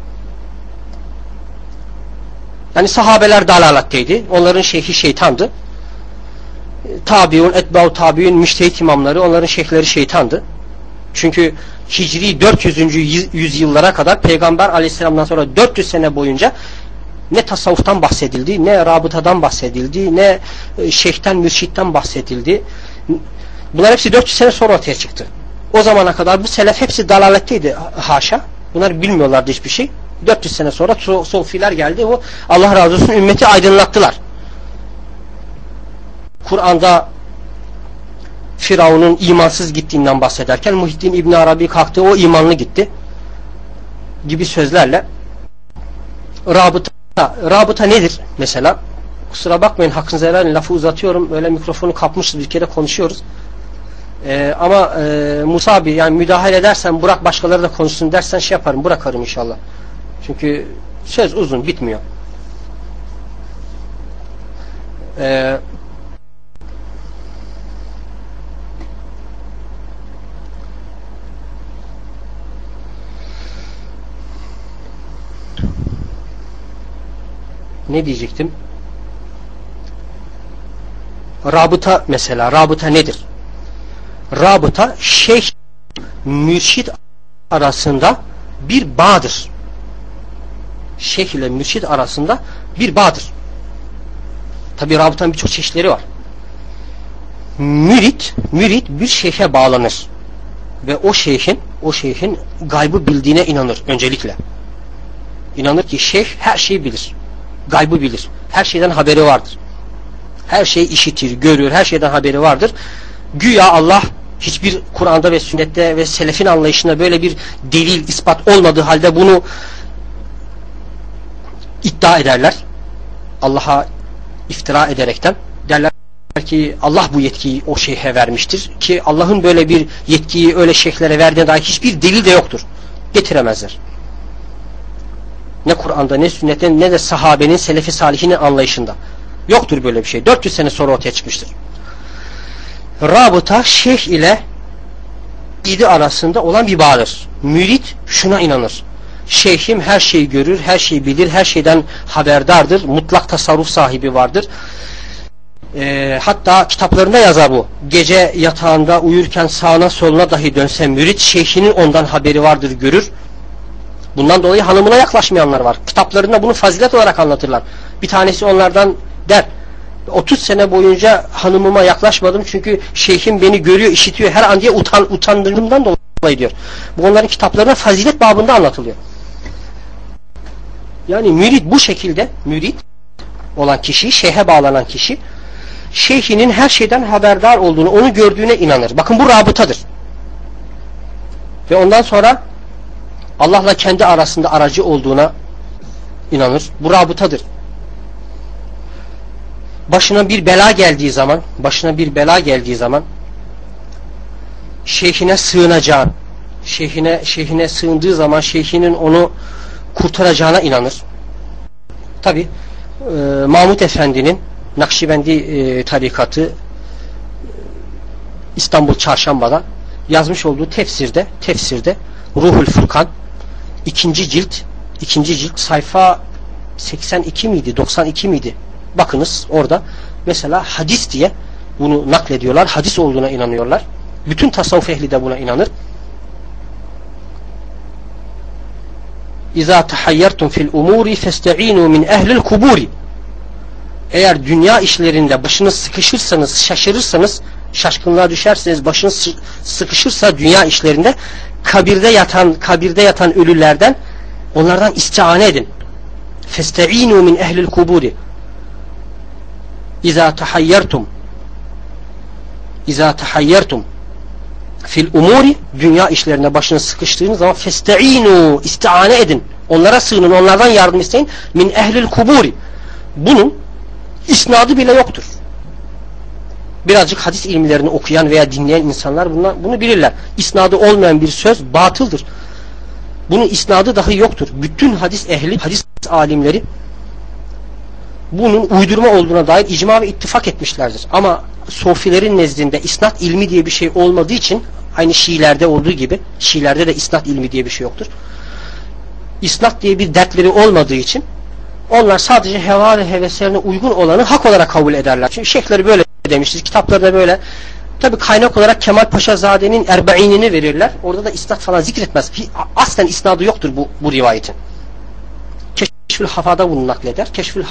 Yani sahabeler dalaletteydi. Onların şeyhi şeytandı. Tabiun, etba'u tabiun, müştehit imamları, onların şeyhleri şeytandı. Çünkü Hicri 400. yüzyıllara kadar Peygamber Aleyhisselam'dan sonra 400 sene boyunca ne tasavvuftan bahsedildi, ne rabıtadan bahsedildi, ne şeyhten, mürşitten bahsedildi. Bunlar hepsi 400 sene sonra ortaya çıktı. O zamana kadar bu selef hepsi dalaletteydi, haşa. Bunlar bilmiyorlardı hiçbir şey. 400 sene sonra sofiler geldi. O Allah razı olsun ümmeti aydınlattılar. Kur'an'da Firavun'un imansız gittiğinden bahsederken Muhyiddin İbn Arabi kalktı, o imanlı gitti gibi sözlerle rabıta nedir mesela? Kusura bakmayın, hakkınızı helal edin, lafı uzatıyorum, öyle mikrofonu kapmışız, bir kere konuşuyoruz. Ama Musa abi, yani müdahale edersen, bırak başkaları da konuşsun dersen şey yaparım, bırakarım inşallah. Çünkü söz uzun, bitmiyor. Ne diyecektim? Rabıta mesela. Rabıta nedir? Rabıta şeyh mürşid arasında bir bağdır. Şeyh ile mürşid arasında bir bağdır. Tabi rabıtanın birçok çeşitleri var. Mürit bir şeyhe bağlanır ve o şeyhin gaybı bildiğine inanır öncelikle. İnanır ki şeyh her şeyi bilir. Gaybı bilir. Her şeyden haberi vardır. Her şeyi işitir, görür, her şeyden haberi vardır. Güya Allah hiçbir Kur'an'da ve sünnette ve selefin anlayışında böyle bir delil, ispat olmadığı halde bunu iddia ederler. Allah'a iftira ederekten. Derler ki Allah bu yetkiyi o şeyhe vermiştir. Ki Allah'ın böyle bir yetkiyi öyle şeyhlere verdiğine dair hiçbir delil de yoktur. Getiremezler. Ne Kur'an'da, ne sünnette, ne de sahabenin, selefi salihinin anlayışında. Yoktur böyle bir şey. 400 sene sonra ortaya çıkmıştır. Rabıta şeyh ile idi arasında olan bir bağdır. Mürit şuna inanır. Şeyhim her şeyi görür, her şeyi bilir, her şeyden haberdardır. Mutlak tasarruf sahibi vardır. Hatta kitaplarında yazar bu. Gece yatağında uyurken sağına soluna dahi dönse mürit, şeyhinin ondan haberi vardır, görür. Bundan dolayı hanımına yaklaşmayanlar var. Kitaplarında bunu fazilet olarak anlatırlar. Bir tanesi onlardan der, 30 sene boyunca hanımıma yaklaşmadım çünkü şeyhim beni görüyor, işitiyor her an diye utandığımdan dolayı diyor. Bu onların kitaplarında fazilet babında anlatılıyor. Yani mürit bu şekilde, mürit olan kişi, şeyhe bağlanan kişi, şeyhinin her şeyden haberdar olduğunu, onu gördüğüne inanır. Bakın bu rabıtadır. Ve ondan sonra Allah'la kendi arasında aracı olduğuna inanır. Bu rabıtadır. Başına bir bela geldiği zaman şeyhine sığınacağın, şeyhine sığındığı zaman şeyhinin onu kurtaracağına inanır. Tabi Mahmud Efendi'nin Nakşibendi tarikatı İstanbul Çarşamba'da yazmış olduğu tefsirde Ruhul Furkan ikinci cilt sayfa 82 miydi 92 miydi, bakınız orada mesela hadis diye bunu naklediyorlar, hadis olduğuna inanıyorlar. Bütün tasavvuf ehli de buna inanır. İza tahayyertum fil umuri festa'inu min ehlil kuburi. Eğer dünya işlerinde başınız sıkışırsanız, şaşırırsanız, şaşkınlığa düşerseniz, başınız sıkışırsa dünya işlerinde kabirde yatan ölülerden, onlardan istiane edin. Festa'inu min ehlil kuburi. İza tahayyertum fil umuri, dünya işlerinde başınız sıkıştığınız zaman festa'inu, istiane edin. Onlara sığının, onlardan yardım isteyin. Min ehlil kuburi. Bunun isnadı bile yoktur. Birazcık hadis ilimlerini okuyan veya dinleyen insanlar bunu bilirler. İsnadı olmayan bir söz batıldır. Bunun isnadı dahi yoktur. Bütün hadis ehli, hadis alimleri bunun uydurma olduğuna dair icma ve ittifak etmişlerdir. Ama sofilerin nezdinde isnat ilmi diye bir şey olmadığı için, aynı Şiilerde olduğu gibi, Şiilerde de isnat ilmi diye bir şey yoktur. İsnat diye bir dertleri olmadığı için onlar sadece heva ve heveslerine uygun olanı hak olarak kabul ederler. Çünkü şeyhleri böyle demiştir, kitaplarda böyle. Tabi kaynak olarak Kemal Paşazade'nin Erbainini verirler. Orada da isnat falan zikretmez. Aslen isnadı yoktur bu rivayetin. Keşfül Hafa'da bunu nakleder. Keşfül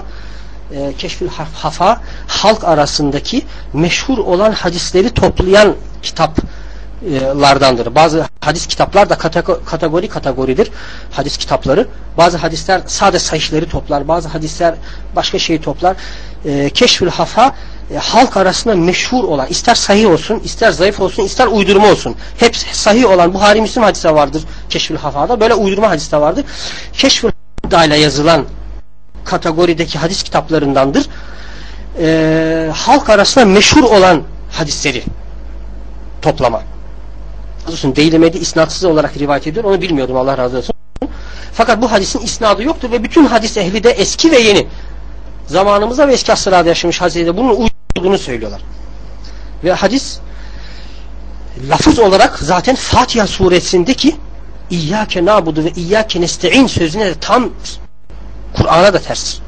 Hafa halk arasındaki meşhur olan hadisleri toplayan kitaplardandır. Bazı hadis kitaplar da kategoridir. Hadis kitapları. Bazı hadisler sadece sahihleri toplar. Bazı hadisler başka şeyi toplar. Keşfül Hafa halk arasında meşhur olan, ister sahih olsun, ister zayıf olsun, ister uydurma olsun. Hep sahih olan Buhari Müslim hadise vardır Keşfül Hafa'da. Böyle uydurma hadiste vardır. Keşfül Hafa'da ile yazılan kategorideki hadis kitaplarındandır. Halk arasında meşhur olan hadisleri toplama. Değilemedi isnatsız olarak rivayet ediyor. Onu bilmiyordum, Allah razı olsun. Fakat bu hadisin isnadı yoktur ve bütün hadis ehli de eski ve yeni, zamanımızda ve eski asırlarda yaşamış hadisleri bunun uyduğunu söylüyorlar. Ve hadis lafız olarak zaten Fatiha suresindeki İyyâke nâbudu ve İyyâke nesta'in sözüne de tam, Kur'an'a da ters.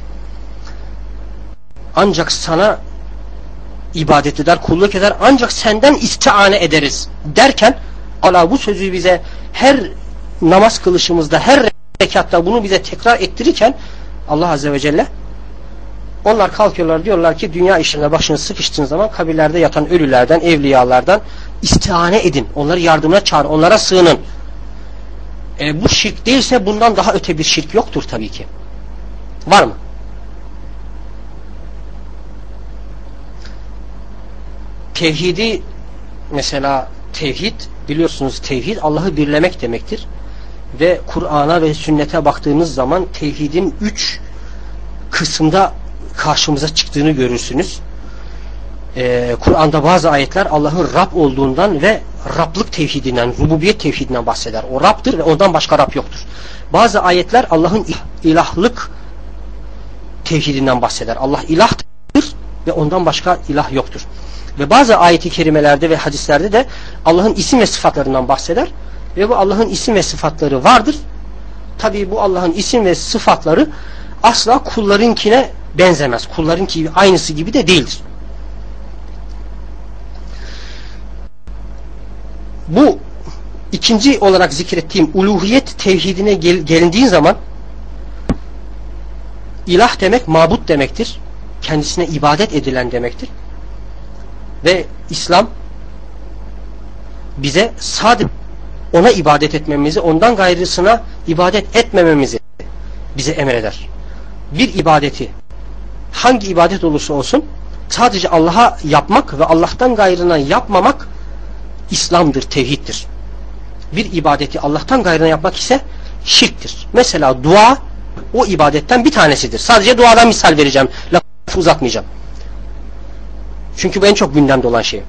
Ancak sana ibadet eder, kulluk eder, ancak senden istiane ederiz derken Allah bu sözü bize her namaz kılışımızda, her rekatta bunu bize tekrar ettirirken Allah Azze ve Celle, onlar kalkıyorlar, diyorlar ki dünya işine başınız sıkıştığınız zaman kabirlerde yatan ölülerden, evliyalardan istiane edin. Onları yardımına çağırın, onlara sığının. Bu şirk değilse bundan daha öte bir şirk yoktur tabii ki. Var mı? Tevhidi, mesela tevhid, biliyorsunuz tevhid Allah'ı birlemek demektir. Ve Kur'an'a ve sünnete baktığınız zaman tevhidin 3 kısımda karşımıza çıktığını görürsünüz. Kur'an'da bazı ayetler Allah'ın Rab olduğundan ve Rablık tevhidinden, rububiyet tevhidinden bahseder. O Rab'dır ve ondan başka Rab yoktur. Bazı ayetler Allah'ın ilahlık tevhidinden bahseder. Allah ilahtır ve ondan başka ilah yoktur. Ve bazı ayet-i kerimelerde ve hadislerde de Allah'ın isim ve sıfatlarından bahseder. Ve bu Allah'ın isim ve sıfatları vardır. Tabii bu Allah'ın isim ve sıfatları asla kullarınkine benzemez. Kullarınki aynısı gibi de değildir. Bu ikinci olarak zikrettiğim uluhiyet tevhidine gelindiğin zaman ilah demek mabut demektir. Kendisine ibadet edilen demektir. Ve İslam bize sadece ona ibadet etmemizi, ondan gayrısına ibadet etmememizi bize emreder. Bir ibadeti hangi ibadet olursa olsun sadece Allah'a yapmak ve Allah'tan gayrına yapmamak İslam'dır, tevhiddir. Bir ibadeti Allah'tan gayrına yapmak ise şirktir. Mesela dua o ibadetten bir tanesidir. Sadece duadan misal vereceğim. Lafı uzatmayacağım. Çünkü bu en çok gündemde olan şey.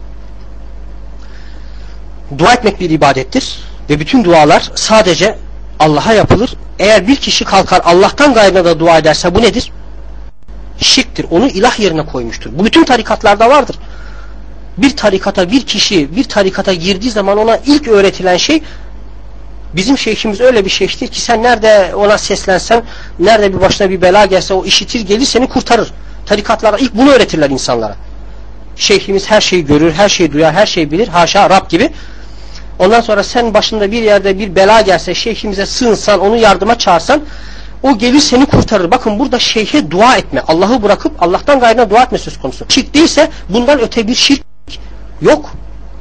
Dua etmek bir ibadettir ve bütün dualar sadece Allah'a yapılır. Eğer bir kişi kalkar Allah'tan gayrına da dua ederse bu nedir? Şirktir. Onu ilah yerine koymuştur. Bu bütün tarikatlarda vardır. Bir tarikata bir kişi bir tarikata girdiği zaman ona ilk öğretilen şey, bizim şeyhimiz öyle bir şeyhtir ki sen nerede ona seslensen, nerede bir başına bir bela gelse o işitir gelir seni kurtarır. Tarikatlara ilk bunu öğretirler insanlara. Şeyhimiz her şeyi görür, her şeyi duyar, her şeyi bilir. Haşa Rab gibi. Ondan sonra sen başında bir yerde bir bela gelse şeyhimize sığınsan, onu yardıma çağırsan o gelir seni kurtarır. Bakın burada şeyhe dua etme. Allah'ı bırakıp Allah'tan gayrına dua etme söz konusu. Şirk değilse bundan öte bir şirk yok.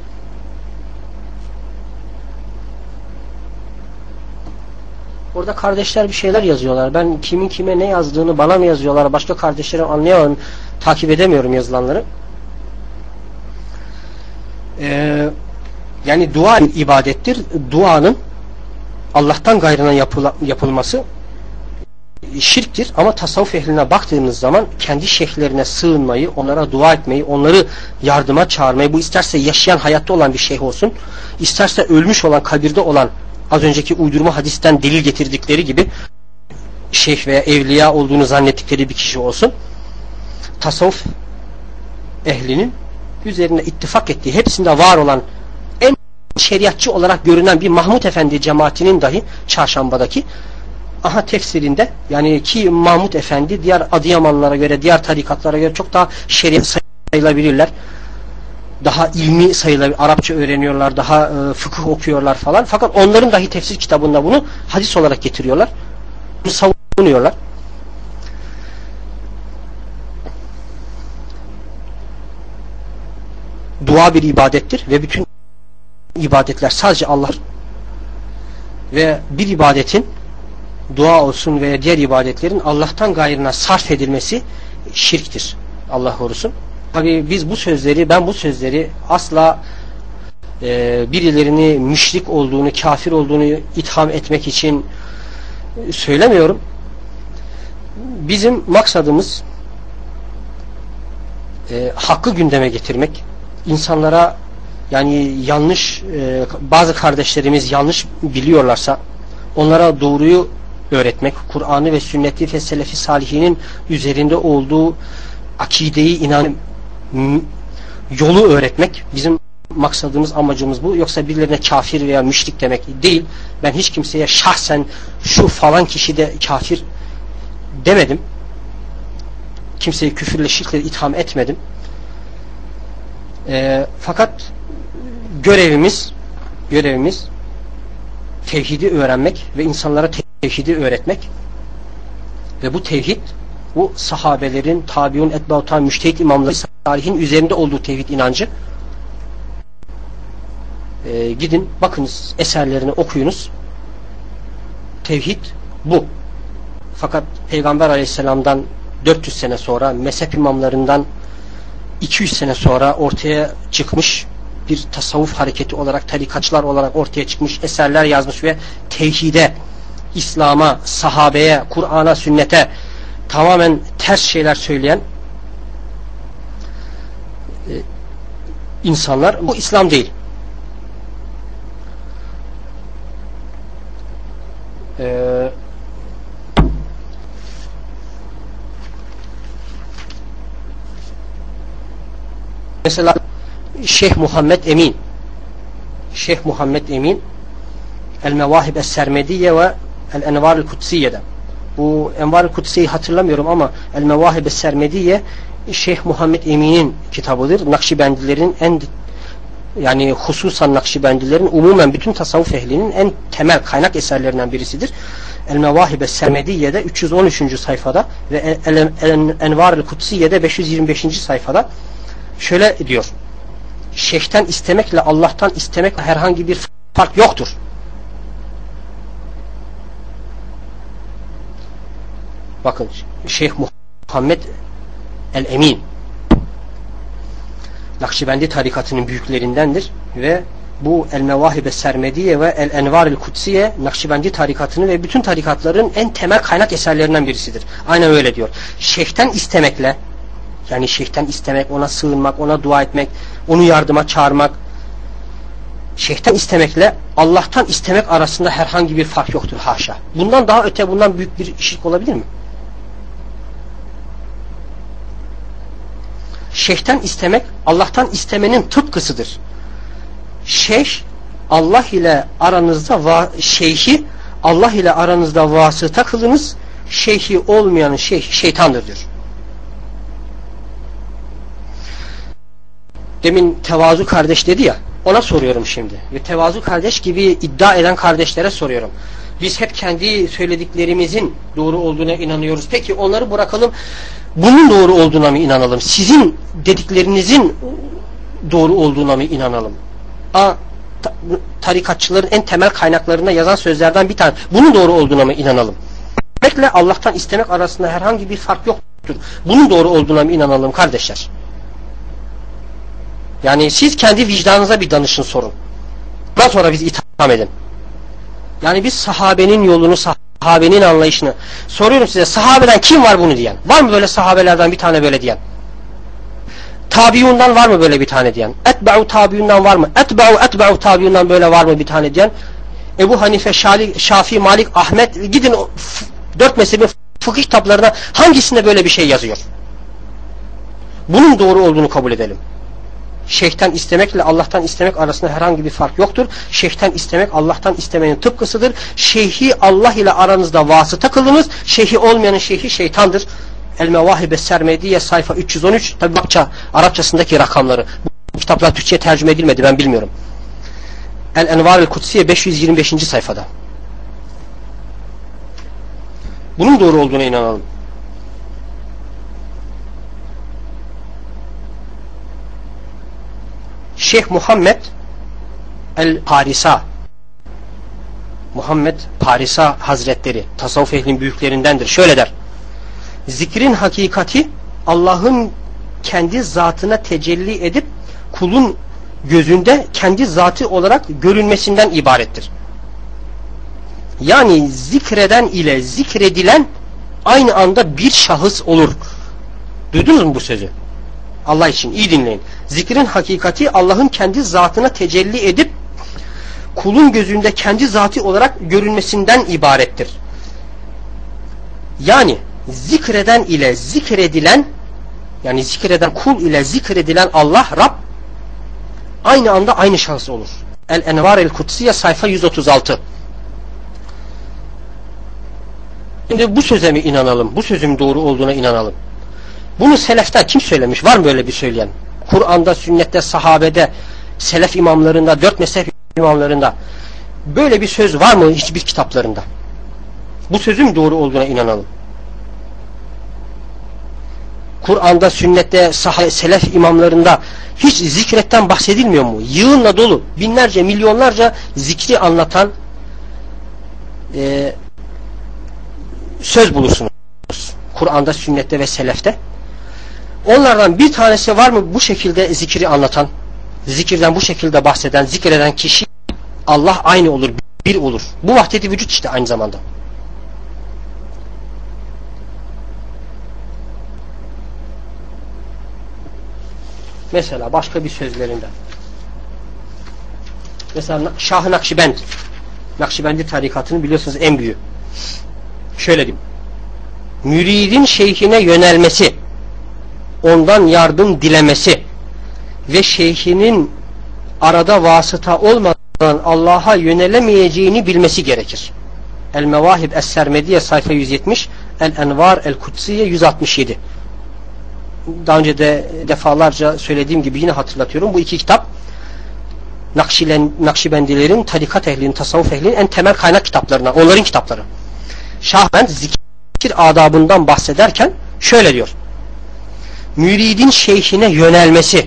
Orada kardeşler bir şeyler yazıyorlar. Ben kimin kime ne yazdığını, bana mı yazıyorlar, başka kardeşlerim anlayamıyorum. Takip edemiyorum yazılanları. Yani dua bir ibadettir. Duanın Allah'tan gayrına yapılması şirktir. Ama tasavvuf ehline baktığınız zaman kendi şeyhlerine sığınmayı, onlara dua etmeyi, onları yardıma çağırmayı, bu isterse yaşayan hayatta olan bir şeyh olsun, isterse ölmüş olan, kabirde olan, az önceki uydurma hadisten delil getirdikleri gibi şeyh veya evliya olduğunu zannettikleri bir kişi olsun, tasavvuf ehlinin üzerine ittifak ettiği, hepsinde var olan en şeriatçı olarak görünen bir Mahmud Efendi cemaatinin dahi Çarşamba'daki tefsirinde, yani ki Mahmud Efendi diğer Adıyamanlara göre, diğer tarikatlara göre çok daha şeriat sayılabilirler. Daha ilmi sayılabilir. Arapça öğreniyorlar, daha fıkıh okuyorlar falan. Fakat onların dahi tefsir kitabında bunu hadis olarak getiriyorlar. Bunu savunuyorlar. Dua bir ibadettir ve bütün ibadetler sadece Allah ve bir ibadetin, dua olsun veya diğer ibadetlerin Allah'tan gayrına sarf edilmesi şirktir. Allah korusun. Tabii biz bu sözleri, ben bu sözleri asla birilerini müşrik olduğunu, kafir olduğunu itham etmek için söylemiyorum. Bizim maksadımız hakkı gündeme getirmek. İnsanlara, yani yanlış, bazı kardeşlerimiz yanlış biliyorlarsa onlara doğruyu öğretmek, Kur'an'ı ve sünneti ve selefi salihinin üzerinde olduğu akideyi, yolu öğretmek. Bizim maksadımız, amacımız bu. Yoksa birilerine kafir veya müşrik demek değil. Ben hiç kimseye şahsen şu falan kişi de kafir demedim. Kimseyi küfürle, şirkle itham etmedim. Fakat görevimiz tevhidi öğrenmek ve insanlara tevhidi öğretmek ve bu tevhid, bu sahabelerin, tabiun, etbautan, müştehit imamları, tarihin üzerinde olduğu tevhid inancı. Gidin bakınız, eserlerini okuyunuz. Tevhid bu. Fakat Peygamber Aleyhisselam'dan 400 sene sonra, mezhep imamlarından 200 sene sonra ortaya çıkmış bir tasavvuf hareketi olarak, tarikatçılar olarak ortaya çıkmış, eserler yazmış ve tevhide, İslam'a, sahabeye, Kur'an'a, sünnete tamamen ters şeyler söyleyen insanlar, bu İslam değil. Mesela Şeyh Muhammed Emin El-Mevahib Es-Sermediye ve El-Envar-ı Kutsiye'de. Bu Envar-ı Kutsiye'yi hatırlamıyorum ama El-Mevahib Es-Sermediye Şeyh Muhammed Emin'in kitabıdır. Nakşibendilerin yani hususan Nakşibendilerin, umumen bütün tasavvuf ehlinin en temel kaynak eserlerinden birisidir. El-Mevahib Es-Sermediye'de 313. sayfada ve El-Envar-ı Kutsiye'de 525. sayfada şöyle diyor: şeyhten istemekle Allah'tan istemek herhangi bir fark yoktur. Bakın, Şeyh Muhammed el-Emin. Nakşibendi tarikatının büyüklerindendir ve bu El-Mevahib-i Sermediye ve El-Envar-ül Kutsiye Nakşibendi tarikatının ve bütün tarikatların en temel kaynak eserlerinden birisidir. Aynen öyle diyor. Şeyhten istemekle, yani şeyhten istemek, ona sığınmak, ona dua etmek, onu yardıma çağırmak, şeyhten istemekle Allah'tan istemek arasında herhangi bir fark yoktur, haşa. Bundan daha öte, bundan büyük bir şirk olabilir mi? Şeyhten istemek Allah'tan istemenin tıpkısıdır. Şeyh Allah ile aranızda şeyhi Allah ile aranızda vasıta kılınız, şeyhi olmayanın şeytandır diyor. Demin tevazu kardeş dedi ya, ona soruyorum şimdi. Ve tevazu kardeş gibi iddia eden kardeşlere soruyorum. Biz hep kendi söylediklerimizin doğru olduğuna inanıyoruz. Peki onları bırakalım, bunun doğru olduğuna mı inanalım? Sizin dediklerinizin doğru olduğuna mı inanalım? Tarikatçıların en temel kaynaklarında yazan sözlerden bir tane. Bunun doğru olduğuna mı inanalım? İstemekle Allah'tan istemek arasında herhangi bir fark yoktur. Bunun doğru olduğuna mı inanalım kardeşler? Yani siz kendi vicdanınıza bir danışın, sorun. Daha sonra bizi itham edin. Yani biz sahabenin yolunu, sahabenin anlayışını soruyorum size. Sahabeden kim var bunu diyen? Var mı böyle sahabelerden bir tane böyle diyen? Tabiundan var mı böyle bir tane diyen? Etba'u tabiundan var mı? Etba'u tabiundan böyle var mı bir tane diyen? Ebu Hanife, Şafii, Malik, Ahmet, gidin 4 mezhebin fıkıh kitaplarına hangisinde böyle bir şey yazıyor? Bunun doğru olduğunu kabul edelim. Şeyhten istemekle Allah'tan istemek arasında herhangi bir fark yoktur. Şeyhten istemek Allah'tan istemenin tıpkısıdır. Şeyhi Allah ile aranızda vasıta kılınız. Şeyhi olmayanın şeyhi şeytandır. El-Mevahib-i Sermediye sayfa 313. Tabi Arapçasındaki rakamları. Bu kitaplar Türkçe'ye tercüme edilmedi, ben bilmiyorum. El-Envar-ül Kutsiye 525. sayfada. Bunun doğru olduğuna inanalım. Şeyh Muhammed el-Parisa, Muhammed Parisa Hazretleri tasavvuf ehlinin büyüklerindendir. Şöyle der: zikrin hakikati Allah'ın kendi zatına tecelli edip kulun gözünde kendi zatı olarak görünmesinden ibarettir. Yani zikreden ile zikredilen aynı anda bir şahıs olur. Duydunuz mu bu sözü? Allah için iyi dinleyin. Zikrin hakikati Allah'ın kendi zatına tecelli edip kulun gözünde kendi zatı olarak görünmesinden ibarettir. Yani zikreden ile zikredilen, yani zikreden kul ile zikredilen Allah Rab aynı anda aynı şahıs olur. El-Envar el-Kutsiye sayfa 136. Şimdi bu söze mi inanalım? Bu sözün doğru olduğuna inanalım. Bunu seleften kim söylemiş? Var mı böyle bir söyleyen? Kur'an'da, sünnette, sahabede, selef imamlarında, 4 mezhep imamlarında böyle bir söz var mı hiçbir kitaplarında? Bu sözün doğru olduğuna inanalım. Kur'an'da, sünnette, selef imamlarında hiç zikretten bahsedilmiyor mu? Yığınla dolu, binlerce, milyonlarca zikri anlatan söz bulursunuz. Kur'an'da, sünnette ve selefte. Onlardan bir tanesi var mı bu şekilde zikri anlatan, zikirden bu şekilde bahseden, zikreden kişi Allah aynı olur, bir olur. Bu vahdet-i vücut işte aynı zamanda. Mesela başka bir sözlerinden. Mesela Şah-ı Nakşibend, Nakşibendi tarikatını biliyorsunuz en büyüğü. Şöyle diyeyim: müridin şeyhine yönelmesi, ondan yardım dilemesi ve şeyhinin arada vasıta olmadan Allah'a yönelemeyeceğini bilmesi gerekir. El-Mevahib Es-Sermediye sayfa 170, El-Envar El-Kutsiye 167. Daha önce de defalarca söylediğim gibi yine hatırlatıyorum. Bu iki kitap Nakşibendilerin, tarikat ehlinin, tasavvuf ehlinin en temel kaynak kitaplarından, onların kitapları. Şahbend zikir adabından bahsederken şöyle diyor: müridin şeyhine yönelmesi,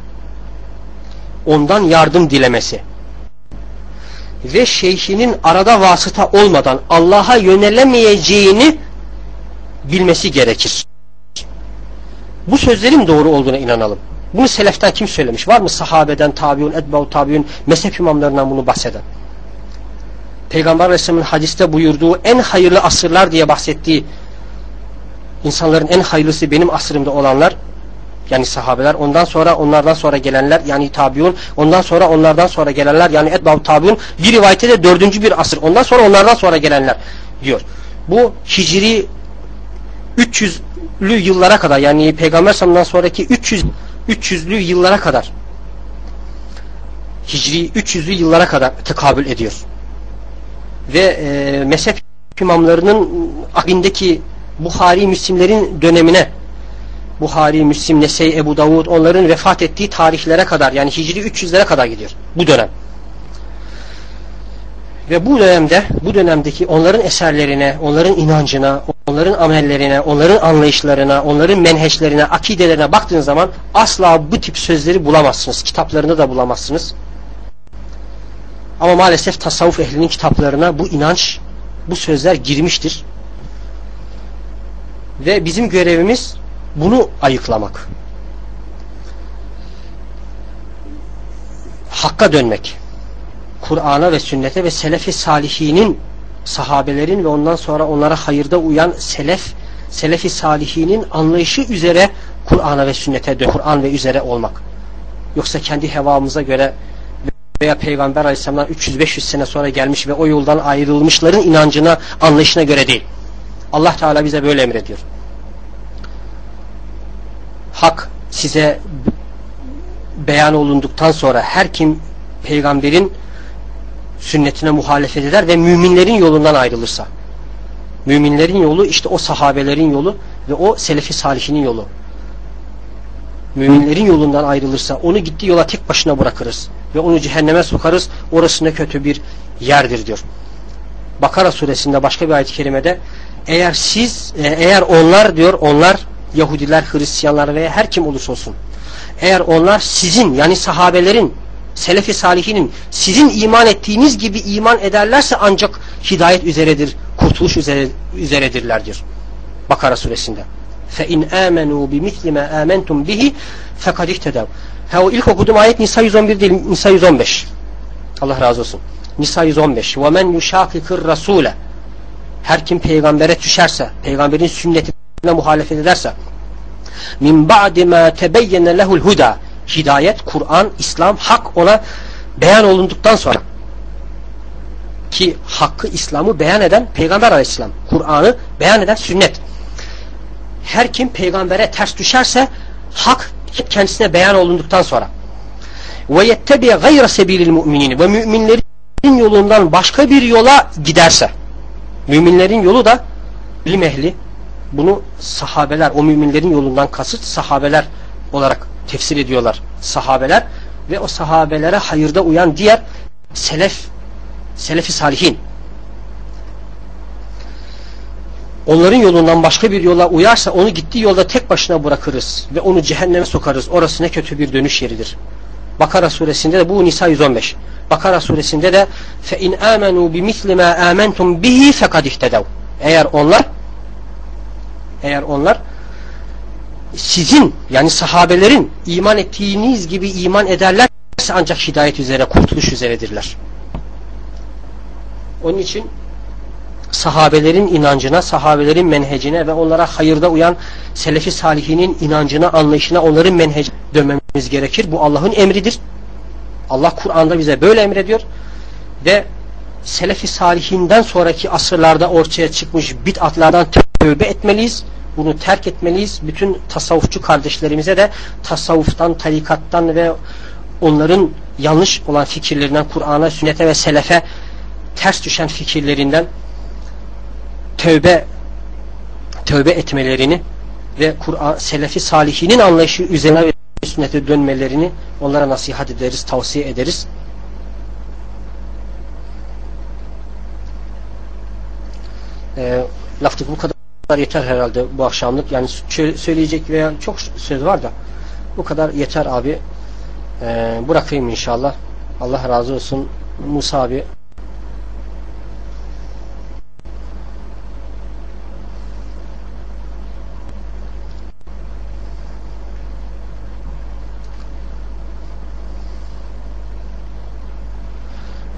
ondan yardım dilemesi ve şeyhinin arada vasıta olmadan Allah'a yönelemeyeceğini bilmesi gerekir. bu sözlerin doğru olduğuna inanalım. Bunu seleften kim söylemiş? Var mı sahabeden, tabiun, etba'u tabiun, mezhep imamlarından bunu bahseden? Peygamber Aleyhisselam'ın hadiste buyurduğu en hayırlı asırlar diye bahsettiği, insanların en hayırlısı benim asrımda olanlar, yani sahabeler, ondan sonra onlardan sonra gelenler, yani tabiun, ondan sonra onlardan sonra gelenler, yani etba'u tabiun, bir rivayette de 4. bir asır, ondan sonra onlardan sonra gelenler diyor. Bu hicri 300'lü yıllara kadar, yani Peygamber Aleyhisselam'dan sonraki 300'lü yıllara kadar, hicri 300'lü yıllara kadar tekabül ediyor. Ve mezhep imamlarının akabindeki Buhari, Müslimlerin dönemine, Buhari, Müslim, Nesey, Ebu Davud, onların vefat ettiği tarihlere kadar, yani hicri 300'lere kadar gidiyor bu dönem. Ve bu dönemdeki onların eserlerine, onların inancına, onların amellerine, onların anlayışlarına, onların menheçlerine, akidelerine baktığınız zaman asla bu tip sözleri bulamazsınız. Kitaplarında da bulamazsınız. Ama maalesef tasavvuf ehlinin kitaplarına bu inanç, bu sözler girmiştir. Ve bizim görevimiz bunu ayıklamak. Hakka dönmek. Kur'an'a ve sünnete ve selef-i salihinin, sahabelerin ve ondan sonra onlara hayırda uyan selef-i salihinin anlayışı üzere Kur'an'a ve sünnete dön. Kur'an ve üzere olmak. Yoksa kendi hevamıza göre veya Peygamber Aleyhisselam'dan 300-500 sene sonra gelmiş ve o yoldan ayrılmışların inancına, anlayışına göre değil. Allah Teala bize böyle emrediyor. Hak size beyan olunduktan sonra her kim peygamberin sünnetine muhalefet eder ve müminlerin yolundan ayrılırsa, müminlerin yolu işte o sahabelerin yolu ve o selefi salihinin yolu. Müminlerin yolundan ayrılırsa onu gittiği yola tek başına bırakırız ve onu cehenneme sokarız. Orası ne kötü bir yerdir diyor. Bakara suresinde başka bir ayet-i kerimede eğer onlar diyor, onlar Yahudiler, Hristiyanlar veya her kim olursa olsun, eğer onlar sizin, yani sahabelerin, selef-i salihinin sizin iman ettiğiniz gibi iman ederlerse ancak hidayet üzeredir, kurtuluş üzeredirler diyor. Bakara suresinde. فَاِنْ آمَنُوا بِمِثْلِ مَا آمَنْتُمْ بِهِ فَقَدْ اِهْتَدَوْا. O ilk okuduğum ayet Nisa 111 değil, Nisa 115. Allah razı olsun. Nisa 115. وَمَنْ يُشَاقِقِ الرَّسُولَ. Her kim peygambere düşerse, peygamberin sünnetine muhalefet ederse, مِنْ بَعْدِ مَا تَبَيَّنَ لَهُ الْهُدَى. Hidayet, Kur'an, İslam, hak ona beyan olunduktan sonra, ki hakkı, İslam'ı beyan eden Peygamber Aleyhisselam, Kur'an'ı beyan eden sünnet. Her kim peygambere ters düşerse hak kendisine beyan olunduktan sonra ve yettebi gayra sebilil mu'minin, ve müminlerin yolundan başka bir yola giderse, müminlerin yolu da ilim ehli bunu sahabeler, o müminlerin yolundan kasıt sahabeler olarak tefsir ediyorlar. Sahabeler ve o sahabelere hayırda uyan diğer selefi salihin. Onların yolundan başka bir yola uyarsa onu gittiği yolda tek başına bırakırız ve onu cehenneme sokarız. Orası ne kötü bir dönüş yeridir. Bakara suresinde de bu, Nisa 115. Bakara suresinde de فَاِنْ آمَنُوا بِمِثْلِ مَا آمَنْتُمْ بِهِ فَقَدْ اِهْتَدَوْا. Eğer onlar sizin, yani sahabelerin iman ettiğiniz gibi iman ederlerse ancak hidayet üzere, kurtuluş üzeredirler. Onun için sahabelerin inancına, sahabelerin menhecine ve onlara hayırda uyan selefi salihinin inancına, anlayışına, onların menhecine dönmemiz gerekir. Bu Allah'ın emridir. Allah Kur'an'da bize böyle emrediyor. Ve selefi salihinden sonraki asırlarda ortaya çıkmış bid'atlardan tövbe etmeliyiz. Bunu terk etmeliyiz. Bütün tasavvufçu kardeşlerimize de tasavvuftan, tarikattan ve onların yanlış olan fikirlerinden, Kur'an'a, sünnete ve selefe ters düşen fikirlerinden tövbe etmelerini ve Kur'an, selefi salihinin anlayışı üzerine ve sünnete dönmelerini onlara nasihat ederiz, tavsiye ederiz. Laftık bu kadar yeter herhalde bu akşamlık. Yani söyleyecek veya çok söz var da bu kadar yeter abi. Bırakayım inşallah. Allah razı olsun Musa abi.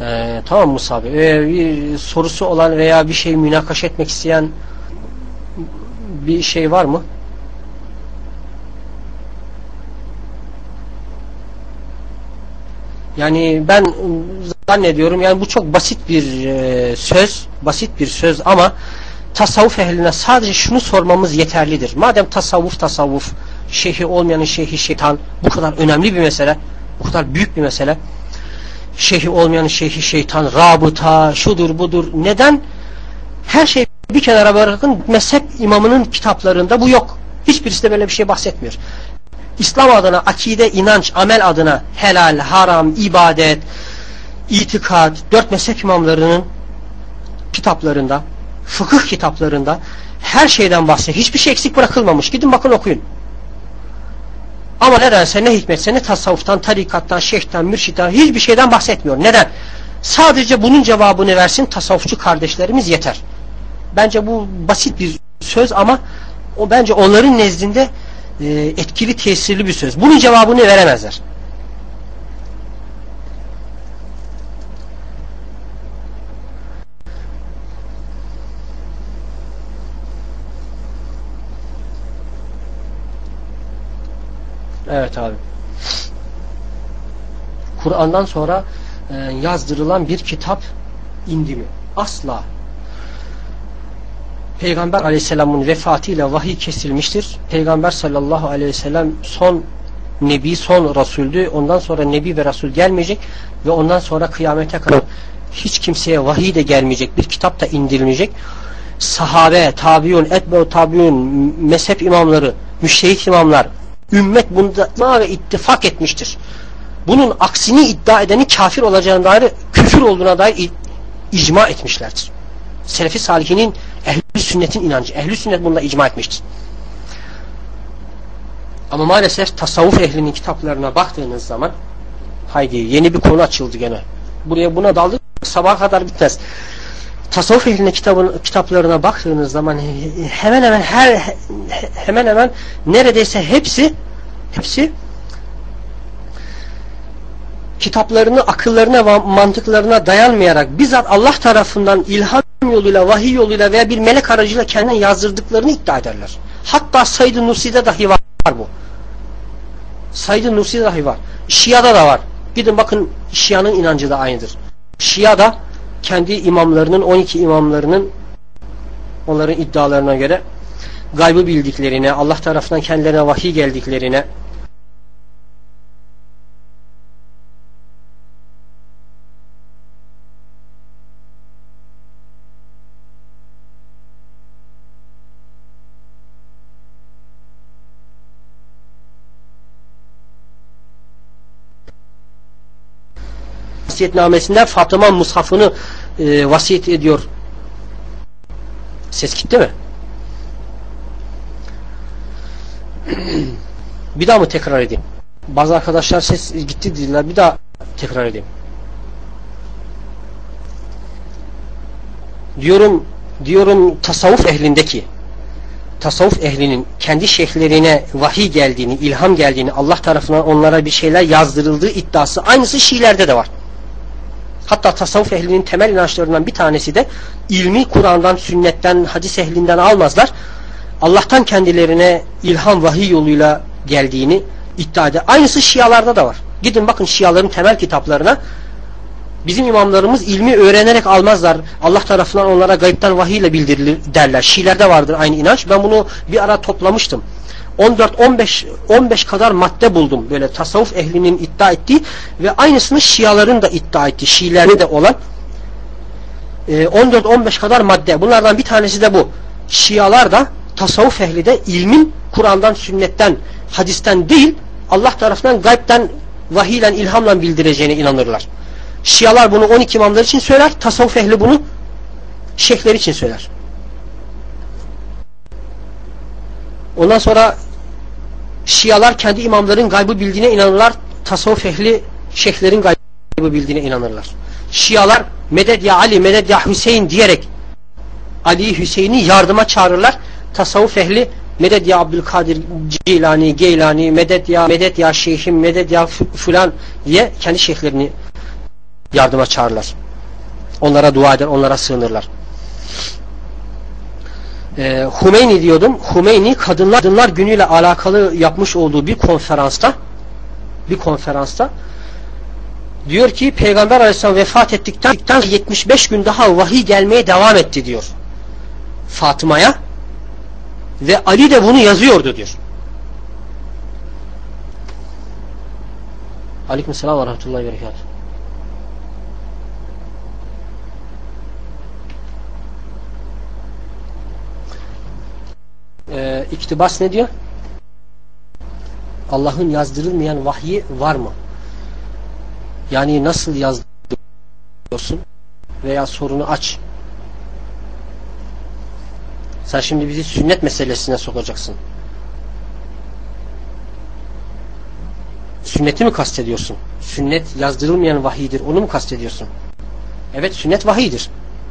Tamam Musa abi. Bir sorusu olan veya bir şey münakaş etmek isteyen bir şey var mı? Yani ben zannediyorum yani bu çok basit bir söz ama tasavvuf ehline sadece şunu sormamız yeterlidir. Madem tasavvuf, şeyhi olmayanın şeyhi şeytan, bu kadar önemli bir mesele, bu kadar büyük bir mesele. Şeyhi olmayanın şeyhi şeytan, rabıta, şudur budur. Neden? Her şeyi bir kenara bırakın, mezhep imamının kitaplarında bu yok. Hiçbirisi de böyle bir şey bahsetmiyor. İslam adına, akide, inanç, amel adına helal, haram, ibadet, itikat, 4 mezhep imamlarının kitaplarında, fıkıh kitaplarında her şeyden bahsediyor. Hiçbir şey eksik bırakılmamış. Gidin bakın okuyun. Ama nedense ne hikmetse ne tasavvuftan, tarikattan, şeyhten, mürşitten hiçbir şeyden bahsetmiyor. Neden? Sadece bunun cevabını versin tasavvufçu kardeşlerimiz yeter. Bence bu basit bir söz ama o bence onların nezdinde etkili, tesirli bir söz. Bunun cevabını veremezler. Evet abi. Kur'an'dan sonra yazdırılan bir kitap indi mi? Asla. Peygamber aleyhisselamın vefatıyla vahiy kesilmiştir. Peygamber sallallahu aleyhi ve sellem son nebi, son rasuldü. Ondan sonra nebi ve rasul gelmeyecek ve ondan sonra kıyamete kadar hiç kimseye vahiy de gelmeyecek. Bir kitap da indirilmeyecek. Sahabe, tabiun, etbe'u tabiun, mezhep imamları, müştehit imamlar, ümmet bunda ve ittifak etmiştir. Bunun aksini iddia edenin kafir olacağına dair, küfür olduğuna dair icma etmişlerdir. Selefi salihinin, ehl-i sünnetin inancı. Ehl-i sünnet bunda icma etmiştir. Ama maalesef tasavvuf ehlinin kitaplarına baktığınız zaman, haydi yeni bir konu açıldı gene. Buna daldık, sabaha kadar bitmez. Tasavvuf ehlinin kitaplarına baktığınız zaman hemen hemen neredeyse hepsi kitaplarını akıllarına ve mantıklarına dayanmayarak bizzat Allah tarafından ilham yoluyla, vahiy yoluyla veya bir melek aracıyla kendine yazdırdıklarını iddia ederler. Hatta Said-i Nursi'de dahi var bu. Said-i Nursi'de dahi var. Şia'da da var. Gidin bakın, Şia'nın inancı da aynıdır. Şia'da kendi imamlarının, 12 imamlarının, onların iddialarına göre gaybı bildiklerine, Allah tarafından kendilerine vahiy geldiklerine, vasiyetnamesinden Fatıma mushafını vasiyet ediyor. Ses gitti mi? Bir daha mı tekrar edeyim? Bazı arkadaşlar ses gitti dediler. Bir daha tekrar edeyim. Diyorum tasavvuf ehlinin kendi şeyhlerine vahiy geldiğini, ilham geldiğini, Allah tarafından onlara bir şeyler yazdırıldığı iddiası aynısı Şiilerde de var. Hatta tasavvuf ehlinin temel inançlarından bir tanesi de ilmi Kur'an'dan, sünnetten, hadis ehlinden almazlar. Allah'tan kendilerine ilham, vahiy yoluyla geldiğini iddia eder. Aynısı Şialarda da var. Gidin bakın Şiaların temel kitaplarına. Bizim imamlarımız ilmi öğrenerek almazlar. Allah tarafından onlara gayipten vahiy ile bildirilir derler. Şiilerde vardır aynı inanç. Ben bunu bir ara toplamıştım. 14-15 kadar madde buldum. Böyle tasavvuf ehlinin iddia ettiği ve aynısını Şiaların da iddia ettiği. Şiilerde de olan 14-15 kadar madde. Bunlardan bir tanesi de bu. Şialar da, tasavvuf ehli de ilmin Kur'an'dan, sünnetten, hadisten değil, Allah tarafından gaybten vahiy ile, ilhamla bildireceğine inanırlar. Şialar bunu 12 imamlar için söyler, tasavvuf ehli bunu şeyhler için söyler. Ondan sonra Şialar kendi imamların gaybı bildiğine inanırlar, tasavvuf ehli şeyhlerin gaybı bildiğine inanırlar. Şialar medet ya Ali, medet ya Hüseyin diyerek Ali'yi, Hüseyin'i yardıma çağırırlar. Tasavvuf ehli medet ya Abdülkadir Geylani, medet ya Şeyhim, medet ya Fulan diye kendi şeyhlerini yardıma çağırırlar. Onlara dua eder, onlara sığınırlar. Hümeyni diyordum. Hümeyni kadınlar günüyle alakalı yapmış olduğu bir konferansta diyor ki Peygamber Aleyhisselam vefat ettikten 75 gün daha vahiy gelmeye devam etti diyor Fatıma'ya ve Ali de bunu yazıyordu diyor. Aleykümselam ve rahmetullahi ve berekatuhu. İktibas ne diyor? Allah'ın yazdırılmayan vahyi var mı? Yani nasıl yazdırıyorsun? Veya sorunu aç. Sen şimdi bizi sünnet meselesine sokacaksın. Sünneti mi kastediyorsun? Sünnet yazdırılmayan vahiydir. Onu mu kastediyorsun? Evet, sünnet vahiydir.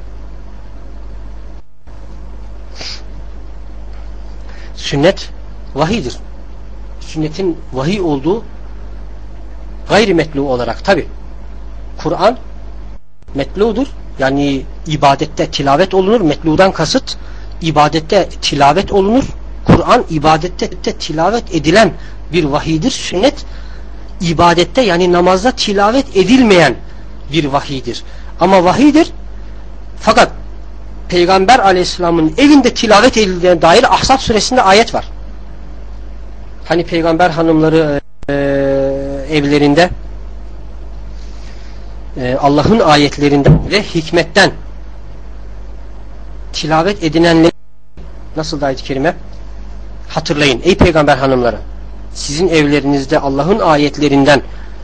Sünnet vahiydir. Sünnetin vahiy olduğu gayri metlu olarak tabi. Kur'an metludur. Yani ibadette tilavet olunur. Metludan kasıt ibadette tilavet olunur. Kur'an ibadette tilavet edilen bir vahiydir. Sünnet ibadette yani namazda tilavet edilmeyen bir vahiydir. Ama vahiydir. Fakat Peygamber Aleyhisselam'ın evinde tilavet edildiğine dair Ahzab suresinde ayet var. Hani Peygamber hanımları evlerinde Allah'ın ayetlerinden ve hikmetten tilavet edilenleri nasıl da ayet-i kerime hatırlayın ey Peygamber hanımları, sizin evlerinizde Allah'ın ayetlerinden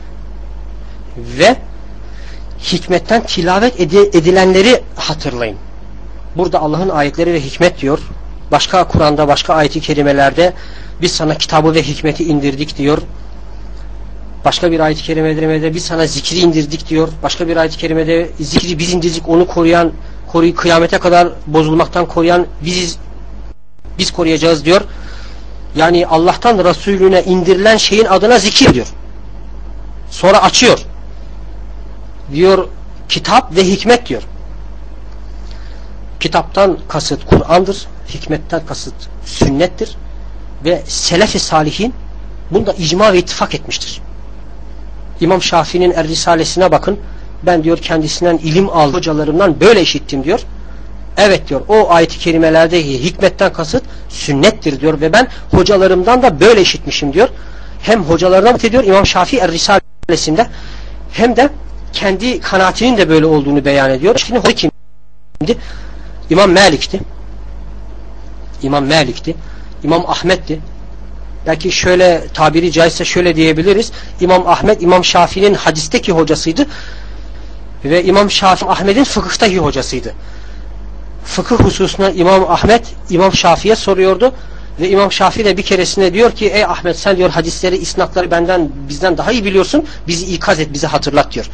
ve hikmetten tilavet edilenleri hatırlayın. Burada Allah'ın ayetleri ve hikmet diyor. Başka Kur'an'da başka ayet-i kerimelerde biz sana kitabı ve hikmeti indirdik diyor. Başka bir ayet-i kerimede biz sana zikri indirdik diyor. Başka bir ayet-i kerimede zikri biz indirdik, onu koruyan, kıyamete kadar bozulmaktan koruyan biz koruyacağız diyor. Yani Allah'tan Resulüne indirilen şeyin adına zikir diyor. Sonra açıyor. Diyor kitap ve hikmet diyor. Kitaptan kasıt Kur'an'dır. Hikmetten kasıt sünnettir. Ve selef-i salihin bunda icma ve ittifak etmiştir. İmam Şafii'nin Er-Risalesine bakın. Ben diyor kendisinden ilim aldım, hocalarımdan böyle işittim diyor. Evet diyor, o ayet-i kerimelerdeki hikmetten kasıt sünnettir diyor ve ben hocalarımdan da böyle işitmişim diyor. Hem hocalarından ediyor İmam Şafii Er-Risalesinde hem de kendi kanaatinin de böyle olduğunu beyan ediyor. Şimdi hoca kimdi? İmam Malik'ti. İmam Ahmet'ti. Belki şöyle tabiri caizse şöyle diyebiliriz. İmam Ahmet, İmam Şafii'nin hadisteki hocasıydı. Ve İmam Şafii, Ahmet'in fıkıhtaki hocasıydı. Fıkıh hususuna İmam Ahmet, İmam Şafii'ye soruyordu. Ve İmam Şafii de bir keresinde diyor ki ey Ahmet sen diyor hadisleri, isnatları bizden daha iyi biliyorsun. Bizi ikaz et, bizi hatırlat diyor.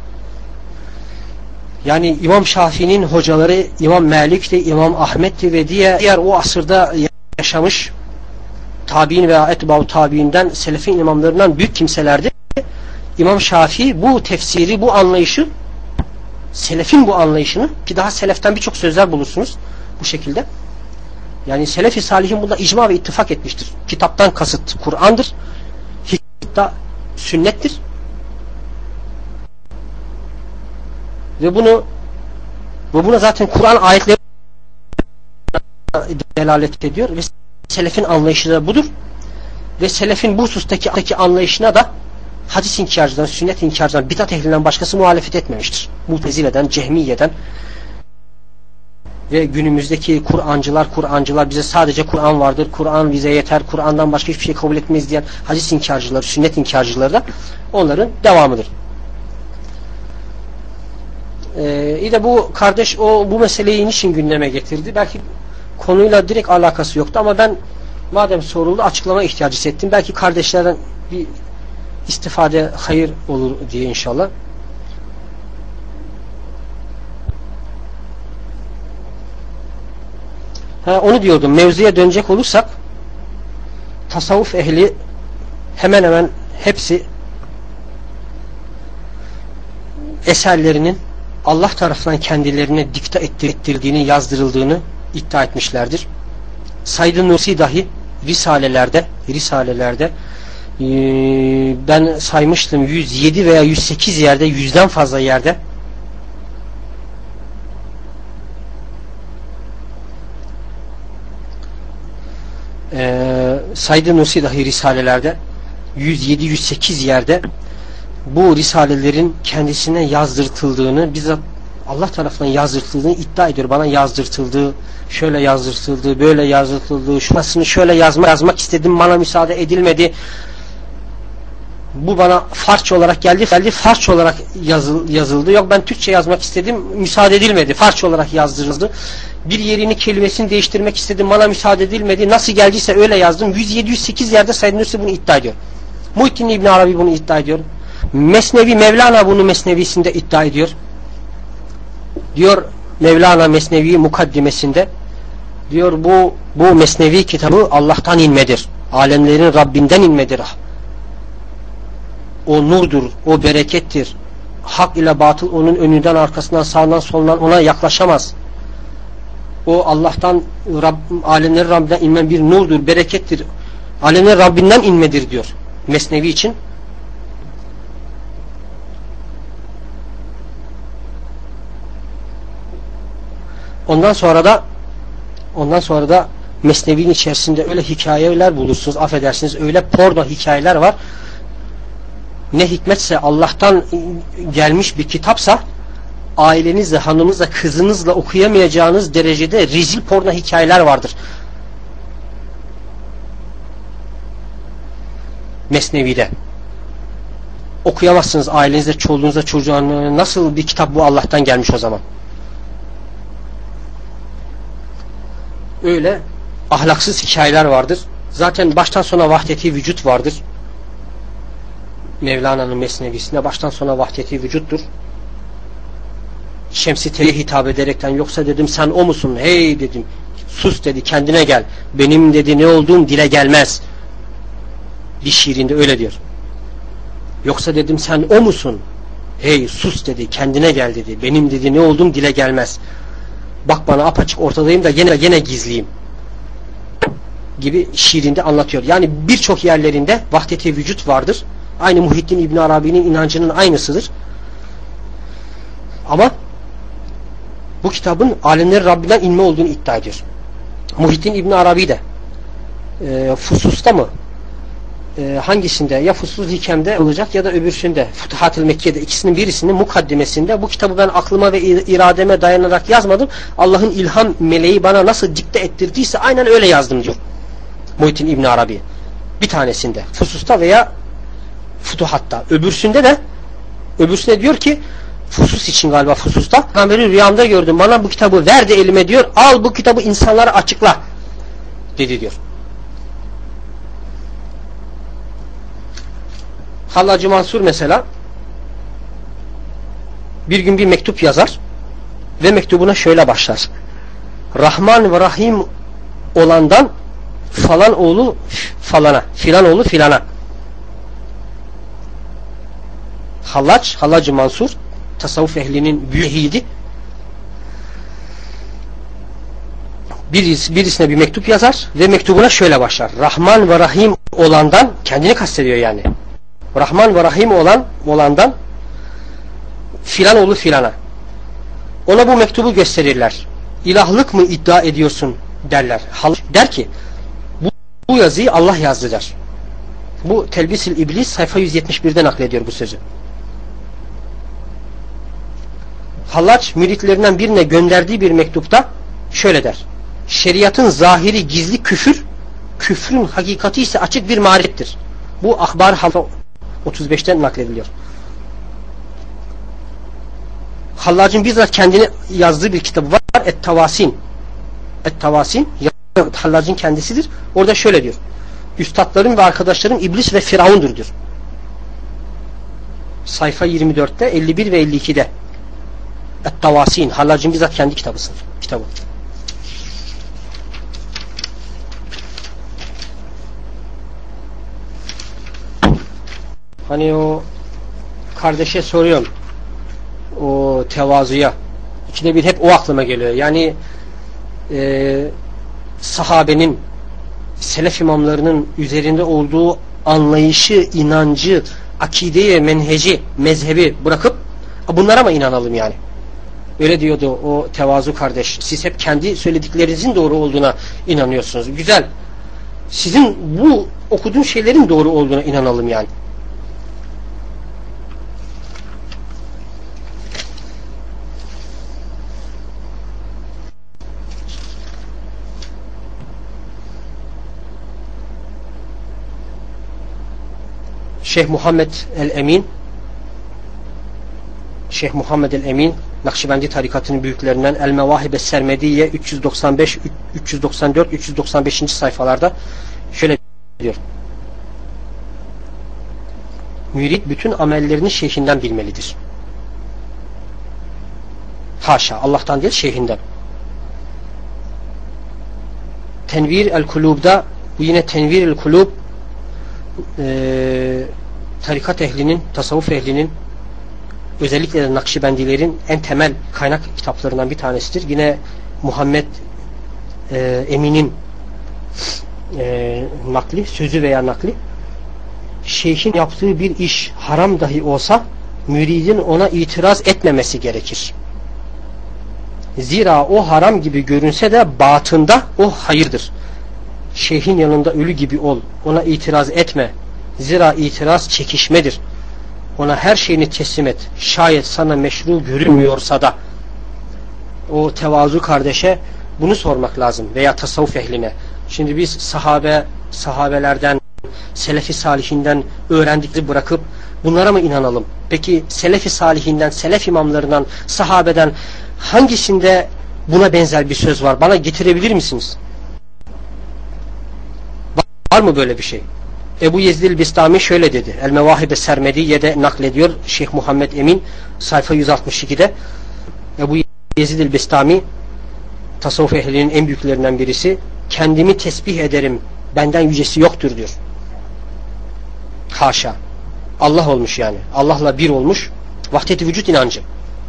Yani İmam Şafii'nin hocaları İmam Malik'ti, İmam Ahmet'ti ve diğer o asırda yaşamış tabi'in veya etba'u tabi'inden selefin imamlarından büyük kimselerdi. İmam Şafii bu tefsiri, bu anlayışı, selefin bu anlayışını, ki daha seleften birçok sözler bulursunuz bu şekilde. Yani selef-i salihin bunda icma ve ittifak etmiştir. Kitaptan kasıt Kur'an'dır. Hikmet sünnettir. Ve buna zaten Kur'an ayetleri delalet ediyor ve selefin anlayışı da budur. Ve selefin bu husustaki anlayışına da hadis inkarcıdan, sünnet inkarcıdan, bidat ehlinden başkası muhalefet etmemiştir. Mutezile'den, Cehmiye'den ve günümüzdeki Kur'ancılar bize sadece Kur'an vardır, Kur'an bize yeter, Kur'an'dan başka hiçbir şey kabul etmeyiz diyen hadis inkarcıları, sünnet inkarcıları da onların devamıdır. İyi de bu kardeş bu meseleyi niçin gündeme getirdi? Belki konuyla direkt alakası yoktu ama ben madem soruldu açıklama ihtiyacı hissettim. Belki kardeşlerden bir istifade hayır olur diye inşallah. Onu diyordum. Mevzuya dönecek olursak tasavvuf ehli hemen hemen hepsi eserlerinin Allah tarafından kendilerine dikte ettirildiğini, yazdırıldığını iddia etmişlerdir. Said-i Nursi dahi risalelerde ben saymıştım 107 veya 108 yerde, 100'den fazla yerde Said-i Nursi dahi risalelerde 107-108 yerde bu risalelerin kendisine yazdırtıldığını, bizzat Allah tarafından yazdırtıldığını iddia ediyor. Bana yazdırtıldı, şöyle yazdırtıldı, böyle yazdırtıldı, şurasını şöyle yazmak istedim, bana müsaade edilmedi. Bu bana Farsça olarak geldi, Farsça olarak yazıldı. Yok, ben Türkçe yazmak istedim, müsaade edilmedi. Farsça olarak yazdırıldı. Bir yerini, kelimesini değiştirmek istedim, bana müsaade edilmedi. Nasıl geldiyse öyle yazdım. 107-108 yerde Said Nursi bunu iddia ediyor. Muhittin İbn Arabi bunu iddia ediyor. Mesnevi, Mevlana bunu Mesnevisinde iddia ediyor. Diyor Mevlana Mesnevi mukaddimesinde, diyor bu Mesnevi kitabı Allah'tan inmedir. Alemlerin Rabbinden inmedir. O nurdur, o berekettir. Hak ile batıl onun önünden, arkasından, sağından, solundan ona yaklaşamaz. O Allah'tan, alemlerin Rabbinden inmen bir nurdur, berekettir. Alemlerin Rabbinden inmedir diyor Mesnevi için. Ondan sonra da Mesnevi'nin içerisinde öyle hikayeler bulursunuz, affedersiniz, öyle porno hikayeler var. Ne hikmetse Allah'tan gelmiş bir kitapsa ailenizle, hanımınızla, kızınızla okuyamayacağınız derecede rezil porno hikayeler vardır Mesnevi'de. Okuyamazsınız ailenizle, çoluğunuzla, çocuğunuzla. Nasıl bir kitap bu, Allah'tan gelmiş o zaman? Öyle ahlaksız hikayeler vardır. Zaten baştan sona vahdeti vücut vardır. Mevlana'nın Mesnevisinde baştan sona vahdeti vücuttur. Şems-i Tev'e hitap ederekten, yoksa dedim sen o musun? Hey dedim, sus dedi, kendine gel. Benim dedi ne olduğum dile gelmez. Bir şiirinde öyle diyor. Yoksa dedim sen o musun? Hey sus dedi, kendine gel dedi. Benim dedi ne olduğum dile gelmez. Bak bana apaçık ortadayım da gene gizliyim gibi şiirinde anlatıyor. Yani birçok yerlerinde vahdeti vücut vardır. Aynı Muhittin İbn Arabi'nin inancının aynısıdır. Ama bu kitabın alemlerin Rabbinden inme olduğunu iddia ediyor. Muhittin İbn Arabi de Fusus'ta mı? Hangisinde? Ya Fusus Hikem'de olacak ya da öbürsünde, Futuhat-ı Mekke'de, ikisinin birisinin mukaddimesinde, bu kitabı ben aklıma ve irademe dayanarak yazmadım. Allah'ın ilham meleği bana nasıl dikte ettirdiyse aynen öyle yazdım diyor Muhittin İbn Arabi. Bir tanesinde Fusus'ta veya Futuhat'ta. Öbürsünde diyor ki, Fusus için galiba, Fusus'ta, Peygamberi rüyamda gördüm, bana bu kitabı verdi elime diyor, al bu kitabı insanlara açıkla dedi diyor. Hallacı Mansur mesela bir gün bir mektup yazar ve mektubuna şöyle başlar: Rahman ve Rahim olandan falan oğlu falana, filan oğlu filana. Hallacı Mansur tasavvuf ehlinin büyüğüydü. Birisine bir mektup yazar ve mektubuna şöyle başlar: Rahman ve Rahim olandan, kendini kastediyor yani. Rahman ve Rahim olandan filan oğlu filana. Ona bu mektubu gösterirler. İlahlık mı iddia ediyorsun derler. Der ki bu yazıyı Allah yazdı der. Bu Telbis-i İblis sayfa 171'de naklediyor bu sözü. Hallaç müritlerinden birine gönderdiği bir mektupta şöyle der: şeriatın zahiri gizli küfür, küfrün hakikati ise açık bir marifettir. Bu Ahbar 35'ten naklediliyor. Hallac'ın bizzat kendini yazdığı bir kitabı var, Et-Tavasin. Et-Tavasin Hallac'ın kendisidir. Orada şöyle diyor: üstadlarım ve arkadaşlarım iblis ve firavundur diyor. Sayfa 24'te, 51 ve 52'de. Et-Tavasin, Hallac'ın bizzat kendi kitabı. Hani o kardeşe soruyorum, o tevazuya. İkide bir hep o aklıma geliyor. Yani sahabenin, selef imamlarının üzerinde olduğu anlayışı, inancı, akideyi, menheci, mezhebi bırakıp bunlara mı inanalım yani? Öyle diyordu o tevazu kardeş. Siz hep kendi söylediklerinizin doğru olduğuna inanıyorsunuz. Güzel. Sizin bu okuduğun şeylerin doğru olduğuna inanalım yani. Şeyh Muhammed el-Emin Nakşibendi tarikatının büyüklerinden El-Mevahib Es-Sermediye 395, 394, 395. sayfalarda şöyle diyor. Mürit bütün amellerini şeyhinden bilmelidir. Haşa, Allah'tan değil şeyhinden. Tenvir el-Kulub'da, bu yine Tenvir el-Kulub, tarikat ehlinin, tasavvuf ehlinin, özellikle de Nakşibendilerin en temel kaynak kitaplarından bir tanesidir. Yine Muhammed Emin'in nakli, sözü veya nakli, şeyhin yaptığı bir iş haram dahi olsa müridin ona itiraz etmemesi gerekir. Zira o haram gibi görünse de batında o hayırdır. Şeyhin yanında ölü gibi ol, ona itiraz etme. Zira itiraz çekişmedir. Ona her şeyini teslim et. Şayet sana meşru görünmüyorsa da. O tevazu kardeşe bunu sormak lazım veya tasavvuf ehline. Şimdi biz sahabelerden, selefi salihinden öğrendikleri bırakıp bunlara mı inanalım? Peki selefi salihinden, selef imamlarından, sahabeden hangisinde buna benzer bir söz var? Bana getirebilir misiniz? Var mı böyle bir şey? Ebu Yezid Bistami şöyle dedi. El-Mevahib Es-Sermediye'de naklediyor Şeyh Muhammed Emin sayfa 162'de. Ebu Yezid Bistami tasavvuf ehlinin en büyüklerinden birisi. Kendimi tesbih ederim, benden yücesi yoktur diyor. Haşa. Allah olmuş yani. Allah'la bir olmuş. Vahdet-i vücut inancı.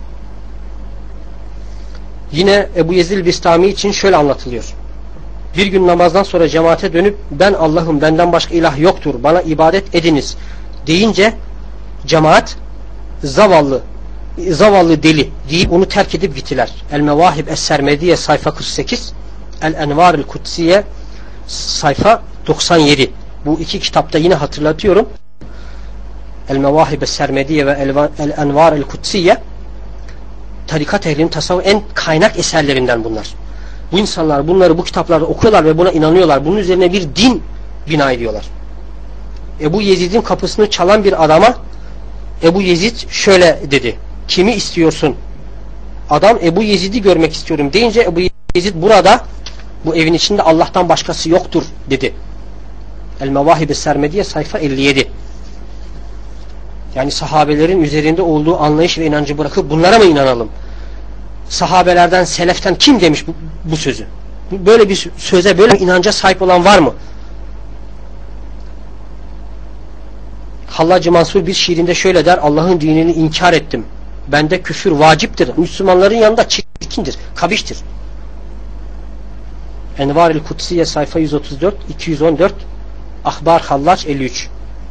Yine Ebu Yezid Bistami için şöyle anlatılıyor. Bir gün namazdan sonra cemaate dönüp ben Allah'ım, benden başka ilah yoktur, bana ibadet ediniz deyince cemaat zavallı deli deyip onu terk edip gittiler. El-Mevahib Es-Sermediye sayfa 48, El-Envar el-Kutsiye sayfa 97. Bu iki kitapta yine hatırlatıyorum. El-Mevahib Es-Sermediye ve El-Envar el-Kutsiye tarikat ehlinin tasavvuf en kaynak eserlerinden bunlar. Bu insanlar bunları bu kitaplarda okuyorlar ve buna inanıyorlar. Bunun üzerine bir din bina ediyorlar. Ebu Yezid'in kapısını çalan bir adama Ebu Yezid şöyle dedi. Kimi istiyorsun? Adam Ebu Yezid'i görmek istiyorum deyince Ebu Yezid burada, bu evin içinde Allah'tan başkası yoktur dedi. El-Mevahib Es-Sermediye sayfa 57. Yani sahabelerin üzerinde olduğu anlayış ve inancı bırakıp bunlara mı inanalım? Sahabelerden, seleften kim demiş bu sözü? Böyle bir söze, böyle bir inanca sahip olan var mı? Hallacı Mansur bir şiirinde şöyle der: Allah'ın dinini inkar ettim. Bende küfür vaciptir. Müslümanların yanında çirkindir, kabiştir. Envar-ül Kutsiye sayfa 134, 214, Ahbar Hallaç 53.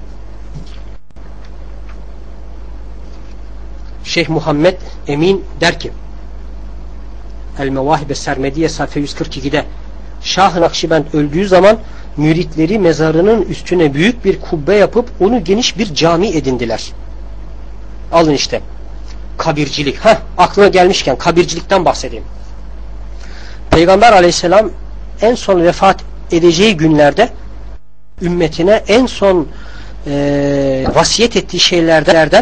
Şeyh Muhammed Emin der ki El-Mevahib Es-Sermediye sayfa 142'de Şah-ı Nakşibend öldüğü zaman müritleri mezarının üstüne büyük bir kubbe yapıp onu geniş bir cami edindiler. Alın işte. Kabircilik. Aklına gelmişken kabircilikten bahsedeyim. Peygamber Aleyhisselam en son vefat edeceği günlerde ümmetine en son vasiyet ettiği şeylerden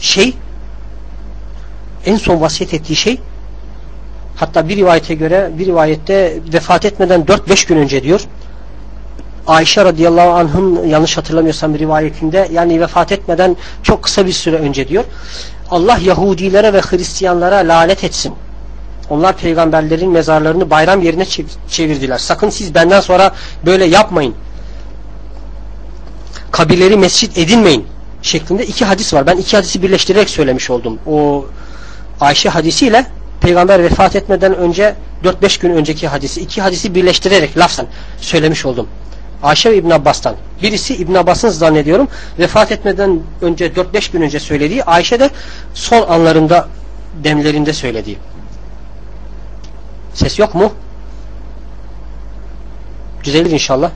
en son vasiyet ettiği şey, hatta bir rivayete göre, bir rivayette vefat etmeden 4-5 gün önce diyor. Ayşe radıyallahu anh'ın yanlış hatırlamıyorsam bir rivayetinde, yani vefat etmeden çok kısa bir süre önce diyor. Allah Yahudilere ve Hristiyanlara lanet etsin. Onlar peygamberlerin mezarlarını bayram yerine çevirdiler. Sakın siz benden sonra böyle yapmayın. Kabirleri mescit edinmeyin şeklinde iki hadis var. Ben iki hadisi birleştirerek söylemiş oldum. O Ayşe hadisiyle Peygamber vefat etmeden önce 4-5 gün önceki hadisi, iki hadisi birleştirerek lafzen söylemiş oldum. Ayşe ve İbn Abbas'tan. Birisi İbn Abbas'ın zannediyorum vefat etmeden önce 4-5 gün önce söylediği, Ayşe de son anlarında demlerinde söylediği. Ses yok mu? Düzelir inşallah.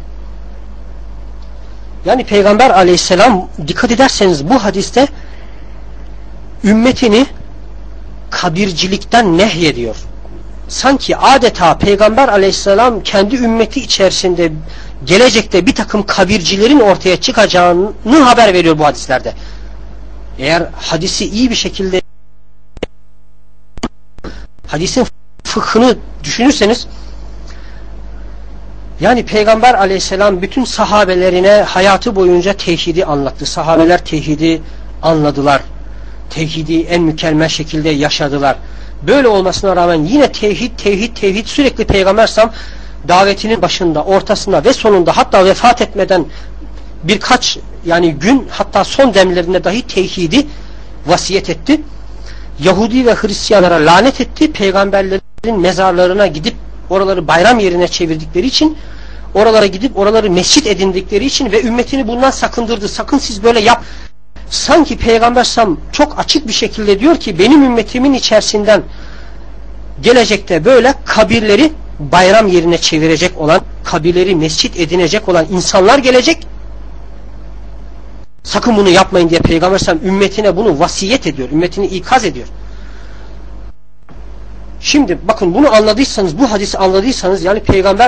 Yani Peygamber aleyhisselam dikkat ederseniz bu hadiste ümmetini kabircilikten nehyediyor. Sanki adeta Peygamber aleyhisselam kendi ümmeti içerisinde gelecekte bir takım kabircilerin ortaya çıkacağını haber veriyor bu hadislerde. Eğer hadisi iyi bir şekilde hadisin fıkhını düşünürseniz, yani Peygamber aleyhisselam bütün sahabelerine hayatı boyunca tevhidi anlattı. Sahabeler tevhidi anladılar. Tevhidi en mükemmel şekilde yaşadılar. Böyle olmasına rağmen yine tevhid sürekli Peygamber aleyhisselam davetinin başında, ortasında ve sonunda, hatta vefat etmeden birkaç gün, hatta son demlerinde dahi tevhidi vasiyet etti. Yahudi ve Hristiyanlara lanet etti. Peygamberlerin mezarlarına gidip oraları bayram yerine çevirdikleri için, oralara gidip oraları mescit edindikleri için ve ümmetini bundan sakındırdı. Sakın siz böyle yap. Sanki Peygamber sallam çok açık bir şekilde diyor ki benim ümmetimin içerisinden gelecekte böyle kabirleri bayram yerine çevirecek olan, kabirleri mescit edinecek olan insanlar gelecek. Sakın bunu yapmayın diye Peygamber sallam ümmetine bunu vasiyet ediyor. Ümmetini ikaz ediyor. Şimdi bakın, bunu anladıysanız, bu hadisi anladıysanız, yani Peygamber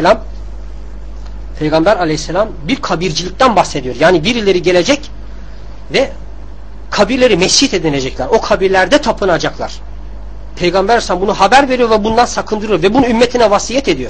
aleyhisselam bir kabircilikten bahsediyor. Yani birileri gelecek ve kabirleri mescit edinecekler. O kabirlerde tapınacaklar. Peygamber aleyhisselam bunu haber veriyor ve bundan sakındırıyor ve bunu ümmetine vasiyet ediyor.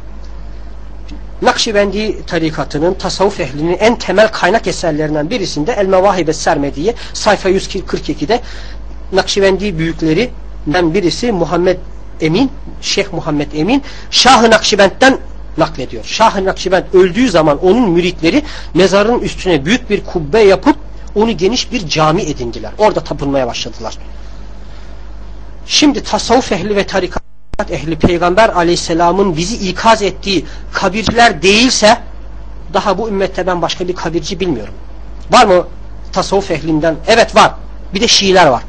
Nakşibendi tarikatının, tasavvuf ehlinin en temel kaynak eserlerinden birisinde El-Mevahib-es Sermediye sayfa 142'de Nakşibendi büyüklerinden birisi Muhammed Emin, Şeyh Muhammed Emin, Şah-ı Nakşibend'den naklediyor. Şah-ı Nakşibend öldüğü zaman onun müritleri mezarın üstüne büyük bir kubbe yapıp onu geniş bir cami edindiler. Orada tapınmaya başladılar. Şimdi tasavvuf ehli ve tarikat ehli Peygamber aleyhisselamın bizi ikaz ettiği kabirciler değilse, daha bu ümmette ben başka bir kabirci bilmiyorum. Var mı tasavvuf ehlinden? Evet, var. Bir de Şiiler var.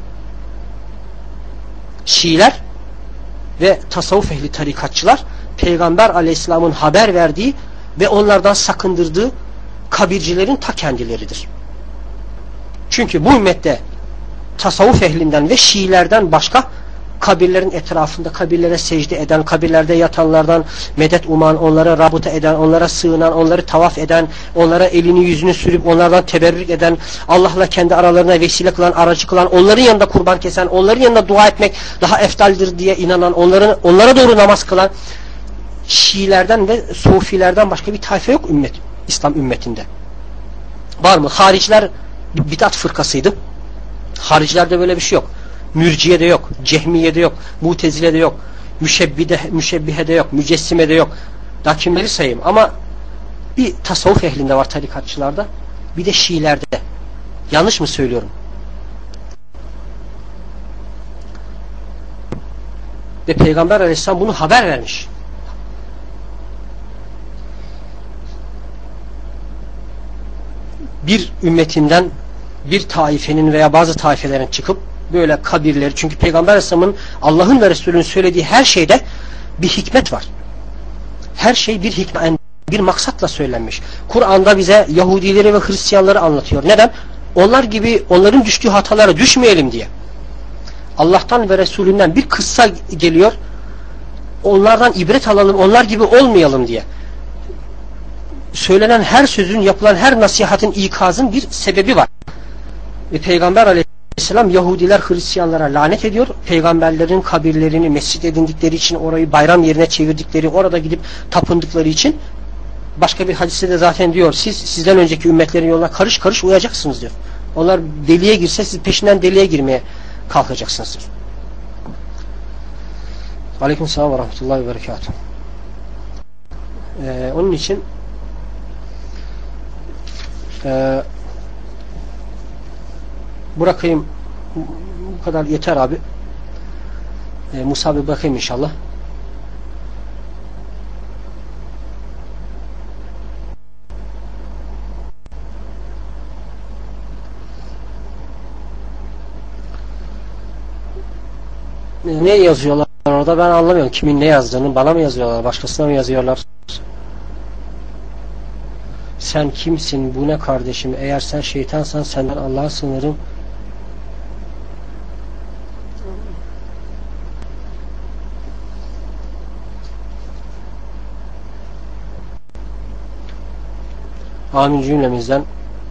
Şiiler ve tasavvuf ehli tarikatçılar Peygamber aleyhisselamın haber verdiği ve onlardan sakındırdığı kabircilerin ta kendileridir. Çünkü bu ümmette tasavvuf ehlinden ve Şiilerden başka kabirlerin etrafında kabirlere secde eden, kabirlerde yatanlardan medet uman, onlara rabıta eden, onlara sığınan, onları tavaf eden, onlara elini yüzünü sürüp onlardan teberrük eden, Allah'la kendi aralarına vesile kılan, aracı kılan, onların yanında kurban kesen, onların yanında dua etmek daha eftaldir diye inanan, onlara doğru namaz kılan Şiilerden ve Sufilerden başka bir tayfa yok İslam ümmetinde. Var mı? Hariciler bir bidat fırkasıydı. Haricilerde böyle bir şey yok. Mürciye'de yok, Cehmiye'de yok, Mutezile'de yok, Müşebbihe'de yok, Mücessime'de yok. Daha kimleri sayayım, ama bir tasavvuf ehlinde var, tarikatçılarda, bir de Şiilerde. Yanlış mı söylüyorum? Ve Peygamber aleyhisselam bunu haber vermiş. Bir ümmetinden bir taifenin veya bazı taifelerin çıkıp böyle kabirleri, çünkü Peygamber Aleyhisselam'ın, Allah'ın ve Resulü'nün söylediği her şeyde bir hikmet var. Her şey bir hikmet, bir maksatla söylenmiş. Kur'an'da bize Yahudileri ve Hristiyanları anlatıyor. Neden? Onlar gibi, onların düştüğü hatalara düşmeyelim diye. Allah'tan ve Resulünden bir kıssa geliyor. Onlardan ibret alalım, onlar gibi olmayalım diye. Söylenen her sözün, yapılan her nasihatin, ikazın bir sebebi var. Ve Peygamber Aleyhisselam Yahudiler, Hristiyanlara lanet ediyor. Peygamberlerin kabirlerini mescit edindikleri için, orayı bayram yerine çevirdikleri, orada gidip tapındıkları için. Başka bir hadiste de zaten diyor, sizden önceki ümmetlerin yoluna karış karış uyacaksınız diyor. Onlar deliğe girse siz peşinden deliğe girmeye kalkacaksınız diyor. Aleykümselam ve rahmetullahi ve berekatuhu. Onun için bırakayım, bu kadar yeter abi. Musa bir bakayım inşallah. Ne yazıyorlar orada, ben anlamıyorum kimin ne yazdığını. Bana mı yazıyorlar, başkasına mı yazıyorlar? Sen kimsin, bu ne kardeşim? Eğer sen şeytansan senden Allah'a sığınırım. Amin cümlemizden.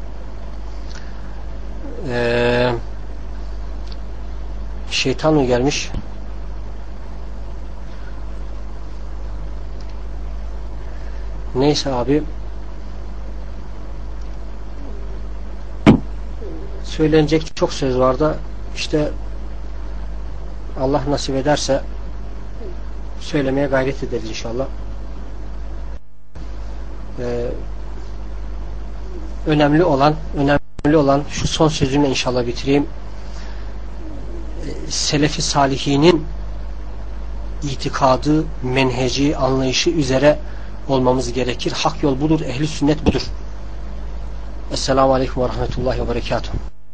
Şeytan mı gelmiş? Neyse abi, söylenecek çok söz var da işte Allah nasip ederse söylemeye gayret ederiz inşallah. Önemli olan şu son sözümle inşallah bitireyim. Selefi salihinin itikadı, menheci, anlayışı üzere olmamız gerekir. Hak yol budur, ehli sünnet budur. Esselamu Aleyküm ve Rahmetullahi ve Berekatuhu.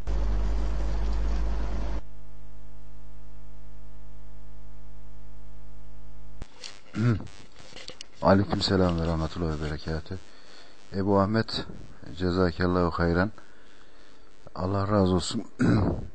Aleykümselam ve rahmetullahi ve berekatuhu. Ebu Ahmet, cezakallahu hayran. Allah razı olsun.